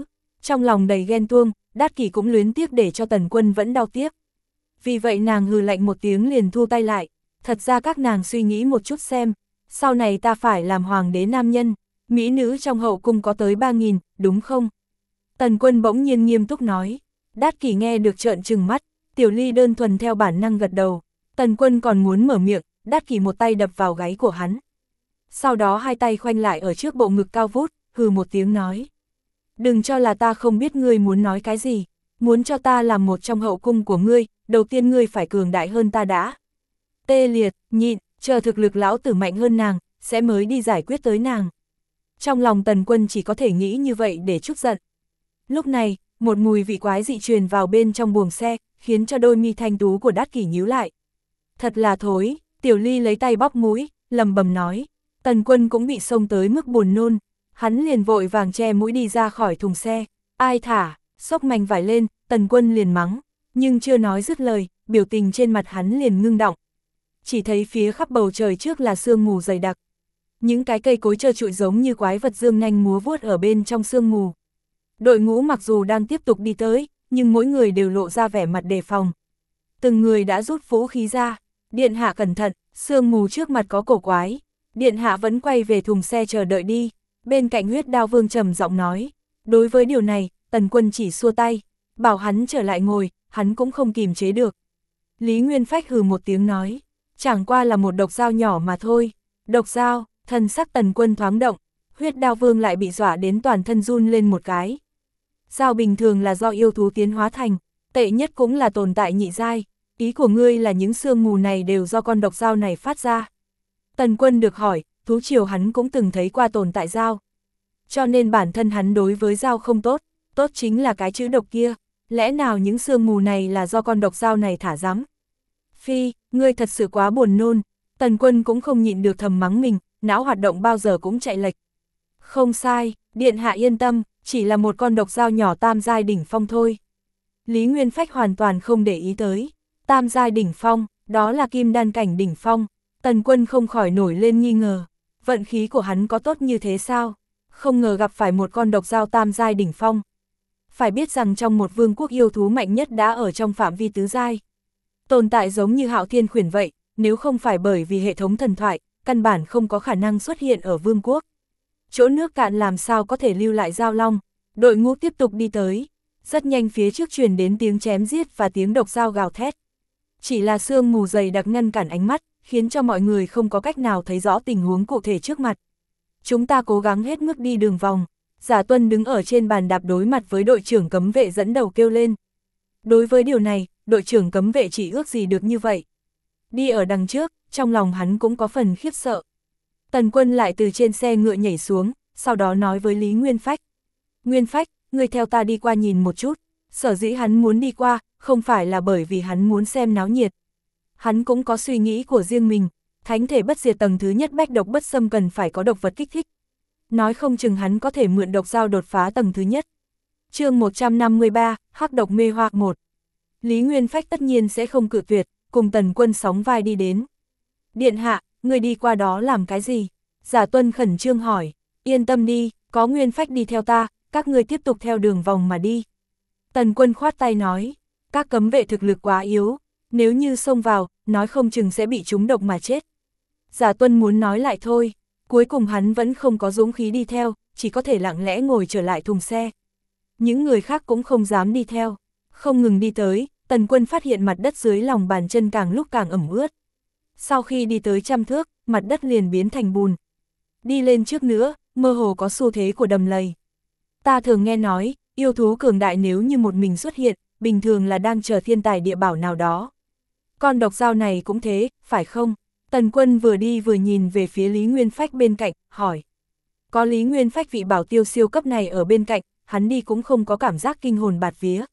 Trong lòng đầy ghen tuông, Đát Kỷ cũng luyến tiếc để cho Tần Quân vẫn đau tiếc. Vì vậy nàng hừ lạnh một tiếng liền thu tay lại, thật ra các nàng suy nghĩ một chút xem, sau này ta phải làm hoàng đế nam nhân, mỹ nữ trong hậu cung có tới 3.000, đúng không? Tần Quân bỗng nhiên nghiêm túc nói. Đát Kỷ nghe được trợn trừng mắt, Tiểu Ly đơn thuần theo bản năng gật đầu. Tần Quân còn muốn mở miệng, Đát Kỷ một tay đập vào gáy của hắn. Sau đó hai tay khoanh lại ở trước bộ ngực cao vút, hừ một tiếng nói. Đừng cho là ta không biết ngươi muốn nói cái gì, muốn cho ta làm một trong hậu cung của ngươi, đầu tiên ngươi phải cường đại hơn ta đã. Tê liệt, nhịn, chờ thực lực lão tử mạnh hơn nàng, sẽ mới đi giải quyết tới nàng. Trong lòng Tần Quân chỉ có thể nghĩ như vậy để trút giận. Lúc này, một mùi vị quái dị truyền vào bên trong buồng xe, khiến cho đôi mi thanh tú của Đát Kỷ nhíu lại. Thật là thối, Tiểu Ly lấy tay bóp mũi, lầm bầm nói. Tần Quân cũng bị xông tới mức buồn nôn, hắn liền vội vàng che mũi đi ra khỏi thùng xe. Ai thả, xốc mảnh vải lên, Tần Quân liền mắng, nhưng chưa nói dứt lời, biểu tình trên mặt hắn liền ngưng đọng. Chỉ thấy phía khắp bầu trời trước là sương mù dày đặc. Những cái cây cối trơ trụi giống như quái vật dương nanh múa vuốt ở bên trong sương mù. Đội ngũ mặc dù đang tiếp tục đi tới, nhưng mỗi người đều lộ ra vẻ mặt đề phòng. Từng người đã rút vũ khí ra. Điện hạ cẩn thận, sương mù trước mặt có cổ quái. Điện hạ vẫn quay về thùng xe chờ đợi đi. Bên cạnh Huyết Đao Vương trầm giọng nói. Đối với điều này, Tần Quân chỉ xua tay, bảo hắn trở lại ngồi, hắn cũng không kìm chế được. Lý Nguyên Phách hừ một tiếng nói. Chẳng qua là một độc dao nhỏ mà thôi. Độc dao, thần sắc Tần Quân thoáng động. Huyết Đao Vương lại bị dọa đến toàn thân run lên một cái. Dao bình thường là do yêu thú tiến hóa thành, tệ nhất cũng là tồn tại nhị giai. Ý của ngươi là những sương mù này đều do con độc dao này phát ra. Tần Quân được hỏi, thú triều hắn cũng từng thấy qua tồn tại dao. Cho nên bản thân hắn đối với dao không tốt, tốt chính là cái chữ độc kia. Lẽ nào những sương mù này là do con độc dao này thả rắm? Phi, ngươi thật sự quá buồn nôn. Tần Quân cũng không nhịn được thầm mắng mình, não hoạt động bao giờ cũng chạy lệch. Không sai, điện hạ yên tâm, chỉ là một con độc dao nhỏ tam giai đỉnh phong thôi. Lý Nguyên Phách hoàn toàn không để ý tới. Tam giai đỉnh phong, đó là kim đan cảnh đỉnh phong. Tần Quân không khỏi nổi lên nghi ngờ. Vận khí của hắn có tốt như thế sao? Không ngờ gặp phải một con độc dao tam giai đỉnh phong. Phải biết rằng trong một vương quốc yêu thú mạnh nhất đã ở trong phạm vi tứ giai. Tồn tại giống như Hạo Thiên Khuyển vậy, nếu không phải bởi vì hệ thống thần thoại, căn bản không có khả năng xuất hiện ở vương quốc. Chỗ nước cạn làm sao có thể lưu lại dao long. Đội ngũ tiếp tục đi tới. Rất nhanh phía trước truyền đến tiếng chém giết và tiếng độc dao gào thét. Chỉ là sương mù dày đặc ngăn cản ánh mắt, khiến cho mọi người không có cách nào thấy rõ tình huống cụ thể trước mặt. Chúng ta cố gắng hết mức đi đường vòng. Giả Tuân đứng ở trên bàn đạp đối mặt với đội trưởng cấm vệ dẫn đầu kêu lên. Đối với điều này, đội trưởng cấm vệ chỉ ước gì được như vậy. Đi ở đằng trước, trong lòng hắn cũng có phần khiếp sợ. Tần Quân lại từ trên xe ngựa nhảy xuống, sau đó nói với Lý Nguyên Phách. Nguyên Phách, ngươi theo ta đi qua nhìn một chút. Sở dĩ hắn muốn đi qua, không phải là bởi vì hắn muốn xem náo nhiệt. Hắn cũng có suy nghĩ của riêng mình, thánh thể bất diệt tầng thứ nhất bách độc bất xâm cần phải có độc vật kích thích. Nói không chừng hắn có thể mượn độc dao đột phá tầng thứ nhất. Chương 153, Hắc độc mê hoặc 1. Lý Nguyên Phách tất nhiên sẽ không cự tuyệt, cùng Tần Quân sóng vai đi đến. Điện hạ, người đi qua đó làm cái gì? Giả Tuân khẩn trương hỏi. Yên tâm đi, có Nguyên Phách đi theo ta, các ngươi tiếp tục theo đường vòng mà đi. Tần Quân khoát tay nói, các cấm vệ thực lực quá yếu, nếu như xông vào, nói không chừng sẽ bị trúng độc mà chết. Giả Tuân muốn nói lại thôi, cuối cùng hắn vẫn không có dũng khí đi theo, chỉ có thể lặng lẽ ngồi trở lại thùng xe. Những người khác cũng không dám đi theo, không ngừng đi tới, Tần Quân phát hiện mặt đất dưới lòng bàn chân càng lúc càng ẩm ướt. Sau khi đi tới 100 thước, mặt đất liền biến thành bùn. Đi lên trước nữa, mơ hồ có xu thế của đầm lầy. Ta thường nghe nói, yêu thú cường đại nếu như một mình xuất hiện, bình thường là đang chờ thiên tài địa bảo nào đó. Con độc dao này cũng thế, phải không? Tần Quân vừa đi vừa nhìn về phía Lý Nguyên Phách bên cạnh, hỏi. Có Lý Nguyên Phách vị bảo tiêu siêu cấp này ở bên cạnh, hắn đi cũng không có cảm giác kinh hồn bạt vía.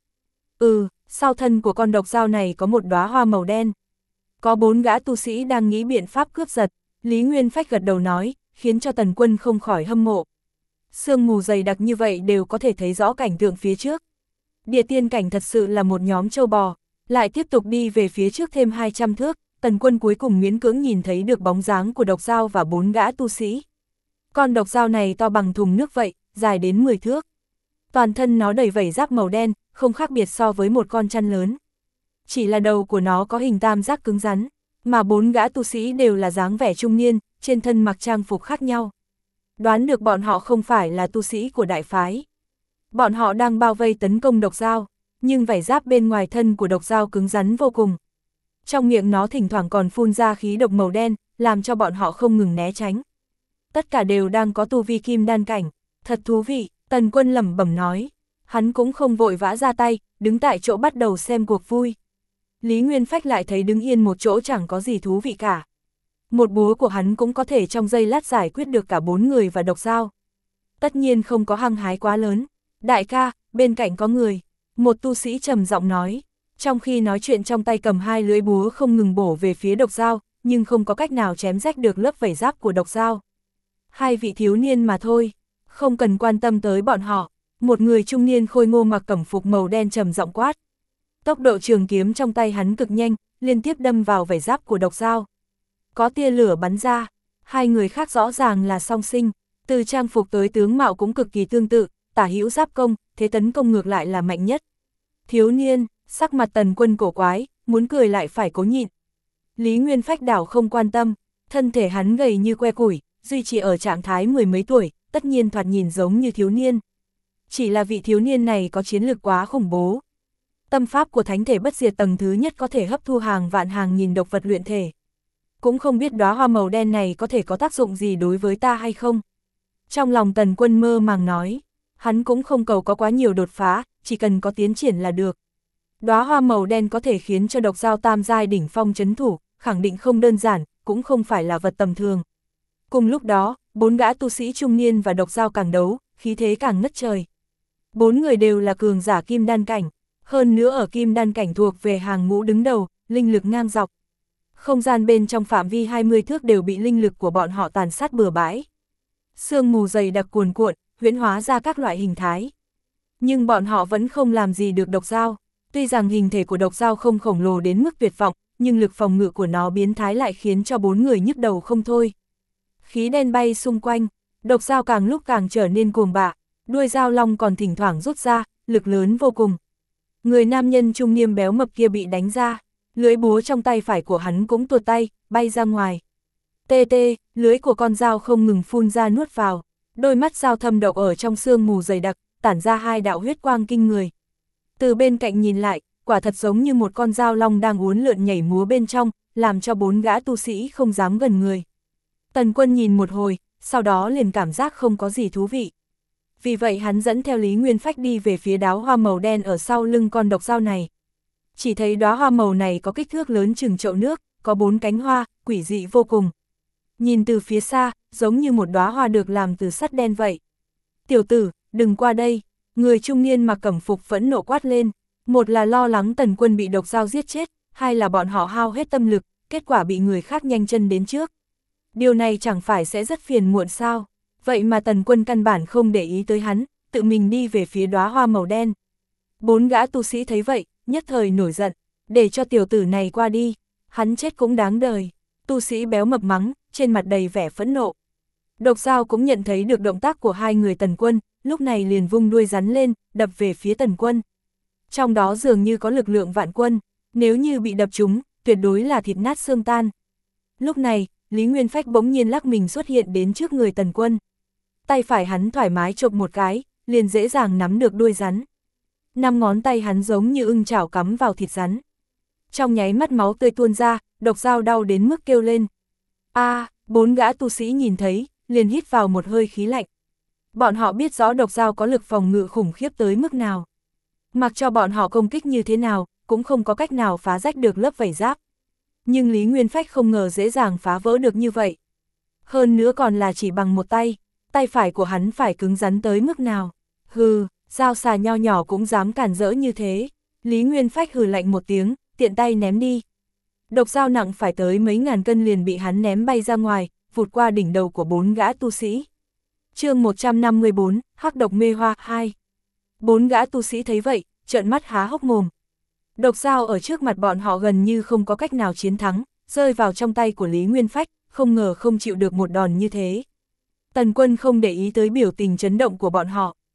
Sau thân của con độc dao này có một đóa hoa màu đen. Có 4 gã tu sĩ đang nghĩ biện pháp cướp giật, Lý Nguyên Phách gật đầu nói, khiến cho Tần Quân không khỏi hâm mộ. Sương mù dày đặc như vậy đều có thể thấy rõ cảnh tượng phía trước. Địa tiên cảnh thật sự là một nhóm trâu bò, lại tiếp tục đi về phía trước thêm 200 thước, Tần Quân cuối cùng miễn cưỡng nhìn thấy được bóng dáng của độc dao và 4 gã tu sĩ. Con độc dao này to bằng thùng nước vậy, dài đến 10 thước. Toàn thân nó đầy vảy giáp màu đen, không khác biệt so với một con chăn lớn. Chỉ là đầu của nó có hình tam giác cứng rắn, mà 4 gã tu sĩ đều là dáng vẻ trung niên, trên thân mặc trang phục khác nhau. Đoán được bọn họ không phải là tu sĩ của đại phái. Bọn họ đang bao vây tấn công độc dao, nhưng vảy giáp bên ngoài thân của độc dao cứng rắn vô cùng. Trong miệng nó thỉnh thoảng còn phun ra khí độc màu đen, làm cho bọn họ không ngừng né tránh. Tất cả đều đang có tu vi kim đan cảnh, thật thú vị, Tần Quân lẩm bẩm nói. Hắn cũng không vội vã ra tay, đứng tại chỗ bắt đầu xem cuộc vui. Lý Nguyên Phách lại thấy đứng yên một chỗ chẳng có gì thú vị cả. Một búa của hắn cũng có thể trong giây lát giải quyết được cả 4 người và độc dao. Tất nhiên không có hăng hái quá lớn. Đại ca, bên cạnh có người. Một tu sĩ trầm giọng nói. Trong khi nói chuyện trong tay cầm 2 lưỡi búa không ngừng bổ về phía độc dao, nhưng không có cách nào chém rách được lớp vảy giáp của độc dao. 2 vị thiếu niên mà thôi, không cần quan tâm tới bọn họ. Một người trung niên khôi ngô mặc cẩm phục màu đen trầm giọng quát. Tốc độ trường kiếm trong tay hắn cực nhanh, liên tiếp đâm vào vảy giáp của độc dao. Có tia lửa bắn ra, 2 người khác rõ ràng là song sinh, từ trang phục tới tướng mạo cũng cực kỳ tương tự, tả hữu giáp công, thế tấn công ngược lại là mạnh nhất. Thiếu niên, sắc mặt Tần Quân cổ quái, muốn cười lại phải cố nhịn. Lý Nguyên Phách đảo không quan tâm, thân thể hắn gầy như que củi, duy trì ở trạng thái 10 mấy tuổi, tất nhiên thoạt nhìn giống như thiếu niên. Chỉ là vị thiếu niên này có chiến lược quá khủng bố. Tâm pháp của thánh thể bất diệt tầng thứ nhất có thể hấp thu hàng vạn hàng nghìn độc vật luyện thể. Cũng không biết đóa hoa màu đen này có thể có tác dụng gì đối với ta hay không. Trong lòng Tần Quân mơ màng nói, hắn cũng không cầu có quá nhiều đột phá, chỉ cần có tiến triển là được. Đóa hoa màu đen có thể khiến cho độc dao tam giai đỉnh phong trấn thủ, khẳng định không đơn giản, cũng không phải là vật tầm thường. Cùng lúc đó, 4 gã tu sĩ trung niên và độc dao càng đấu, khí thế càng ngất trời. 4 người đều là cường giả kim đan cảnh, hơn nữa ở kim đan cảnh thuộc về hàng ngũ đứng đầu, linh lực ngang dọc. Không gian bên trong phạm vi 20 thước đều bị linh lực của bọn họ tàn sát bừa bãi. Sương mù dày đặc cuồn cuộn, huyễn hóa ra các loại hình thái. Nhưng bọn họ vẫn không làm gì được độc dao. Tuy rằng hình thể của độc dao không khổng lồ đến mức tuyệt vọng, nhưng lực phòng ngự của nó biến thái lại khiến cho 4 người nhức đầu không thôi. Khí đen bay xung quanh, độc dao càng lúc càng trở nên cuồng bạo, đuôi dao long còn thỉnh thoảng rút ra, lực lớn vô cùng. Người nam nhân trung niên béo mập kia bị đánh ra, lưỡi búa trong tay phải của hắn cũng tuột tay, bay ra ngoài. Tê tê, lưới của con dao không ngừng phun ra nuốt vào, đôi mắt dao thâm độc ở trong sương mù dày đặc, tản ra 2 đạo huyết quang kinh người. Từ bên cạnh nhìn lại, quả thật giống như một con dao long đang uốn lượn nhảy múa bên trong, làm cho 4 gã tu sĩ không dám gần người. Tần Quân nhìn một hồi, sau đó liền cảm giác không có gì thú vị. Vì vậy hắn dẫn theo Lý Nguyên Phách đi về phía đóa hoa màu đen ở sau lưng con độc dao này. Chỉ thấy đóa hoa màu này có kích thước lớn chừng chậu nước, có 4 cánh hoa, quỷ dị vô cùng. Nhìn từ phía xa, giống như một đóa hoa được làm từ sắt đen vậy. Tiểu tử, đừng qua đây, người trung niên mặc cẩm phục phẫn nộ quát lên. Một là lo lắng Tần Quân bị độc dao giết chết, hai là bọn họ hao hết tâm lực, kết quả bị người khác nhanh chân đến trước. Điều này chẳng phải sẽ rất phiền muộn sao? Vậy mà Tần Quân căn bản không để ý tới hắn, tự mình đi về phía đóa hoa màu đen. 4 gã tu sĩ thấy vậy, nhất thời nổi giận, để cho tiểu tử này qua đi, hắn chết cũng đáng đời. Tu sĩ béo mập mắng, trên mặt đầy vẻ phẫn nộ. Độc dao cũng nhận thấy được động tác của 2 người Tần Quân, lúc này liền vung đuôi rắn lên, đập về phía Tần Quân. Trong đó dường như có lực lượng vạn quân, nếu như bị đập trúng, tuyệt đối là thịt nát xương tan. Lúc này, Lý Nguyên Phách bỗng nhiên lắc mình xuất hiện đến trước người Tần Quân. Tay phải hắn thoải mái chộp một cái, liền dễ dàng nắm được đuôi rắn. 5 ngón tay hắn giống như ưng chảo cắm vào thịt rắn. Trong nháy mắt máu tươi tuôn ra, độc dao đau đến mức kêu lên. 4 gã tu sĩ nhìn thấy, liền hít vào một hơi khí lạnh. Bọn họ biết rõ độc dao có lực phòng ngự khủng khiếp tới mức nào. Mặc cho bọn họ công kích như thế nào, cũng không có cách nào phá rách được lớp vảy giáp. Nhưng Lý Nguyên Phách không ngờ dễ dàng phá vỡ được như vậy. Hơn nữa còn là chỉ bằng một tay, tay phải của hắn phải cứng rắn tới mức nào. Hừ, dao xà nho nhỏ cũng dám cản rỡ như thế. Lý Nguyên Phách hừ lạnh một tiếng, tiện tay ném đi. Độc dao nặng phải tới mấy ngàn cân liền bị hắn ném bay ra ngoài, vụt qua đỉnh đầu của 4 gã tu sĩ. Chương 154, Hắc độc mê hoa 2. 4 gã tu sĩ thấy vậy, trợn mắt há hốc mồm. Độc dao ở trước mặt bọn họ gần như không có cách nào chiến thắng, rơi vào trong tay của Lý Nguyên Phách, không ngờ không chịu được một đòn như thế. Tần Quân không để ý tới biểu tình chấn động của bọn họ.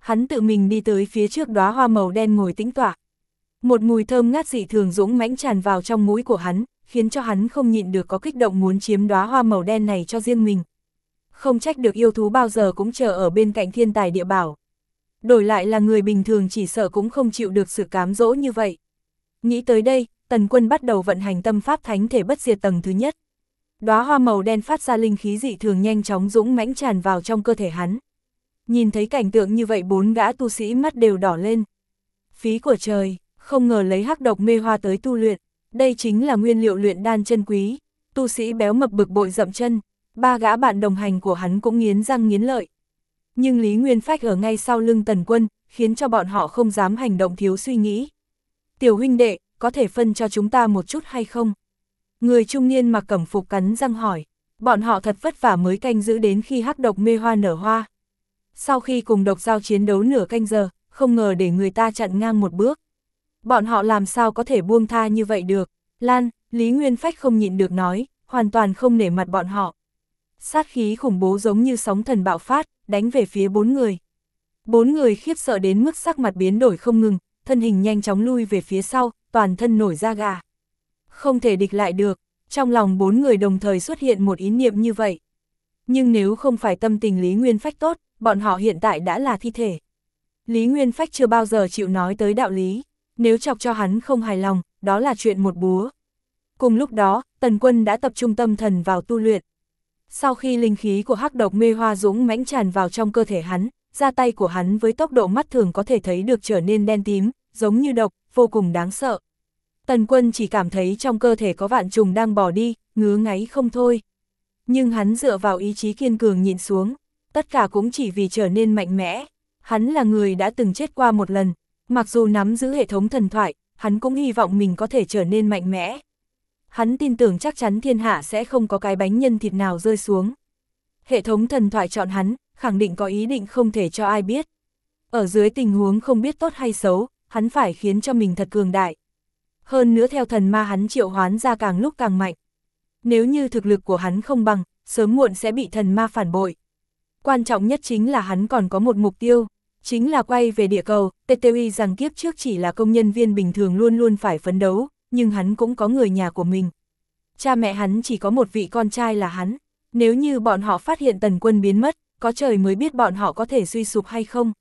Hắn tự mình đi tới phía trước đóa hoa màu đen ngồi tĩnh tọa. Một mùi thơm ngát dị thường dũng mãnh tràn vào trong mũi của hắn, khiến cho hắn không nhịn được có kích động muốn chiếm đóa hoa màu đen này cho riêng mình. Không trách được yêu thú bao giờ cũng chờ ở bên cạnh thiên tài địa bảo. Đổi lại là người bình thường chỉ sợ cũng không chịu được sự cám dỗ như vậy. Nghĩ tới đây, Tần Quân bắt đầu vận hành tâm pháp thánh thể bất diệt tầng thứ nhất. Đóa hoa màu đen phát ra linh khí dị thường nhanh chóng dũng mãnh tràn vào trong cơ thể hắn. Nhìn thấy cảnh tượng như vậy 4 gã tu sĩ mắt đều đỏ lên. Phí của trời, không ngờ lấy hắc độc mê hoa tới tu luyện, đây chính là nguyên liệu luyện đan chân quý. Tu sĩ béo mập bực bội dậm chân, 3 gã bạn đồng hành của hắn cũng nghiến răng nghiến lợi. Nhưng Lý Nguyên Phách ở ngay sau lưng Tần Quân, khiến cho bọn họ không dám hành động thiếu suy nghĩ. Tiểu huynh đệ, có thể phân cho chúng ta một chút hay không? Người trung niên mặc cẩm phục cắn răng hỏi, bọn họ thật vất vả mới canh giữ đến khi hắc độc mê hoa nở hoa. Sau khi cùng độc giao chiến đấu nửa canh giờ, không ngờ để người ta chặn ngang một bước. Bọn họ làm sao có thể buông tha như vậy được? Lan, Lý Nguyên Phách không nhịn được nói, hoàn toàn không nể mặt bọn họ. Sát khí khủng bố giống như sóng thần bạo phát, đánh về phía 4 người. 4 người khiếp sợ đến mức sắc mặt biến đổi không ngừng, thân hình nhanh chóng lui về phía sau, toàn thân nổi da gà. Không thể địch lại được, trong lòng 4 người đồng thời xuất hiện một ý niệm như vậy. Nhưng nếu không phải tâm tình Lý Nguyên Phách tốt, bọn họ hiện tại đã là thi thể. Lý Nguyên Phách chưa bao giờ chịu nói tới đạo lý, nếu chọc cho hắn không hài lòng, đó là chuyện một búa. Cùng lúc đó, Tần Quân đã tập trung tâm thần vào tu luyện. Sau khi linh khí của hắc độc mê hoa dũng mãnh tràn vào trong cơ thể hắn, ra tay của hắn với tốc độ mắt thường có thể thấy được trở nên đen tím, giống như độc, vô cùng đáng sợ. Tần Quân chỉ cảm thấy trong cơ thể có vạn trùng đang bò đi, ngứa ngáy không thôi. Nhưng hắn dựa vào ý chí kiên cường nhịn xuống, tất cả cũng chỉ vì trở nên mạnh mẽ. Hắn là người đã từng chết qua một lần, mặc dù nắm giữ hệ thống thần thoại, hắn cũng hy vọng mình có thể trở nên mạnh mẽ. Hắn tin tưởng chắc chắn thiên hạ sẽ không có cái bánh nhân thịt nào rơi xuống. Hệ thống thần thoại chọn hắn, khẳng định có ý định không thể cho ai biết. Ở dưới tình huống không biết tốt hay xấu, hắn phải khiến cho mình thật cường đại. Hơn nữa theo thần ma hắn triệu hoán ra càng lúc càng mạnh. Nếu như thực lực của hắn không bằng, sớm muộn sẽ bị thần ma phản bội. Quan trọng nhất chính là hắn còn có một mục tiêu, chính là quay về địa cầu. TTI rằng kiếp trước chỉ là công nhân viên bình thường luôn luôn phải phấn đấu, nhưng hắn cũng có người nhà của mình. Cha mẹ hắn chỉ có một vị con trai là hắn, nếu như bọn họ phát hiện Tần Quân biến mất, có trời mới biết bọn họ có thể suy sụp hay không.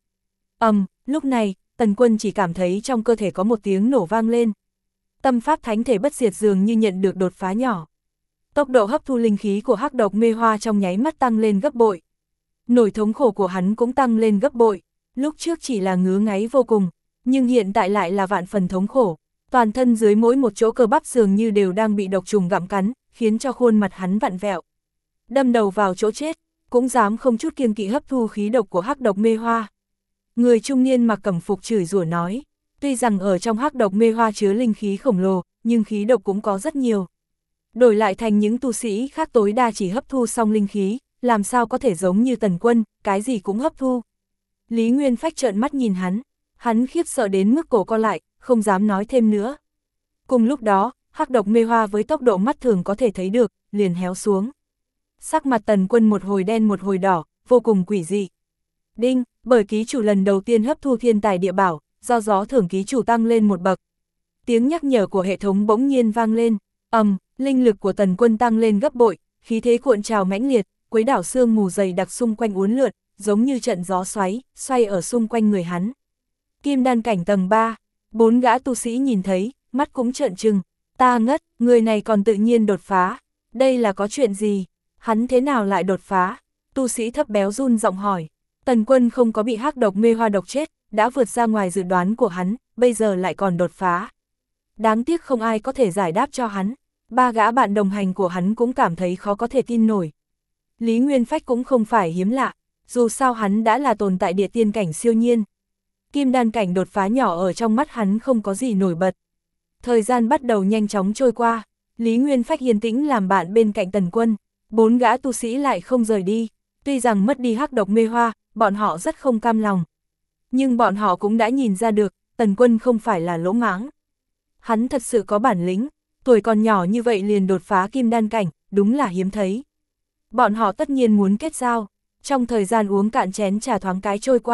Lúc này, Tần Quân chỉ cảm thấy trong cơ thể có một tiếng nổ vang lên. Tâm pháp thánh thể bất diệt dường như nhận được đột phá nhỏ. Tốc độ hấp thu linh khí của hắc độc mê hoa trong nháy mắt tăng lên gấp bội. Nỗi thống khổ của hắn cũng tăng lên gấp bội, lúc trước chỉ là ngứa ngáy vô cùng, nhưng hiện tại lại là vạn phần thống khổ. Toàn thân dưới mỗi một chỗ cơ bắp dường như đều đang bị độc trùng gặm cắn, khiến cho khuôn mặt hắn vặn vẹo. Đâm đầu vào chỗ chết, cũng dám không chút kiêng kỵ hấp thu khí độc của hắc độc mê hoa. Người trung niên mặc cẩm phục chửi rủa nói, tuy rằng ở trong hắc độc mê hoa chứa linh khí khổng lồ, nhưng khí độc cũng có rất nhiều. Đổi lại thành những tu sĩ khác tối đa chỉ hấp thu xong linh khí, làm sao có thể giống như Tần Quân, cái gì cũng hấp thu. Lý Nguyên Phách trợn mắt nhìn hắn khiếp sợ đến mức cổ co lại, không dám nói thêm nữa. Cùng lúc đó, hắc độc mê hoa với tốc độ mắt thường có thể thấy được, liền héo xuống. Sắc mặt Tần Quân một hồi đen một hồi đỏ, vô cùng quỷ dị. Đinh, bởi ký chủ lần đầu tiên hấp thu thiên tài địa bảo, do gió thưởng ký chủ tăng lên một bậc. Tiếng nhắc nhở của hệ thống bỗng nhiên vang lên, linh lực của Tần Quân tăng lên gấp bội, khí thế cuộn trào mãnh liệt, quấy đảo sương mù dày đặc xung quanh uốn lượn, giống như trận gió xoáy, xoay ở xung quanh người hắn. Kim đan cảnh tầng 3, 4 gã tu sĩ nhìn thấy, mắt cũng trợn trừng, ta ngất, người này còn tự nhiên đột phá, đây là có chuyện gì, hắn thế nào lại đột phá, tu sĩ thấp béo run giọng hỏi. Tần Quân không có bị hắc độc mê hoa độc chết, đã vượt ra ngoài dự đoán của hắn, bây giờ lại còn đột phá. Đáng tiếc không ai có thể giải đáp cho hắn, 3 gã bạn đồng hành của hắn cũng cảm thấy khó có thể tin nổi. Lý Nguyên Phách cũng không phải hiếm lạ, dù sao hắn đã là tồn tại địa tiên cảnh siêu nhiên. Kim đan cảnh đột phá nhỏ ở trong mắt hắn không có gì nổi bật. Thời gian bắt đầu nhanh chóng trôi qua, Lý Nguyên Phách yên tĩnh làm bạn bên cạnh Tần Quân, 4 gã tu sĩ lại không rời đi, tuy rằng mất đi hắc độc mê hoa, bọn họ rất không cam lòng. Nhưng bọn họ cũng đã nhìn ra được, Tần Quân không phải là lỗ mãng. Hắn thật sự có bản lĩnh, tuổi còn nhỏ như vậy liền đột phá kim đan cảnh, đúng là hiếm thấy. Bọn họ tất nhiên muốn kết giao, trong thời gian uống cạn chén trà thoáng cái trôi qua,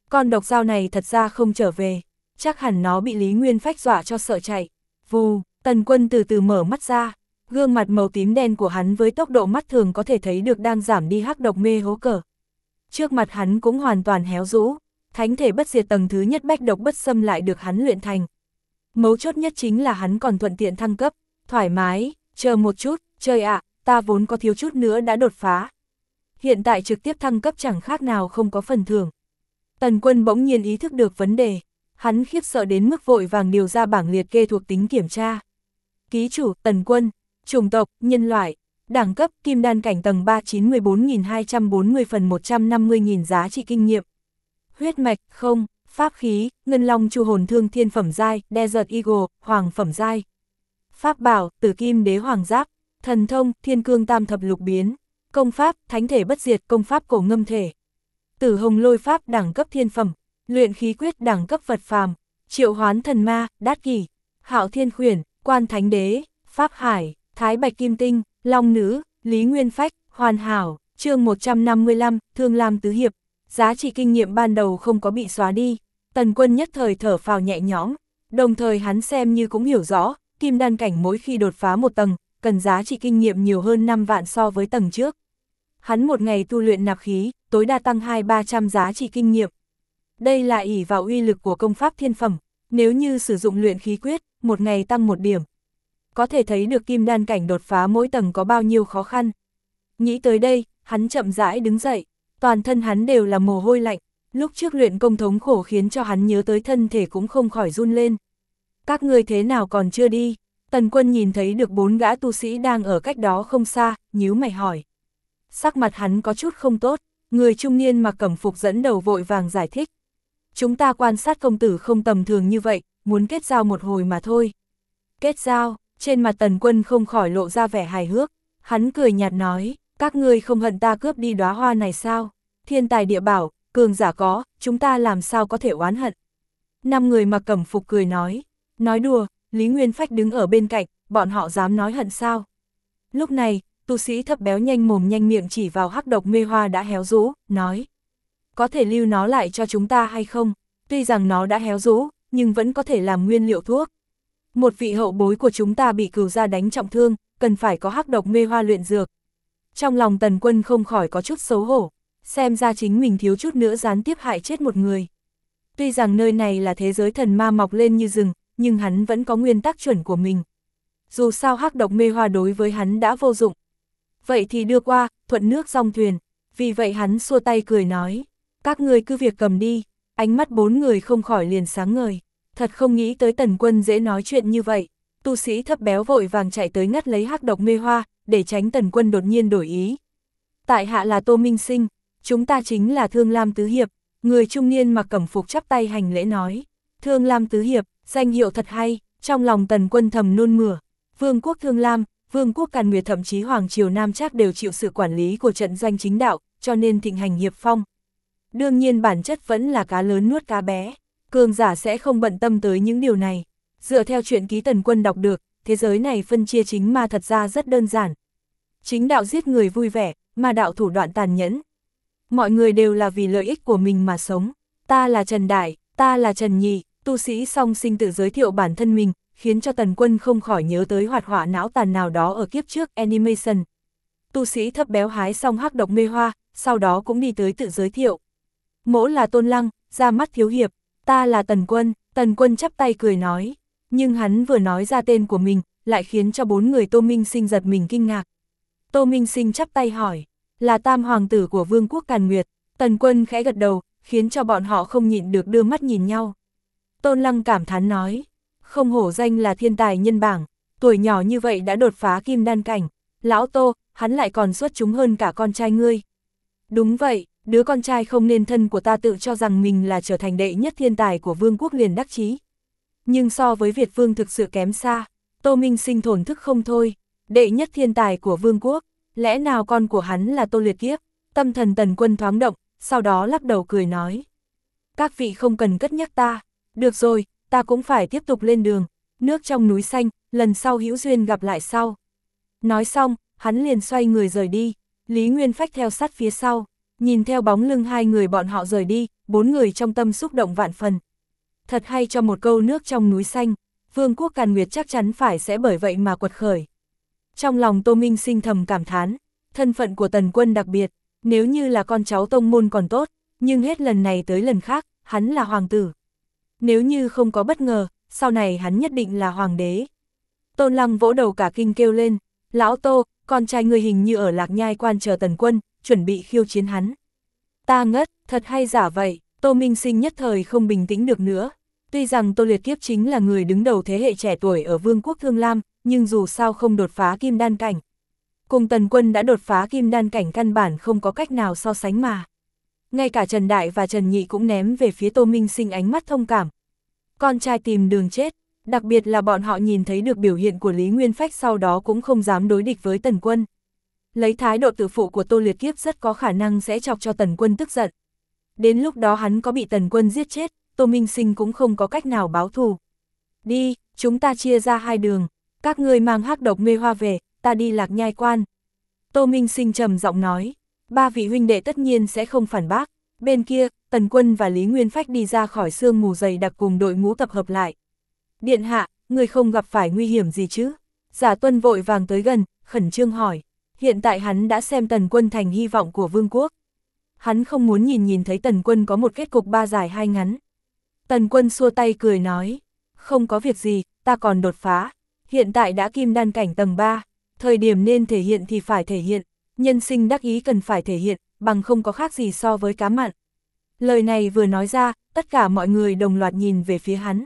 Con độc dao này thật ra không trở về, chắc hẳn nó bị Lý Nguyên Phách dọa cho sợ chạy. Vù, Tần Quân từ từ mở mắt ra, gương mặt màu tím đen của hắn với tốc độ mắt thường có thể thấy được đang giảm đi hắc độc mê hố cờ. Trước mặt hắn cũng hoàn toàn héo rũ, thánh thể bất diệt tầng thứ nhất bách độc bất xâm lại được hắn luyện thành. Mấu chốt nhất chính là hắn còn thuận tiện thăng cấp, thoải mái, chờ một chút, trời ạ, ta vốn có thiếu chút nữa đã đột phá. Hiện tại trực tiếp thăng cấp chẳng khác nào không có phần thưởng. Tần Quân bỗng nhiên ý thức được vấn đề, hắn khiếp sợ đến mức vội vàng điều ra bảng liệt kê thuộc tính kiểm tra. Ký chủ, Tần Quân, chủng tộc, nhân loại, đẳng cấp, kim đan cảnh tầng 3 94.240 phần 150.000 giá trị kinh nghiệm. Huyết mạch, không, pháp khí, ngân long chu hồn thương thiên phẩm giai, Desert Eagle, hoàng phẩm giai. Pháp bảo, tử kim đế hoàng giáp, thần thông, thiên cương tam thập lục biến, công pháp, thánh thể bất diệt, công pháp cổ ngâm thể. Tử hồng lôi pháp đẳng cấp thiên phẩm, luyện khí quyết đẳng cấp vật phàm, triệu hoán thần ma, đát kỷ, hạo thiên khuyển, quan thánh đế, pháp hải, thái bạch kim tinh, long nữ, Lý Nguyên Phách, hoàn hảo, chương 155, Thương Lam Tứ Hiệp. Giá trị kinh nghiệm ban đầu không có bị xóa đi, Tần Quân nhất thời thở phào nhẹ nhõm, đồng thời hắn xem như cũng hiểu rõ, kim đan cảnh mỗi khi đột phá một tầng, cần giá trị kinh nghiệm nhiều hơn 5 vạn so với tầng trước. Hắn một ngày tu luyện nạp khí, tối đa tăng 200-300 giá trị kinh nghiệm. Đây là ỷ vào uy lực của công pháp thiên phẩm, nếu như sử dụng luyện khí quyết, một ngày tăng 1 điểm. Có thể thấy được kim đan cảnh đột phá mỗi tầng có bao nhiêu khó khăn. Nghĩ tới đây, hắn chậm rãi đứng dậy, toàn thân hắn đều là mồ hôi lạnh, lúc trước luyện công thống khổ khiến cho hắn nhớ tới thân thể cũng không khỏi run lên. Các ngươi thế nào còn chưa đi? Tần Quân nhìn thấy được 4 gã tu sĩ đang ở cách đó không xa, nhíu mày hỏi. Sắc mặt hắn có chút không tốt, người trung niên mặc cẩm phục dẫn đầu vội vàng giải thích. Chúng ta quan sát công tử không tầm thường như vậy, muốn kết giao một hồi mà thôi. Kết giao, trên mặt Tần Quân không khỏi lộ ra vẻ hài hước, hắn cười nhạt nói, các ngươi không hận ta cướp đi đóa hoa này sao? Thiên tài địa bảo, cường giả có, chúng ta làm sao có thể oán hận? 5 người mặc cẩm phục cười nói đùa, Lý Nguyên Phách đứng ở bên cạnh, bọn họ dám nói hận sao? Lúc này, tu sĩ thấp béo nhanh mồm nhanh miệng chỉ vào hắc độc mê hoa đã héo rũ, nói. Có thể lưu nó lại cho chúng ta hay không? Tuy rằng nó đã héo rũ, nhưng vẫn có thể làm nguyên liệu thuốc. Một vị hậu bối của chúng ta bị cừu gia đánh trọng thương, cần phải có hắc độc mê hoa luyện dược. Trong lòng Tần Quân không khỏi có chút xấu hổ, xem ra chính mình thiếu chút nữa gián tiếp hại chết một người. Tuy rằng nơi này là thế giới thần ma mọc lên như rừng, nhưng hắn vẫn có nguyên tắc chuẩn của mình. Dù sao hắc độc mê hoa đối với hắn đã vô dụng. Vậy thì đưa qua, thuận nước dòng thuyền. Vì vậy hắn xua tay cười nói, các ngươi cứ việc cầm đi. Ánh mắt 4 người không khỏi liền sáng ngời. Thật không nghĩ tới Tần Quân dễ nói chuyện như vậy. Tu sĩ thấp béo vội vàng chạy tới ngắt lấy hắc độc mê hoa, để tránh Tần Quân đột nhiên đổi ý. Tại hạ là Tô Minh Sinh, chúng ta chính là Thương Lam Tứ Hiệp. Người trung niên mặc cẩm phục chắp tay hành lễ nói. Thương Lam Tứ Hiệp, danh hiệu thật hay. Trong lòng Tần Quân thầm nôn mửa. Vương quốc Thương Lam, Vương quốc Càn Nguyệt thậm chí Hoàng Triều Nam Trác đều chịu sự quản lý của trận doanh chính đạo, cho nên thịnh hành hiệp phong. Đương nhiên bản chất vẫn là cá lớn nuốt cá bé, cường giả sẽ không bận tâm tới những điều này. Dựa theo chuyện ký Tần Quân đọc được, thế giới này phân chia chính ma thật ra rất đơn giản. Chính đạo giết người vui vẻ, ma đạo thủ đoạn tàn nhẫn. Mọi người đều là vì lợi ích của mình mà sống. Ta là Trần Đại, ta là Trần Nhị, tu sĩ song sinh tự giới thiệu bản thân mình, khiến cho Tần Quân không khỏi nhớ tới hoạt họa não tàn nào đó ở kiếp trước animation. Tu sĩ thấp béo hái xong hắc độc mê hoa, sau đó cũng đi tới tự giới thiệu. Mỗ là Tôn Lăng, ra mắt thiếu hiệp, ta là Tần Quân chắp tay cười nói. Nhưng hắn vừa nói ra tên của mình, lại khiến cho 4 người Tô Minh Sinh giật mình kinh ngạc. Tô Minh Sinh chắp tay hỏi, là tam hoàng tử của Vương quốc Càn Nguyệt. Tần Quân khẽ gật đầu, khiến cho bọn họ không nhịn được đưa mắt nhìn nhau. Tôn Lăng cảm thán nói, không hổ danh là thiên tài nhân bảng, tuổi nhỏ như vậy đã đột phá kim đan cảnh. Lão Tô, hắn lại còn xuất chúng hơn cả con trai ngươi. Đúng vậy, đứa con trai không nên thân của ta tự cho rằng mình là trở thành đệ nhất thiên tài của Vương quốc liền đắc chí. Nhưng so với Việt Vương thực sự kém xa. Tô Minh Sinh thổn thức không thôi, đệ nhất thiên tài của Vương quốc, lẽ nào con của hắn là Tô Liệt Kiếp? Tâm thần Tần Quân thoáng động, sau đó lắc đầu cười nói. Các vị không cần cất nhắc ta, được rồi, ta cũng phải tiếp tục lên đường, nước trong núi xanh, lần sau hữu duyên gặp lại sau. Nói xong, hắn liền xoay người rời đi, Lý Nguyên Phách theo sát phía sau. Nhìn theo bóng lưng hai người bọn họ rời đi, bốn người trong tâm xúc động vạn phần. Thật hay cho một câu nước trong núi xanh, Vương quốc Càn Nguyệt chắc chắn phải sẽ bởi vậy mà quật khởi. Trong lòng Tô Minh Sinh thầm cảm thán, thân phận của Tần Quân đặc biệt, nếu như là con cháu tông môn còn tốt, nhưng hết lần này tới lần khác, hắn là hoàng tử. Nếu như không có bất ngờ, sau này hắn nhất định là hoàng đế. Tôn Lăng vỗ đầu cả kinh kêu lên, lão Tô, con trai người hình như ở Lạc Nhai Quan chờ Tần Quân, chuẩn bị khiêu chiến hắn. Ta ngất, thật hay giả vậy, Tô Minh Sinh nhất thời không bình tĩnh được nữa. Tuy rằng Tô Liệt Kiếp chính là người đứng đầu thế hệ trẻ tuổi ở Vương quốc Thương Lam, nhưng dù sao không đột phá kim đan cảnh. Cùng Tần Quân đã đột phá kim đan cảnh căn bản không có cách nào so sánh mà. Ngay cả Trần Đại và Trần Nhị cũng ném về phía Tô Minh Sinh ánh mắt thông cảm. Con trai tìm đường chết, đặc biệt là bọn họ nhìn thấy được biểu hiện của Lý Nguyên Phách sau đó cũng không dám đối địch với Tần Quân. Lấy thái độ tự phụ của Tô Liệt Kiếp rất có khả năng sẽ chọc cho Tần Quân tức giận. Đến lúc đó hắn có bị Tần Quân giết chết, Tô Minh Sinh cũng không có cách nào báo thù. Đi, chúng ta chia ra hai đường, các ngươi mang hắc độc mê hoa về, ta đi Lạc Nhai Quan. Tô Minh Sinh trầm giọng nói, ba vị huynh đệ tất nhiên sẽ không phản bác. Bên kia, Tần Quân và Lý Nguyên Phách đi ra khỏi sương mù dày đặc cùng đội ngũ tập hợp lại. Điện hạ, người không gặp phải nguy hiểm gì chứ? Giả Tuân vội vàng tới gần, khẩn trương hỏi. Hiện tại hắn đã xem Tần Quân thành hy vọng của vương quốc. Hắn không muốn nhìn thấy Tần Quân có một kết cục ba dài hai ngắn. Tần Quân xua tay cười nói, không có việc gì, ta còn đột phá. Hiện tại đã kim đan cảnh tầng 3, thời điểm nên thể hiện thì phải thể hiện, nhân sinh đắc ý cần phải thể hiện, bằng không có khác gì so với cá mặn. Lời này vừa nói ra, tất cả mọi người đồng loạt nhìn về phía hắn.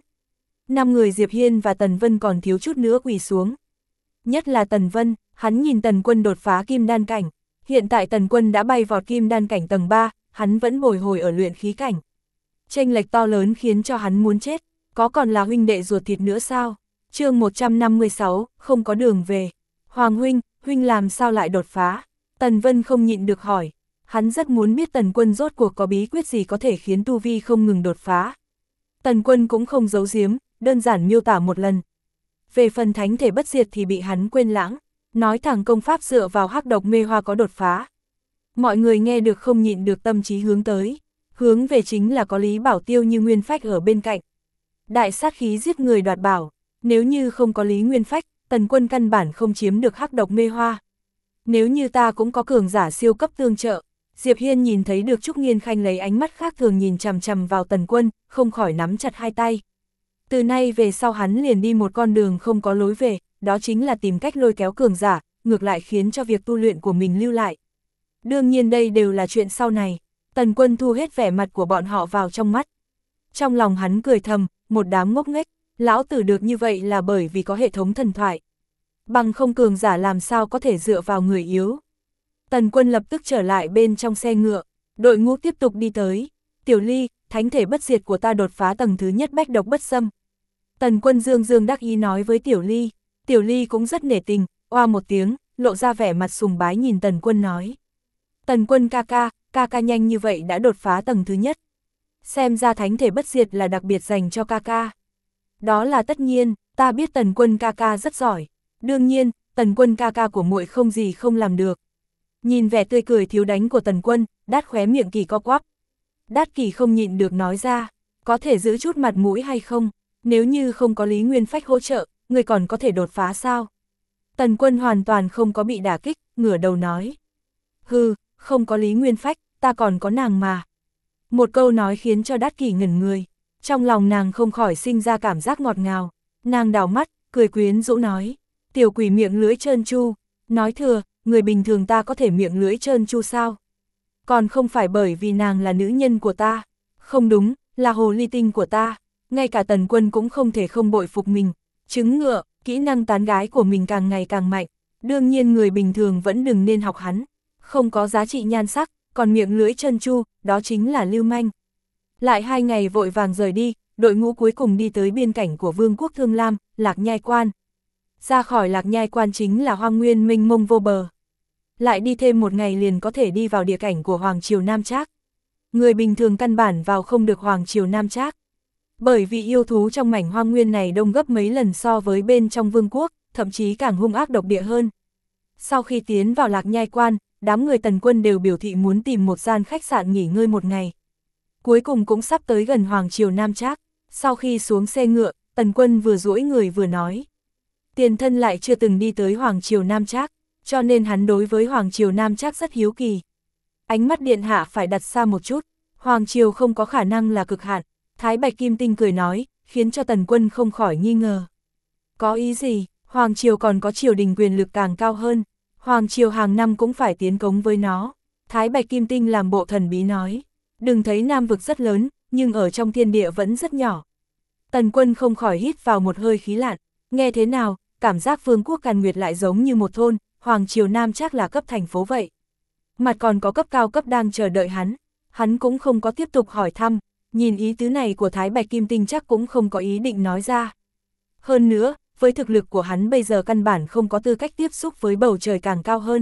5 người Diệp Hiên và Tần Vân còn thiếu chút nữa quỳ xuống. Nhất là Tần Vân, hắn nhìn Tần Quân đột phá kim đan cảnh. Hiện tại Tần Quân đã bay vọt kim đan cảnh tầng 3, hắn vẫn bồi hồi ở luyện khí cảnh. Chênh lệch to lớn khiến cho hắn muốn chết, có còn là huynh đệ ruột thịt nữa sao? Chương 156, không có đường về. Hoàng huynh, huynh làm sao lại đột phá? Tần Vân không nhịn được hỏi. Hắn rất muốn biết Tần Quân rốt cuộc có bí quyết gì có thể khiến tu vi không ngừng đột phá. Tần Quân cũng không giấu giếm, đơn giản miêu tả một lần. Về phần thánh thể bất diệt thì bị hắn quên lãng, nói thẳng công pháp dựa vào hắc độc mê hoa có đột phá. Mọi người nghe được không nhịn được tâm trí hướng tới, hướng về chính là có Lý Bảo Tiêu như Nguyên Phách ở bên cạnh. Đại sát khí giết người đoạt bảo, nếu như không có Lý Nguyên Phách, Tần Quân căn bản không chiếm được hắc độc mê hoa. Nếu như ta cũng có cường giả siêu cấp tương trợ, Diệp Hiên nhìn thấy được Trúc Nghiên Khanh lấy ánh mắt khác thường nhìn chằm chằm vào Tần Quân, không khỏi nắm chặt hai tay. Từ nay về sau hắn liền đi một con đường không có lối về, đó chính là tìm cách lôi kéo cường giả, ngược lại khiến cho việc tu luyện của mình lưu lại. Đương nhiên đây đều là chuyện sau này, Tần Quân thu hết vẻ mặt của bọn họ vào trong mắt. Trong lòng hắn cười thầm, một đám ngốc nghếch, lão tử được như vậy là bởi vì có hệ thống thần thoại. Bằng không cường giả làm sao có thể dựa vào người yếu. Tần Quân lập tức trở lại bên trong xe ngựa, đội ngũ tiếp tục đi tới. Tiểu Ly, thánh thể bất diệt của ta đột phá tầng thứ nhất bách độc bất xâm. Tần Quân dương dương đắc ý nói với Tiểu Ly. Tiểu Ly cũng rất nể tình, oa một tiếng, lộ ra vẻ mặt sùng bái nhìn Tần Quân nói. Tần Quân ca ca nhanh như vậy đã đột phá tầng thứ nhất. Xem ra thánh thể bất diệt là đặc biệt dành cho ca ca. Đó là tất nhiên, ta biết Tần Quân ca ca rất giỏi. Đương nhiên, Tần Quân ca ca của muội không gì không làm được. Nhìn vẻ tươi cười thiếu đánh của Tần Quân, Đát khóe miệng Kỳ co quắp. Đát Kỳ không nhịn được nói ra, có thể giữ chút mặt mũi hay không? Nếu như không có Lý Nguyên Phách hỗ trợ, người còn có thể đột phá sao? Tần Quân hoàn toàn không có bị đả kích, ngửa đầu nói. Hừ, không có Lý Nguyên Phách, ta còn có nàng mà. Một câu nói khiến cho Đát Kỳ ngẩn người. Trong lòng nàng không khỏi sinh ra cảm giác ngọt ngào. Nàng đảo mắt, cười quyến rũ nói. Tiểu quỷ miệng lưỡi trơn tru. Nói thừa, người bình thường ta có thể miệng lưỡi trơn tru sao? Còn không phải bởi vì nàng là nữ nhân của ta. Không đúng, là hồ ly tinh của ta. Ngay cả Tần Quân cũng không thể không bội phục mình. Trứng ngựa, kỹ năng tán gái của mình càng ngày càng mạnh. Đương nhiên người bình thường vẫn đừng nên học hắn. Không có giá trị nhan sắc, còn miệng lưỡi trơn tru, đó chính là lưu manh. Lại 2 ngày vội vàng rời đi, đội ngũ cuối cùng đi tới biên cảnh của Vương quốc Thương Lam, Lạc Nhai Quan. Ra khỏi Lạc Nhai Quan chính là hoang nguyên mênh mông vô bờ. Lại đi thêm 1 ngày liền có thể đi vào địa cảnh của Hoàng Triều Nam Trác. Người bình thường căn bản vào không được Hoàng Triều Nam Trác. Bởi vì yêu thú trong mảnh hoang nguyên này đông gấp mấy lần so với bên trong vương quốc, thậm chí càng hung ác độc địa hơn. Sau khi tiến vào Lạc Nhai Quan, đám người Tần Quân đều biểu thị muốn tìm một gian khách sạn nghỉ ngơi một ngày. Cuối cùng cũng sắp tới gần Hoàng Triều Nam Trác, sau khi xuống xe ngựa, Tần Quân vừa duỗi người vừa nói. Tiền thân lại chưa từng đi tới Hoàng Triều Nam Trác, cho nên hắn đối với Hoàng Triều Nam Trác rất hiếu kỳ. Ánh mắt điện hạ phải đặt xa một chút, Hoàng Triều không có khả năng là cực hạn, Thái Bạch Kim Tinh cười nói, khiến cho Tần Quân không khỏi nghi ngờ. Có ý gì, Hoàng Triều còn có triều đình quyền lực càng cao hơn, Hoàng Triều hàng năm cũng phải tiến cống với nó. Thái Bạch Kim Tinh làm bộ thần bí nói, đừng thấy Nam vực rất lớn, nhưng ở trong thiên địa vẫn rất nhỏ. Tần Quân không khỏi hít vào một hơi khí lạnh, nghe thế nào, cảm giác Vương quốc Càn Nguyệt lại giống như một thôn, Hoàng Triều Nam chắc là cấp thành phố vậy. Mặt còn có cấp cao cấp đang chờ đợi hắn cũng không có tiếp tục hỏi thăm, nhìn ý tứ này của Thái Bạch Kim Tinh chắc cũng không có ý định nói ra. Hơn nữa, với thực lực của hắn bây giờ căn bản không có tư cách tiếp xúc với bầu trời càng cao hơn.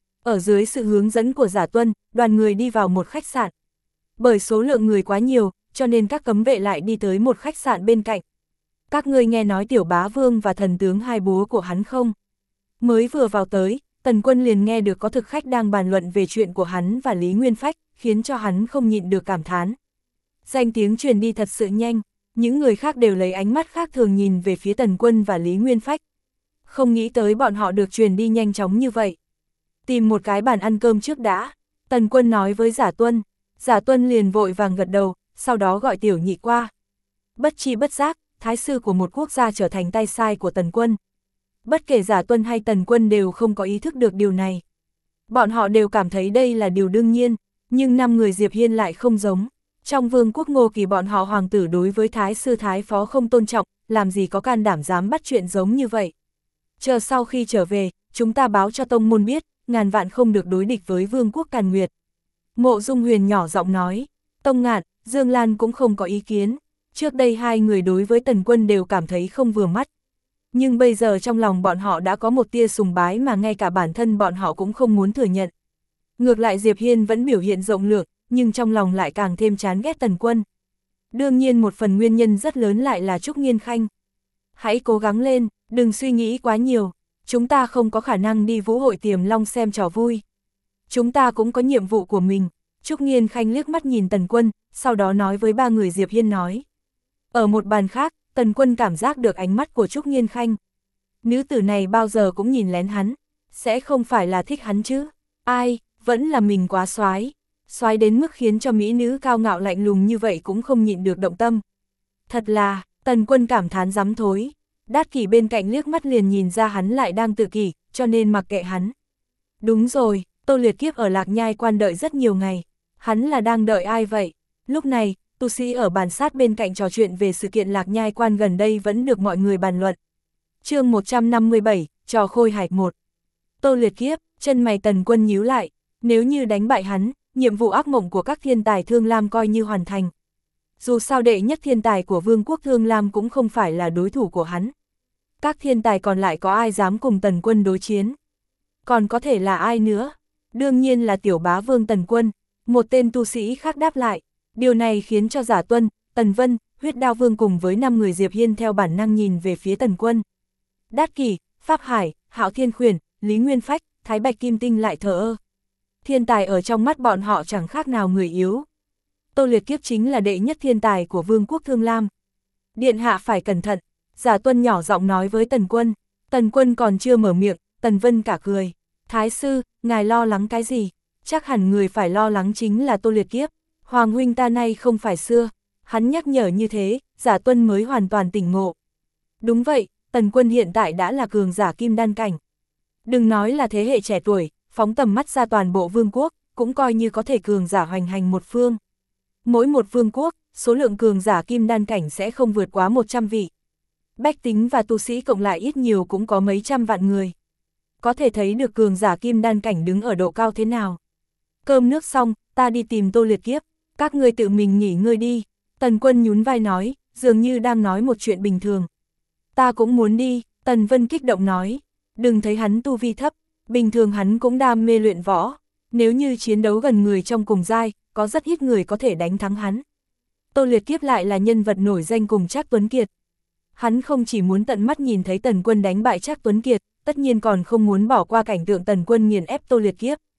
Ở dưới sự hướng dẫn của Giả Tuân, đoàn người đi vào một khách sạn. Bởi số lượng người quá nhiều, cho nên các cấm vệ lại đi tới một khách sạn bên cạnh. Các ngươi nghe nói Tiểu Bá Vương và thần tướng hai búa của hắn không? Mới vừa vào tới, Tần Quân liền nghe được có thực khách đang bàn luận về chuyện của hắn và Lý Nguyên Phách, khiến cho hắn không nhịn được cảm thán. Danh tiếng truyền đi thật sự nhanh, những người khác đều lấy ánh mắt khác thường nhìn về phía Tần Quân và Lý Nguyên Phách. Không nghĩ tới bọn họ được truyền đi nhanh chóng như vậy. Tìm một cái bàn ăn cơm trước đã, Tần Quân nói với Giả Tuân liền vội vàng gật đầu, sau đó gọi Tiểu Nhị qua. Bất chi bất giác, thái sư của một quốc gia trở thành tay sai của Tần Quân. Bất kể Giả Tuân hay Tần Quân đều không có ý thức được điều này. Bọn họ đều cảm thấy đây là điều đương nhiên, nhưng 5 người Diệp Hiên lại không giống. Trong vương quốc Ngô Kỳ bọn họ hoàng tử đối với thái sư thái phó không tôn trọng, làm gì có can đảm dám bắt chuyện giống như vậy. Chờ sau khi trở về, chúng ta báo cho tông môn biết, ngàn vạn không được đối địch với vương quốc Càn Nguyệt. Mộ Dung Huyền nhỏ giọng nói, Tông Ngạn, Dương Lan cũng không có ý kiến. Trước đây hai người đối với Tần Quân đều cảm thấy không vừa mắt. Nhưng bây giờ trong lòng bọn họ đã có một tia sùng bái mà ngay cả bản thân bọn họ cũng không muốn thừa nhận. Ngược lại Diệp Hiên vẫn biểu hiện rộng lượng, nhưng trong lòng lại càng thêm chán ghét Tần Quân. Đương nhiên một phần nguyên nhân rất lớn lại là Trúc Nghiên Khanh. Hãy cố gắng lên, đừng suy nghĩ quá nhiều. Chúng ta không có khả năng đi vũ hội Tiềm Long xem trò vui. Chúng ta cũng có nhiệm vụ của mình. Trúc Nghiên Khanh liếc mắt nhìn Tần Quân, sau đó nói với ba người Diệp Hiên nói. Ở một bàn khác, Tần Quân cảm giác được ánh mắt của Trúc Nghiên Khanh. Nữ tử này bao giờ cũng nhìn lén hắn, sẽ không phải là thích hắn chứ. Ai, vẫn là mình quá soái, soái đến mức khiến cho mỹ nữ cao ngạo lạnh lùng như vậy cũng không nhịn được động tâm. Thật là, Tần Quân cảm thán dám thối. Đát Kỷ bên cạnh liếc mắt liền nhìn ra hắn lại đang tự kỷ, cho nên mặc kệ hắn. Đúng rồi, Tô Liệt Kiếp ở Lạc Nhai Quan đợi rất nhiều ngày. Hắn là đang đợi ai vậy? Lúc này, tu sĩ ở bàn sát bên cạnh trò chuyện về sự kiện Lạc Nhai Quan gần đây vẫn được mọi người bàn luận. Chương 157, trò khôi hài 1. Tô Liệt Kiếp, chân mày Tần Quân nhíu lại, nếu như đánh bại hắn, nhiệm vụ ác mộng của các thiên tài Thương Lam coi như hoàn thành. Dù sao đệ nhất thiên tài của Vương quốc Thương Lam cũng không phải là đối thủ của hắn. Các thiên tài còn lại có ai dám cùng Tần Quân đối chiến? Còn có thể là ai nữa? Đương nhiên là Tiểu Bá Vương Tần Quân. Một tên tu sĩ khác đáp lại. Điều này khiến cho Giả Tuân, Tần Vân, Huyết Đao Vương cùng với 5 người Diệp Hiên theo bản năng nhìn về phía Tần Quân. Đát Kỷ, Pháp Hải, Hạo Thiên Khuyển, Lý Nguyên Phách, Thái Bạch Kim Tinh lại thờ ơ. Thiên tài ở trong mắt bọn họ chẳng khác nào người yếu. Tô Liệt Kiếp chính là đệ nhất thiên tài của Vương quốc Thương Lam. Điện hạ phải cẩn thận, Giả Tuân nhỏ giọng nói với Tần Quân. Tần Quân còn chưa mở miệng, Tần Vân cả cười. Thái sư, ngài lo lắng cái gì? Chắc hẳn người phải lo lắng chính là Tô Liệt Kiếp. Hoàng huynh ta nay không phải xưa. Hắn nhắc nhở như thế, Giả Tuân mới hoàn toàn tỉnh ngộ. Đúng vậy, Tần Quân hiện tại đã là cường giả kim đan cảnh. Đừng nói là thế hệ trẻ tuổi, phóng tầm mắt ra toàn bộ vương quốc, cũng coi như có thể cường giả hoành hành một phương. Mỗi một vương quốc, số lượng cường giả kim đan cảnh sẽ không vượt quá 100 vị. Bách tính và tu sĩ cộng lại ít nhiều cũng có mấy trăm vạn người. Có thể thấy được cường giả kim đan cảnh đứng ở độ cao thế nào. Cơm nước xong, ta đi tìm Tô Liệt Kiếp, các ngươi tự mình nghỉ ngơi đi. Tần Quân nhún vai nói, dường như đang nói một chuyện bình thường. Ta cũng muốn đi, Tần Vân kích động nói. Đừng thấy hắn tu vi thấp, bình thường hắn cũng đam mê luyện võ. Nếu như chiến đấu gần người trong cùng giai, có rất ít người có thể đánh thắng hắn. Tô Liệt Kiếp lại là nhân vật nổi danh cùng Trác Tuấn Kiệt. Hắn không chỉ muốn tận mắt nhìn thấy Tần Quân đánh bại Trác Tuấn Kiệt, tất nhiên còn không muốn bỏ qua cảnh tượng Tần Quân nghiền ép Tô Liệt Kiếp.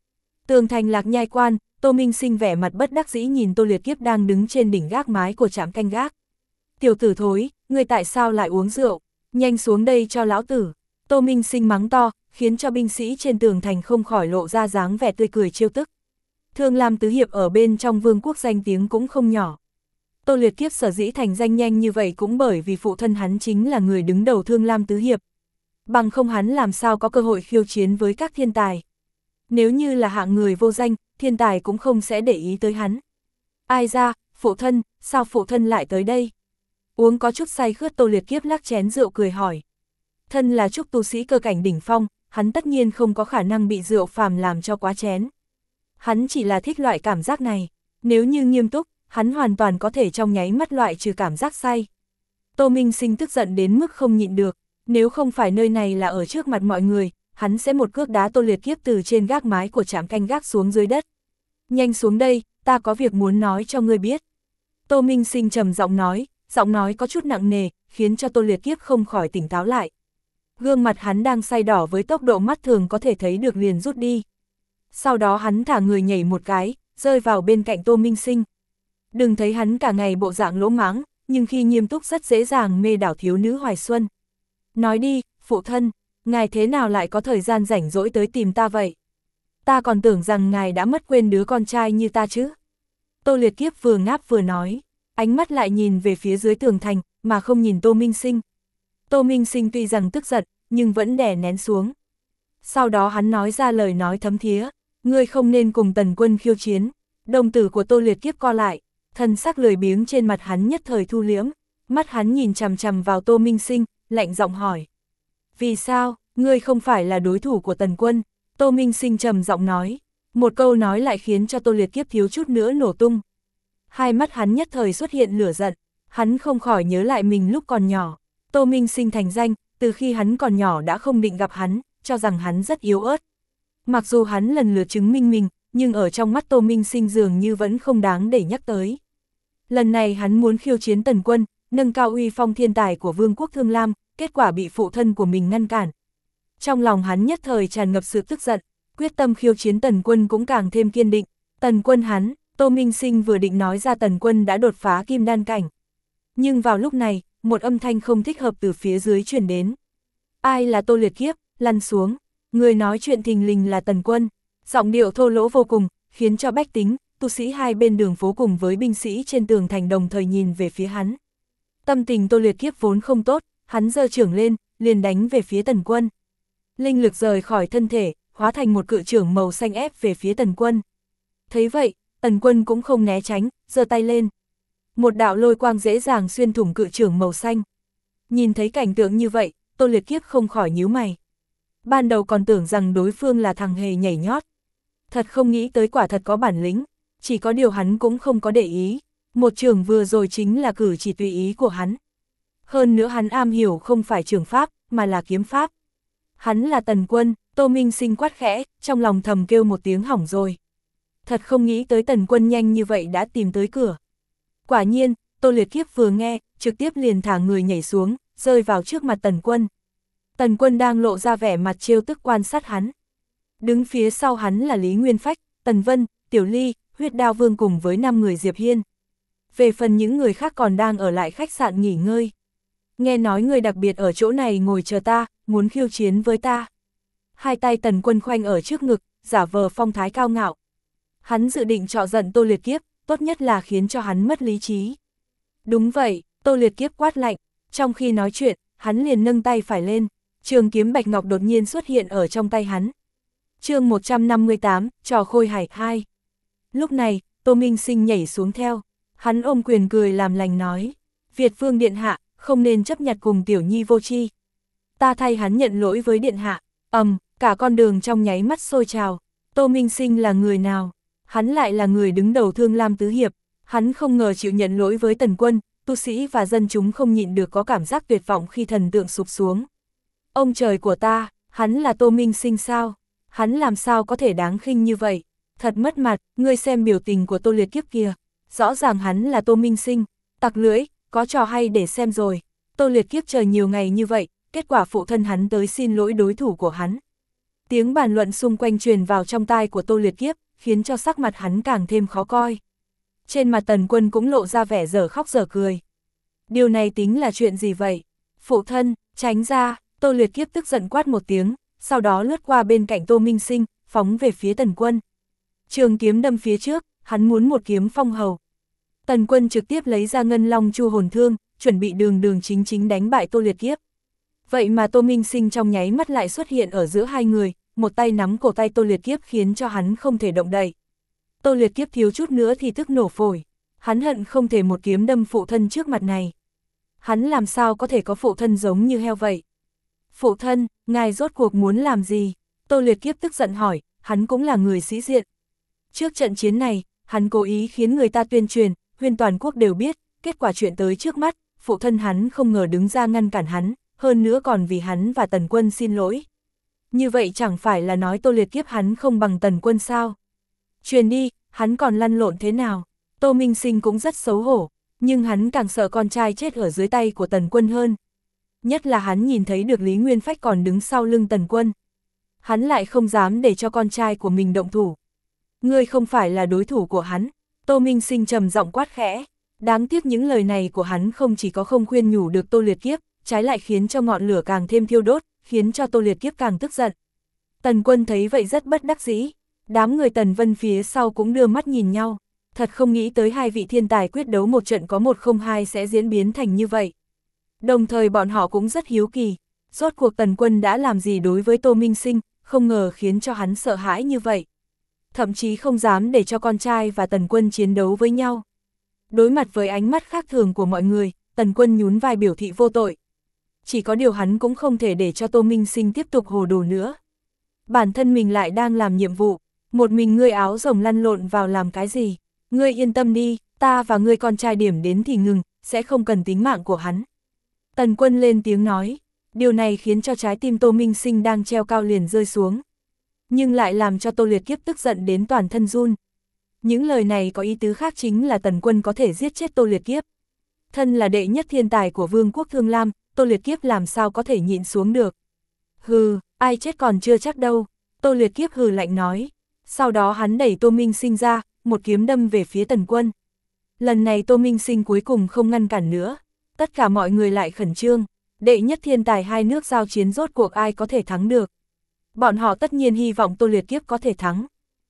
Tường thành Lạc Nhai quan, Tô Minh Sinh vẻ mặt bất đắc dĩ nhìn Tô Liệt Kiếp đang đứng trên đỉnh gác mái của trạm canh gác. Tiểu tử thối, ngươi tại sao lại uống rượu, nhanh xuống đây cho lão tử. Tô Minh Sinh mắng to, khiến cho binh sĩ trên tường thành không khỏi lộ ra dáng vẻ tươi cười trêu tức. Thương Lam Tứ Hiệp ở bên trong vương quốc danh tiếng cũng không nhỏ. Tô Liệt Kiếp sở dĩ thành danh nhanh như vậy cũng bởi vì phụ thân hắn chính là người đứng đầu Thương Lam Tứ Hiệp. Bằng không hắn làm sao có cơ hội khiêu chiến với các thiên tài. Nếu như là hạng người vô danh, thiên tài cũng không sẽ để ý tới hắn. Ai ra, phụ thân, sao phụ thân lại tới đây? Uống có chút say khướt Tô Liệt Kiếp lắc chén rượu cười hỏi. Thân là trúc tu sĩ cơ cảnh đỉnh phong, hắn tất nhiên không có khả năng bị rượu phàm làm cho quá chén. Hắn chỉ là thích loại cảm giác này, nếu như nghiêm túc, hắn hoàn toàn có thể trong nháy mắt loại trừ cảm giác say. Tô Minh Sinh tức giận đến mức không nhịn được, nếu không phải nơi này là ở trước mặt mọi người, hắn sẽ một cước đá Tô Liệt Kiếp từ trên gác mái của trạm canh gác xuống dưới đất. Nhanh xuống đây, ta có việc muốn nói cho ngươi biết. Tô Minh Sinh trầm giọng nói có chút nặng nề, khiến cho Tô Liệt Kiếp không khỏi tỉnh táo lại. Gương mặt hắn đang say đỏ với tốc độ mắt thường có thể thấy được liền rút đi. Sau đó hắn thả người nhảy một cái, rơi vào bên cạnh Tô Minh Sinh. Đừng thấy hắn cả ngày bộ dạng lỗ mãng, nhưng khi nghiêm túc rất dễ dàng mê đảo thiếu nữ Hoài Xuân. Nói đi, phụ thân, ngài thế nào lại có thời gian rảnh rỗi tới tìm ta vậy? Ta còn tưởng rằng ngài đã mất quên đứa con trai như ta chứ. Tô Liệt Kiếp vừa ngáp vừa nói, ánh mắt lại nhìn về phía dưới tường thành, mà không nhìn Tô Minh Sinh. Tô Minh Sinh tuy rằng tức giận, nhưng vẫn đè nén xuống. Sau đó hắn nói ra lời nói thấm thía, ngươi không nên cùng Tần Quân khiêu chiến. Đồng tử của Tô Liệt Kiếp co lại, thân sắc lười biếng trên mặt hắn nhất thời thu liễm, mắt hắn nhìn chằm chằm vào Tô Minh Sinh, lạnh giọng hỏi. Vì sao, ngươi không phải là đối thủ của Tần Quân? Tô Minh Sinh trầm giọng nói, một câu nói lại khiến cho Tô Liệt Kiếp thiếu chút nữa nổ tung. Hai mắt hắn nhất thời xuất hiện lửa giận, hắn không khỏi nhớ lại mình lúc còn nhỏ. Tô Minh Sinh thành danh, từ khi hắn còn nhỏ đã không định gặp hắn, cho rằng hắn rất yếu ớt. Mặc dù hắn lần lượt chứng minh mình, nhưng ở trong mắt Tô Minh Sinh dường như vẫn không đáng để nhắc tới. Lần này hắn muốn khiêu chiến Tần Quân, nâng cao uy phong thiên tài của Vương quốc Thương Lam, kết quả bị phụ thân của mình ngăn cản. Trong lòng hắn nhất thời tràn ngập sự tức giận, quyết tâm khiêu chiến Tần Quân cũng càng thêm kiên định. Tần Quân hắn, Tô Minh Sinh vừa định nói ra Tần Quân đã đột phá kim đan cảnh. Nhưng vào lúc này, một âm thanh không thích hợp từ phía dưới truyền đến. Ai là Tô Liệt Kiếp, lăn xuống. Người nói chuyện thình lình là Tần Quân. Giọng điệu thô lỗ vô cùng, khiến cho bách tính, tu sĩ hai bên đường phố cùng với binh sĩ trên tường thành đồng thời nhìn về phía hắn. Tâm tình Tô Liệt Kiếp vốn không tốt, hắn giơ chưởng lên, liền đánh về phía Tần Quân. Linh lực rời khỏi thân thể, hóa thành một cự chưởng màu xanh ép về phía Tần Quân. Thấy vậy, Tần Quân cũng không né tránh, giơ tay lên. Một đạo lôi quang dễ dàng xuyên thủng cự chưởng màu xanh. Nhìn thấy cảnh tượng như vậy, Tô Liệt Kiếp không khỏi nhíu mày. Ban đầu còn tưởng rằng đối phương là thằng hề nhảy nhót. Thật không nghĩ tới quả thật có bản lĩnh, chỉ có điều hắn cũng không có để ý. Một chưởng vừa rồi chính là cử chỉ tùy ý của hắn. Hơn nữa hắn am hiểu không phải chưởng pháp, mà là kiếm pháp. Hắn là Tần Quân, Tô Minh Sinh quát khẽ, trong lòng thầm kêu một tiếng hỏng rồi. Thật không nghĩ tới Tần Quân nhanh như vậy đã tìm tới cửa. Quả nhiên, Tô Liệt Kiếp vừa nghe, trực tiếp liền thả người nhảy xuống, rơi vào trước mặt Tần Quân. Tần Quân đang lộ ra vẻ mặt trêu tức quan sát hắn. Đứng phía sau hắn là Lý Nguyên Phách, Tần Vân, Tiểu Ly, Huyết Đao Vương cùng với 5 người Diệp Hiên. Về phần những người khác còn đang ở lại khách sạn nghỉ ngơi. Nghe nói người đặc biệt ở chỗ này ngồi chờ ta, muốn khiêu chiến với ta. Hai tay Tần Quân khoanh ở trước ngực, giả vờ phong thái cao ngạo. Hắn dự định trọ giận Tô Liệt Kiếp, tốt nhất là khiến cho hắn mất lý trí. Đúng vậy, Tô Liệt Kiếp quát lạnh, trong khi nói chuyện, hắn liền nâng tay phải lên, trường kiếm bạch ngọc đột nhiên xuất hiện ở trong tay hắn. Chương 158, trò khôi hài 2. Lúc này, Tô Minh Sinh nhảy xuống theo, hắn ôm quyền cười làm lành nói, Việt Vương Điện Hạ, không nên chấp nhặt cùng Tiểu Nhi vô tri. Ta thay hắn nhận lỗi với Điện Hạ. Cả con đường trong nháy mắt sôi trào. Tô Minh Sinh là người nào? Hắn lại là người đứng đầu Thương Lam Tứ Hiệp. Hắn không ngờ chịu nhận lỗi với Tần Quân, tu sĩ và dân chúng không nhịn được có cảm giác tuyệt vọng khi thần tượng sụp xuống. Ông trời của ta, hắn là Tô Minh Sinh sao? Hắn làm sao có thể đáng khinh như vậy? Thật mất mặt, ngươi xem biểu tình của Tô Liệt Kiếp kìa. Rõ ràng hắn là Tô Minh Sinh, tặc lưỡi, có trò hay để xem rồi. Tô Liệt Kiếp chờ nhiều ngày như vậy, kết quả phụ thân hắn tới xin lỗi đối thủ của hắn. Tiếng bàn luận xung quanh truyền vào trong tai của Tô Liệt Kiếp, khiến cho sắc mặt hắn càng thêm khó coi. Trên mặt Tần Quân cũng lộ ra vẻ dở khóc dở cười. Điều này tính là chuyện gì vậy? Phụ thân, tránh ra, Tô Liệt Kiếp tức giận quát một tiếng, sau đó lướt qua bên cạnh Tô Minh Sinh, phóng về phía Tần Quân. Trường kiếm đâm phía trước, hắn muốn một kiếm phong hầu. Tần Quân trực tiếp lấy ra Ngân Long Chu hồn thương, chuẩn bị đường chính chính đánh bại Tô Liệt Kiếp. Vậy mà Tô Minh Sinh trong nháy mắt lại xuất hiện ở giữa hai người, một tay nắm cổ tay Tô Liệt Kiếp khiến cho hắn không thể động đậy. Tô Liệt Kiếp thiếu chút nữa thì tức nổ phổi, hắn hận không thể một kiếm đâm phụ thân trước mặt này. Hắn làm sao có thể có phụ thân giống như heo vậy? Phụ thân, ngài rốt cuộc muốn làm gì? Tô Liệt Kiếp tức giận hỏi, hắn cũng là người sĩ diện. Trước trận chiến này, hắn cố ý khiến người ta tuyên truyền, huyền toàn quốc đều biết, kết quả chuyện tới trước mắt, phụ thân hắn không ngờ đứng ra ngăn cản hắn, hơn nữa còn vì hắn và Tần Quân xin lỗi. Như vậy chẳng phải là nói Tô Liệt Kiếp hắn không bằng Tần Quân sao? Truyền đi, hắn còn lăn lộn thế nào? Tô Minh Sinh cũng rất xấu hổ, nhưng hắn càng sợ con trai chết ở dưới tay của Tần Quân hơn. Nhất là hắn nhìn thấy được Lý Nguyên Phách còn đứng sau lưng Tần Quân. Hắn lại không dám để cho con trai của mình động thủ. Ngươi không phải là đối thủ của hắn. Tô Minh Sinh trầm giọng quát khẽ. Đáng tiếc những lời này của hắn không chỉ có không khuyên nhủ được Tô Liệt Kiếp, trái lại khiến cho ngọn lửa càng thêm thiêu đốt, khiến cho Tô Liệt Kiếp càng tức giận. Tần Quân thấy vậy rất bất đắc dĩ. Đám người Tần Vân phía sau cũng đưa mắt nhìn nhau. Thật không nghĩ tới hai vị thiên tài quyết đấu một trận có 1-0-2 sẽ diễn biến thành như vậy. Đồng thời bọn họ cũng rất hiếu kỳ. Rốt cuộc Tần Quân đã làm gì đối với Tô Minh Sinh, không ngờ khiến cho hắn sợ hãi như vậy. Thậm chí không dám để cho con trai và Tần Quân chiến đấu với nhau. Đối mặt với ánh mắt khác thường của mọi người, Tần Quân nhún vai biểu thị vô tội. Chỉ có điều hắn cũng không thể để cho Tô Minh Sinh tiếp tục hồ đồ nữa. Bản thân mình lại đang làm nhiệm vụ, một mình ngươi áo rồng lăn lộn vào làm cái gì? Ngươi yên tâm đi, ta và ngươi con trai điểm đến thì ngừng, sẽ không cần tính mạng của hắn. Tần Quân lên tiếng nói, điều này khiến cho trái tim Tô Minh Sinh đang treo cao liền rơi xuống. Nhưng lại làm cho Tô Liệt Kiếp tức giận đến toàn thân run. Những lời này có ý tứ khác chính là Tần Quân có thể giết chết Tô Liệt Kiếp. Thân là đệ nhất thiên tài của Vương quốc Thương Lam, Tô Liệt Kiếp làm sao có thể nhịn xuống được. Hừ, ai chết còn chưa chắc đâu, Tô Liệt Kiếp hừ lạnh nói. Sau đó hắn đẩy Tô Minh Sinh ra, một kiếm đâm về phía Tần Quân. Lần này Tô Minh Sinh cuối cùng không ngăn cản nữa. Tất cả mọi người lại khẩn trương, đệ nhất thiên tài hai nước giao chiến rốt cuộc ai có thể thắng được. Bọn họ tất nhiên hy vọng Tô Liệt Kiếp có thể thắng.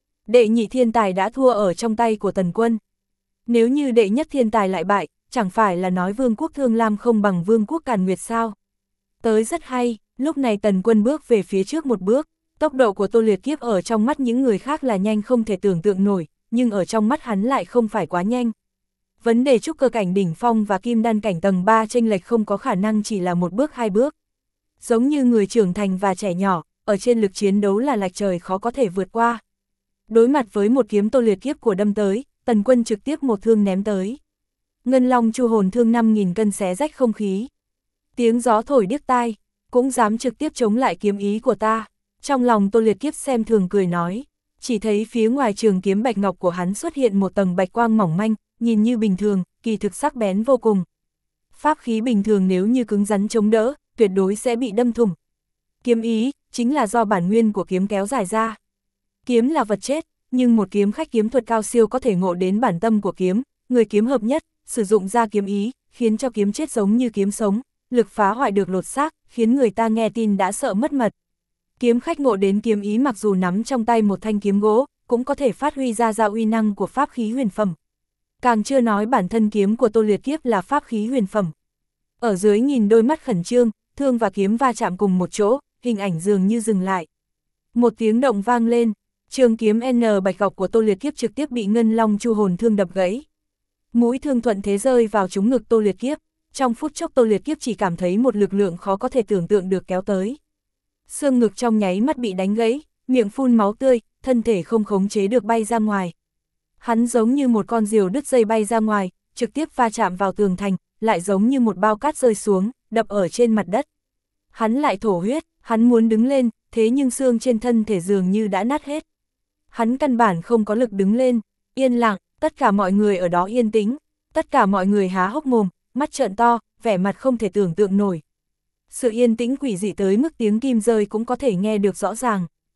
Đệ nhị thiên tài đã thua ở trong tay của Tần Quân. Nếu như đệ nhất thiên tài lại bại, chẳng phải là nói Vương quốc Thương Lam không bằng Vương quốc Càn Nguyệt sao? Tới rất hay, lúc này Tần Quân bước về phía trước một bước, tốc độ của Tô Liệt Kiếp ở trong mắt những người khác là nhanh không thể tưởng tượng nổi, nhưng ở trong mắt hắn lại không phải quá nhanh. Vấn đề trúc cơ cảnh đỉnh phong và kim đan cảnh tầng 3 chênh lệch không có khả năng chỉ là một bước hai bước. Giống như người trưởng thành và trẻ nhỏ, ở trên lực chiến đấu là lệch trời khó có thể vượt qua. Đối mặt với một kiếm Tô Liệt Kiếp của đâm tới, Tần Quân trực tiếp một thương ném tới. Ngân Long Chu hồn thương 5.000 cân xé rách không khí. Tiếng gió thổi điếc tai, cũng dám trực tiếp chống lại kiếm ý của ta. Trong lòng Tô Liệt Kiếp xem thường cười nói, chỉ thấy phía ngoài trường kiếm bạch ngọc của hắn xuất hiện một tầng bạch quang mỏng manh, nhìn như bình thường, kỳ thực sắc bén vô cùng. Pháp khí bình thường nếu như cứng rắn chống đỡ, tuyệt đối sẽ bị đâm thủng. Kiếm ý, chính là do bản nguyên của kiếm kéo dài ra. Kiếm là vật chết, nhưng một kiếm khách kiếm thuật cao siêu có thể ngộ đến bản tâm của kiếm, người kiếm hợp nhất, sử dụng ra kiếm ý, khiến cho kiếm chết giống như kiếm sống, lực phá hoại được lột xác, khiến người ta nghe tin đã sợ mất mật. Kiếm khách ngộ đến kiếm ý mặc dù nắm trong tay một thanh kiếm gỗ, cũng có thể phát huy ra uy năng của pháp khí huyền phẩm. Càng chưa nói bản thân kiếm của Tô Liệt Kiếp là pháp khí huyền phẩm. Ở dưới nhìn đôi mắt khẩn trương, thương và kiếm va chạm cùng một chỗ, hình ảnh dường như dừng lại. Một tiếng động vang lên, trường kiếm N bạch ngọc của Tô Liệt Kiếp trực tiếp bị Ngân Long Chu hồn thương đập gãy. Mũi thương thuận thế rơi vào trúng ngực Tô Liệt Kiếp, trong phút chốc Tô Liệt Kiếp chỉ cảm thấy một lực lượng khó có thể tưởng tượng được kéo tới. Xương ngực trong nháy mắt bị đánh gãy, miệng phun máu tươi, thân thể không khống chế được bay ra ngoài. Hắn giống như một con diều đứt dây bay ra ngoài, trực tiếp va chạm vào tường thành, lại giống như một bao cát rơi xuống, đập ở trên mặt đất. Hắn lại thổ huyết, hắn muốn đứng lên, thế nhưng xương trên thân thể dường như đã nát hết. Hắn căn bản không có lực đứng lên, yên lặng, tất cả mọi người ở đó yên tĩnh, tất cả mọi người há hốc mồm, mắt trợn to, vẻ mặt không thể tưởng tượng nổi. Sự yên tĩnh quỷ dị tới mức tiếng kim rơi cũng có thể nghe được rõ ràng.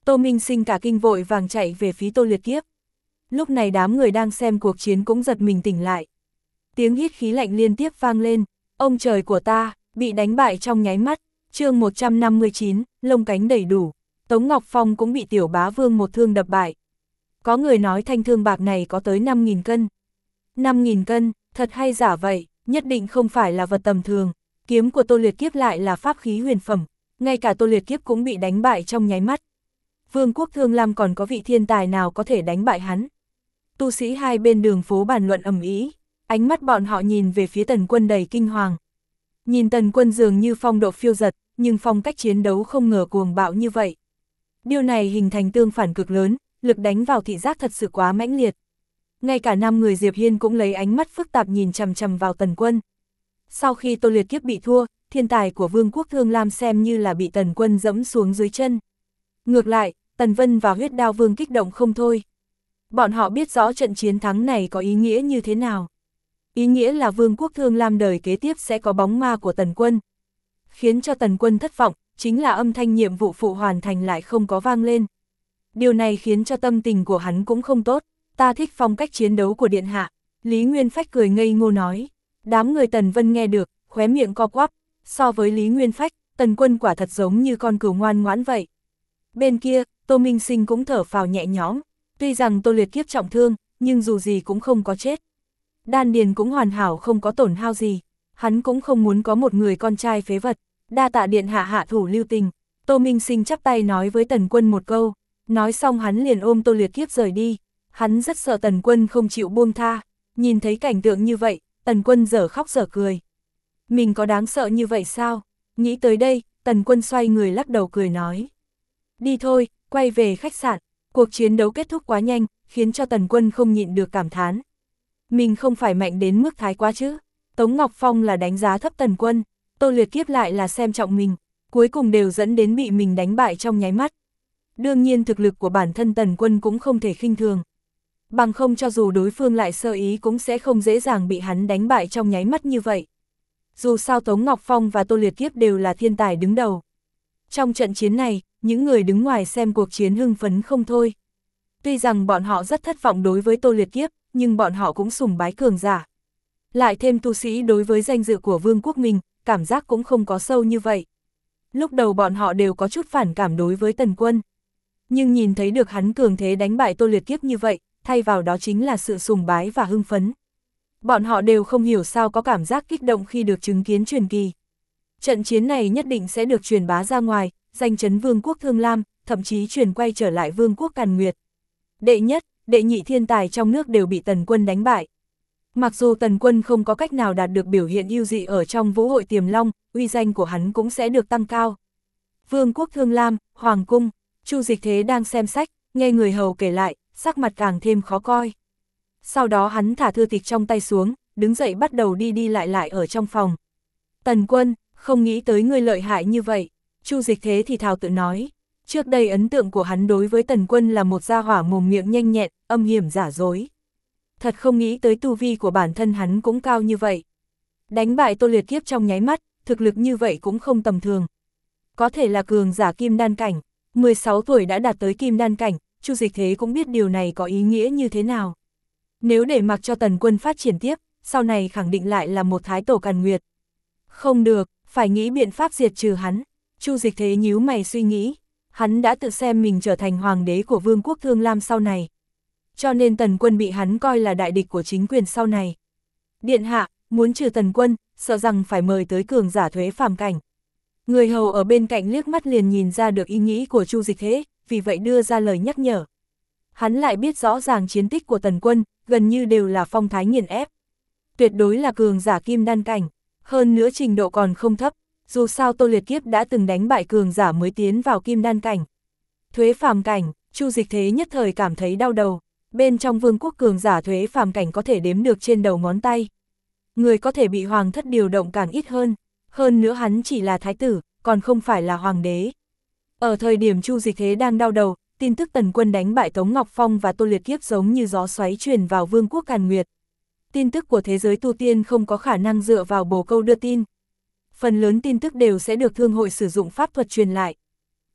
Tô Minh Sinh cả kinh vội vàng chạy về phía Tô Liệt Kiếp. Lúc này đám người đang xem cuộc chiến cũng giật mình tỉnh lại. Tiếng hít khí lạnh liên tiếp vang lên, ông trời của ta, bị đánh bại trong nháy mắt, chương 159, lông cánh đầy đủ, Tống Ngọc Phong cũng bị Tiểu Bá Vương một thương đập bại. Có người nói thanh thương bạc này có tới 5.000 cân. 5.000 cân, thật hay giả vậy, nhất định không phải là vật tầm thường, kiếm của Tô Liệt Kiếp lại là pháp khí huyền phẩm, ngay cả Tô Liệt Kiếp cũng bị đánh bại trong nháy mắt. Vương quốc Thương Lam còn có vị thiên tài nào có thể đánh bại hắn? Tu sĩ hai bên đường phố bàn luận ầm ĩ, ánh mắt bọn họ nhìn về phía Tần Quân đầy kinh hoàng. Nhìn Tần Quân dường như phong độ phiêu dật, nhưng phong cách chiến đấu không ngờ cuồng bạo như vậy. Điều này hình thành tương phản cực lớn, lực đánh vào thị giác thật sự quá mãnh liệt. Ngay cả 5 người Diệp Hiên cũng lấy ánh mắt phức tạp nhìn chằm chằm vào Tần Quân. Sau khi Tô Liệt Kiếp bị thua, thiên tài của Vương quốc Thương Lam xem như là bị Tần Quân dẫm xuống dưới chân. Ngược lại, Tần Vân và Huyết Đao Vương kích động không thôi. Bọn họ biết rõ trận chiến thắng này có ý nghĩa như thế nào. Ý nghĩa là Vương quốc Thương Lam đời kế tiếp sẽ có bóng ma của Tần Quân. Khiến cho Tần Quân thất vọng, chính là âm thanh nhiệm vụ phụ hoàn thành lại không có vang lên. Điều này khiến cho tâm tình của hắn cũng không tốt. Ta thích phong cách chiến đấu của Điện Hạ, Lý Nguyên Phách cười ngây ngô nói. Đám người Tần Vân nghe được, khóe miệng co quắp, so với Lý Nguyên Phách, Tần Quân quả thật giống như con cừu ngoan ngoãn vậy. Bên kia, Tô Minh Sinh cũng thở phào nhẹ nhõm, tuy rằng Tô Liệt Kiếp trọng thương, nhưng dù gì cũng không có chết. Đan điền cũng hoàn hảo không có tổn hao gì, hắn cũng không muốn có một người con trai phế vật, đa tạ Điện Hạ hạ thủ lưu tình. Tô Minh Sinh chắp tay nói với Tần Quân một câu, nói xong hắn liền ôm Tô Liệt Kiếp rời đi. Hắn rất sợ Tần Quân không chịu buông tha, nhìn thấy cảnh tượng như vậy, Tần Quân dở khóc dở cười. Mình có đáng sợ như vậy sao? Nghĩ tới đây, Tần Quân xoay người lắc đầu cười nói. Đi thôi, quay về khách sạn. Cuộc chiến đấu kết thúc quá nhanh, khiến cho Tần Quân không nhịn được cảm thán. Mình không phải mạnh đến mức thái quá chứ. Tống Ngọc Phong là đánh giá thấp Tần Quân, Tô Liệt Kiếp lại là xem trọng mình, cuối cùng đều dẫn đến bị mình đánh bại trong nháy mắt. Đương nhiên thực lực của bản thân Tần Quân cũng không thể khinh thường. Bằng không cho dù đối phương lại sơ ý cũng sẽ không dễ dàng bị hắn đánh bại trong nháy mắt như vậy. Dù sao Tống Ngọc Phong và Tô Liệt Kiếp đều là thiên tài đứng đầu. Trong trận chiến này, những người đứng ngoài xem cuộc chiến hưng phấn không thôi. Tuy rằng bọn họ rất thất vọng đối với Tô Liệt Kiếp, nhưng bọn họ cũng sùng bái cường giả. Lại thêm tu sĩ đối với danh dự của vương quốc mình, cảm giác cũng không có sâu như vậy. Lúc đầu bọn họ đều có chút phản cảm đối với Tần Quân. Nhưng nhìn thấy được hắn cường thế đánh bại Tô Liệt Kiếp như vậy, thay vào đó chính là sự sùng bái và hưng phấn. Bọn họ đều không hiểu sao có cảm giác kích động khi được chứng kiến truyền kỳ. Trận chiến này nhất định sẽ được truyền bá ra ngoài, danh chấn Vương quốc Thương Lam, thậm chí truyền quay trở lại Vương quốc Càn Nguyệt. Đệ nhất, đệ nhị thiên tài trong nước đều bị Tần Quân đánh bại. Mặc dù Tần Quân không có cách nào đạt được biểu hiện ưu dị ở trong Vũ hội Tiềm Long, uy danh của hắn cũng sẽ được tăng cao. Vương quốc Thương Lam, Hoàng cung, Chu Dịch Thế đang xem sách, nghe người hầu kể lại, sắc mặt càng thêm khó coi. Sau đó hắn thả thư tịch trong tay xuống, đứng dậy bắt đầu đi đi lại ở trong phòng. Tần Quân, không nghĩ tới ngươi lợi hại như vậy, Chu Dịch Thế thì thào tự nói. Trước đây ấn tượng của hắn đối với Tần Quân là một gia hỏa mồm miệng nhanh nhẹn, âm hiểm giả dối. Thật không nghĩ tới tu vi của bản thân hắn cũng cao như vậy. Đánh bại Tô Liệt Kiếp trong nháy mắt, thực lực như vậy cũng không tầm thường. Có thể là cường giả kim đan cảnh, 16 tuổi đã đạt tới kim đan cảnh, Chu Dịch Thế cũng biết điều này có ý nghĩa như thế nào. Nếu để mặc cho Tần Quân phát triển tiếp, sau này khẳng định lại là một thái tổ Càn Nguyệt. Không được, phải nghĩ biện pháp diệt trừ hắn. Chu Dịch Thế nhíu mày suy nghĩ, hắn đã tự xem mình trở thành hoàng đế của Vương quốc Thương Lam sau này. Cho nên Tần Quân bị hắn coi là đại địch của chính quyền sau này. Điện hạ, muốn trừ Tần Quân, sợ rằng phải mời tới cường giả thuế phàm cảnh. Người hầu ở bên cạnh liếc mắt liền nhìn ra được ý nghĩ của Chu Dịch Thế, vì vậy đưa ra lời nhắc nhở. Hắn lại biết rõ ràng chiến tích của Tần Quân, gần như đều là phong thái nghiền ép. Tuyệt đối là cường giả kim đan cảnh, hơn nữa trình độ còn không thấp, dù sao Tô Liệt Kiếp đã từng đánh bại cường giả mới tiến vào kim đan cảnh. Thuế phàm cảnh, Chu Dịch Thế nhất thời cảm thấy đau đầu, bên trong vương quốc cường giả thuế phàm cảnh có thể đếm được trên đầu ngón tay. Người có thể bị hoàng thất điều động càng ít hơn nữa hắn chỉ là thái tử, còn không phải là hoàng đế. Ở thời điểm Chu Dịch Thế đang đau đầu, tin tức Tần Quân đánh bại Tống Ngọc Phong và Tô Liệt Kiếp giống như gió xoáy truyền vào Vương quốc Càn Nguyệt. Tin tức của thế giới tu tiên không có khả năng dựa vào bồ câu đưa tin. Phần lớn tin tức đều sẽ được thương hội sử dụng pháp thuật truyền lại.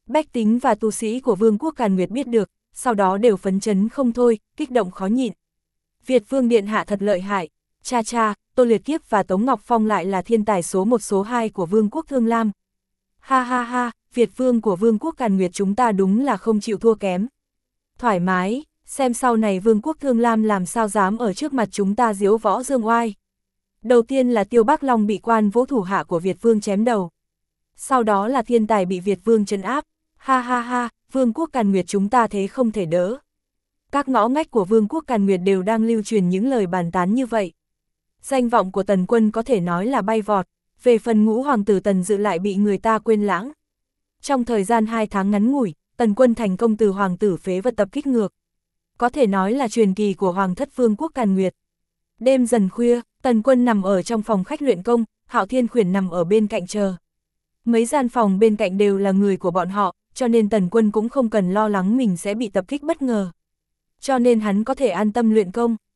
Bách tính và tu sĩ của Vương quốc Càn Nguyệt biết được, sau đó đều phấn chấn không thôi, kích động khó nhịn. Việt Vương Điện Hạ thật lợi hại, cha cha, Tô Liệt Kiếp và Tống Ngọc Phong lại là thiên tài số 1 số 2 của Vương quốc Thương Lam. Ha ha ha, Việt Vương của Vương quốc Càn Nguyệt chúng ta đúng là không chịu thua kém. Thoải mái, xem sau này Vương quốc Thương Lam làm sao dám ở trước mặt chúng ta diếu võ dương oai. Đầu tiên là Tiêu Bắc Long bị quan vũ thủ hạ của Việt Vương chém đầu. Sau đó là thiên tài bị Việt Vương trấn áp. Ha ha ha, Vương quốc Càn Nguyệt chúng ta thế không thể đỡ. Các ngõ ngách của Vương quốc Càn Nguyệt đều đang lưu truyền những lời bàn tán như vậy. Danh vọng của Tần Quân có thể nói là bay vọt, về phần ngũ hoàng tử Tần Dự lại bị người ta quên lãng. Trong thời gian 2 tháng ngắn ngủi, Tần Quân thành công từ hoàng tử phế vật tập kích ngược. Có thể nói là truyền kỳ của hoàng thất Vương quốc Càn Nguyệt. Đêm dần khuya, Tần Quân nằm ở trong phòng khách luyện công, Hạo Thiên Khuyển nằm ở bên cạnh chờ. Mấy gian phòng bên cạnh đều là người của bọn họ, cho nên Tần Quân cũng không cần lo lắng mình sẽ bị tập kích bất ngờ. Cho nên hắn có thể an tâm luyện công.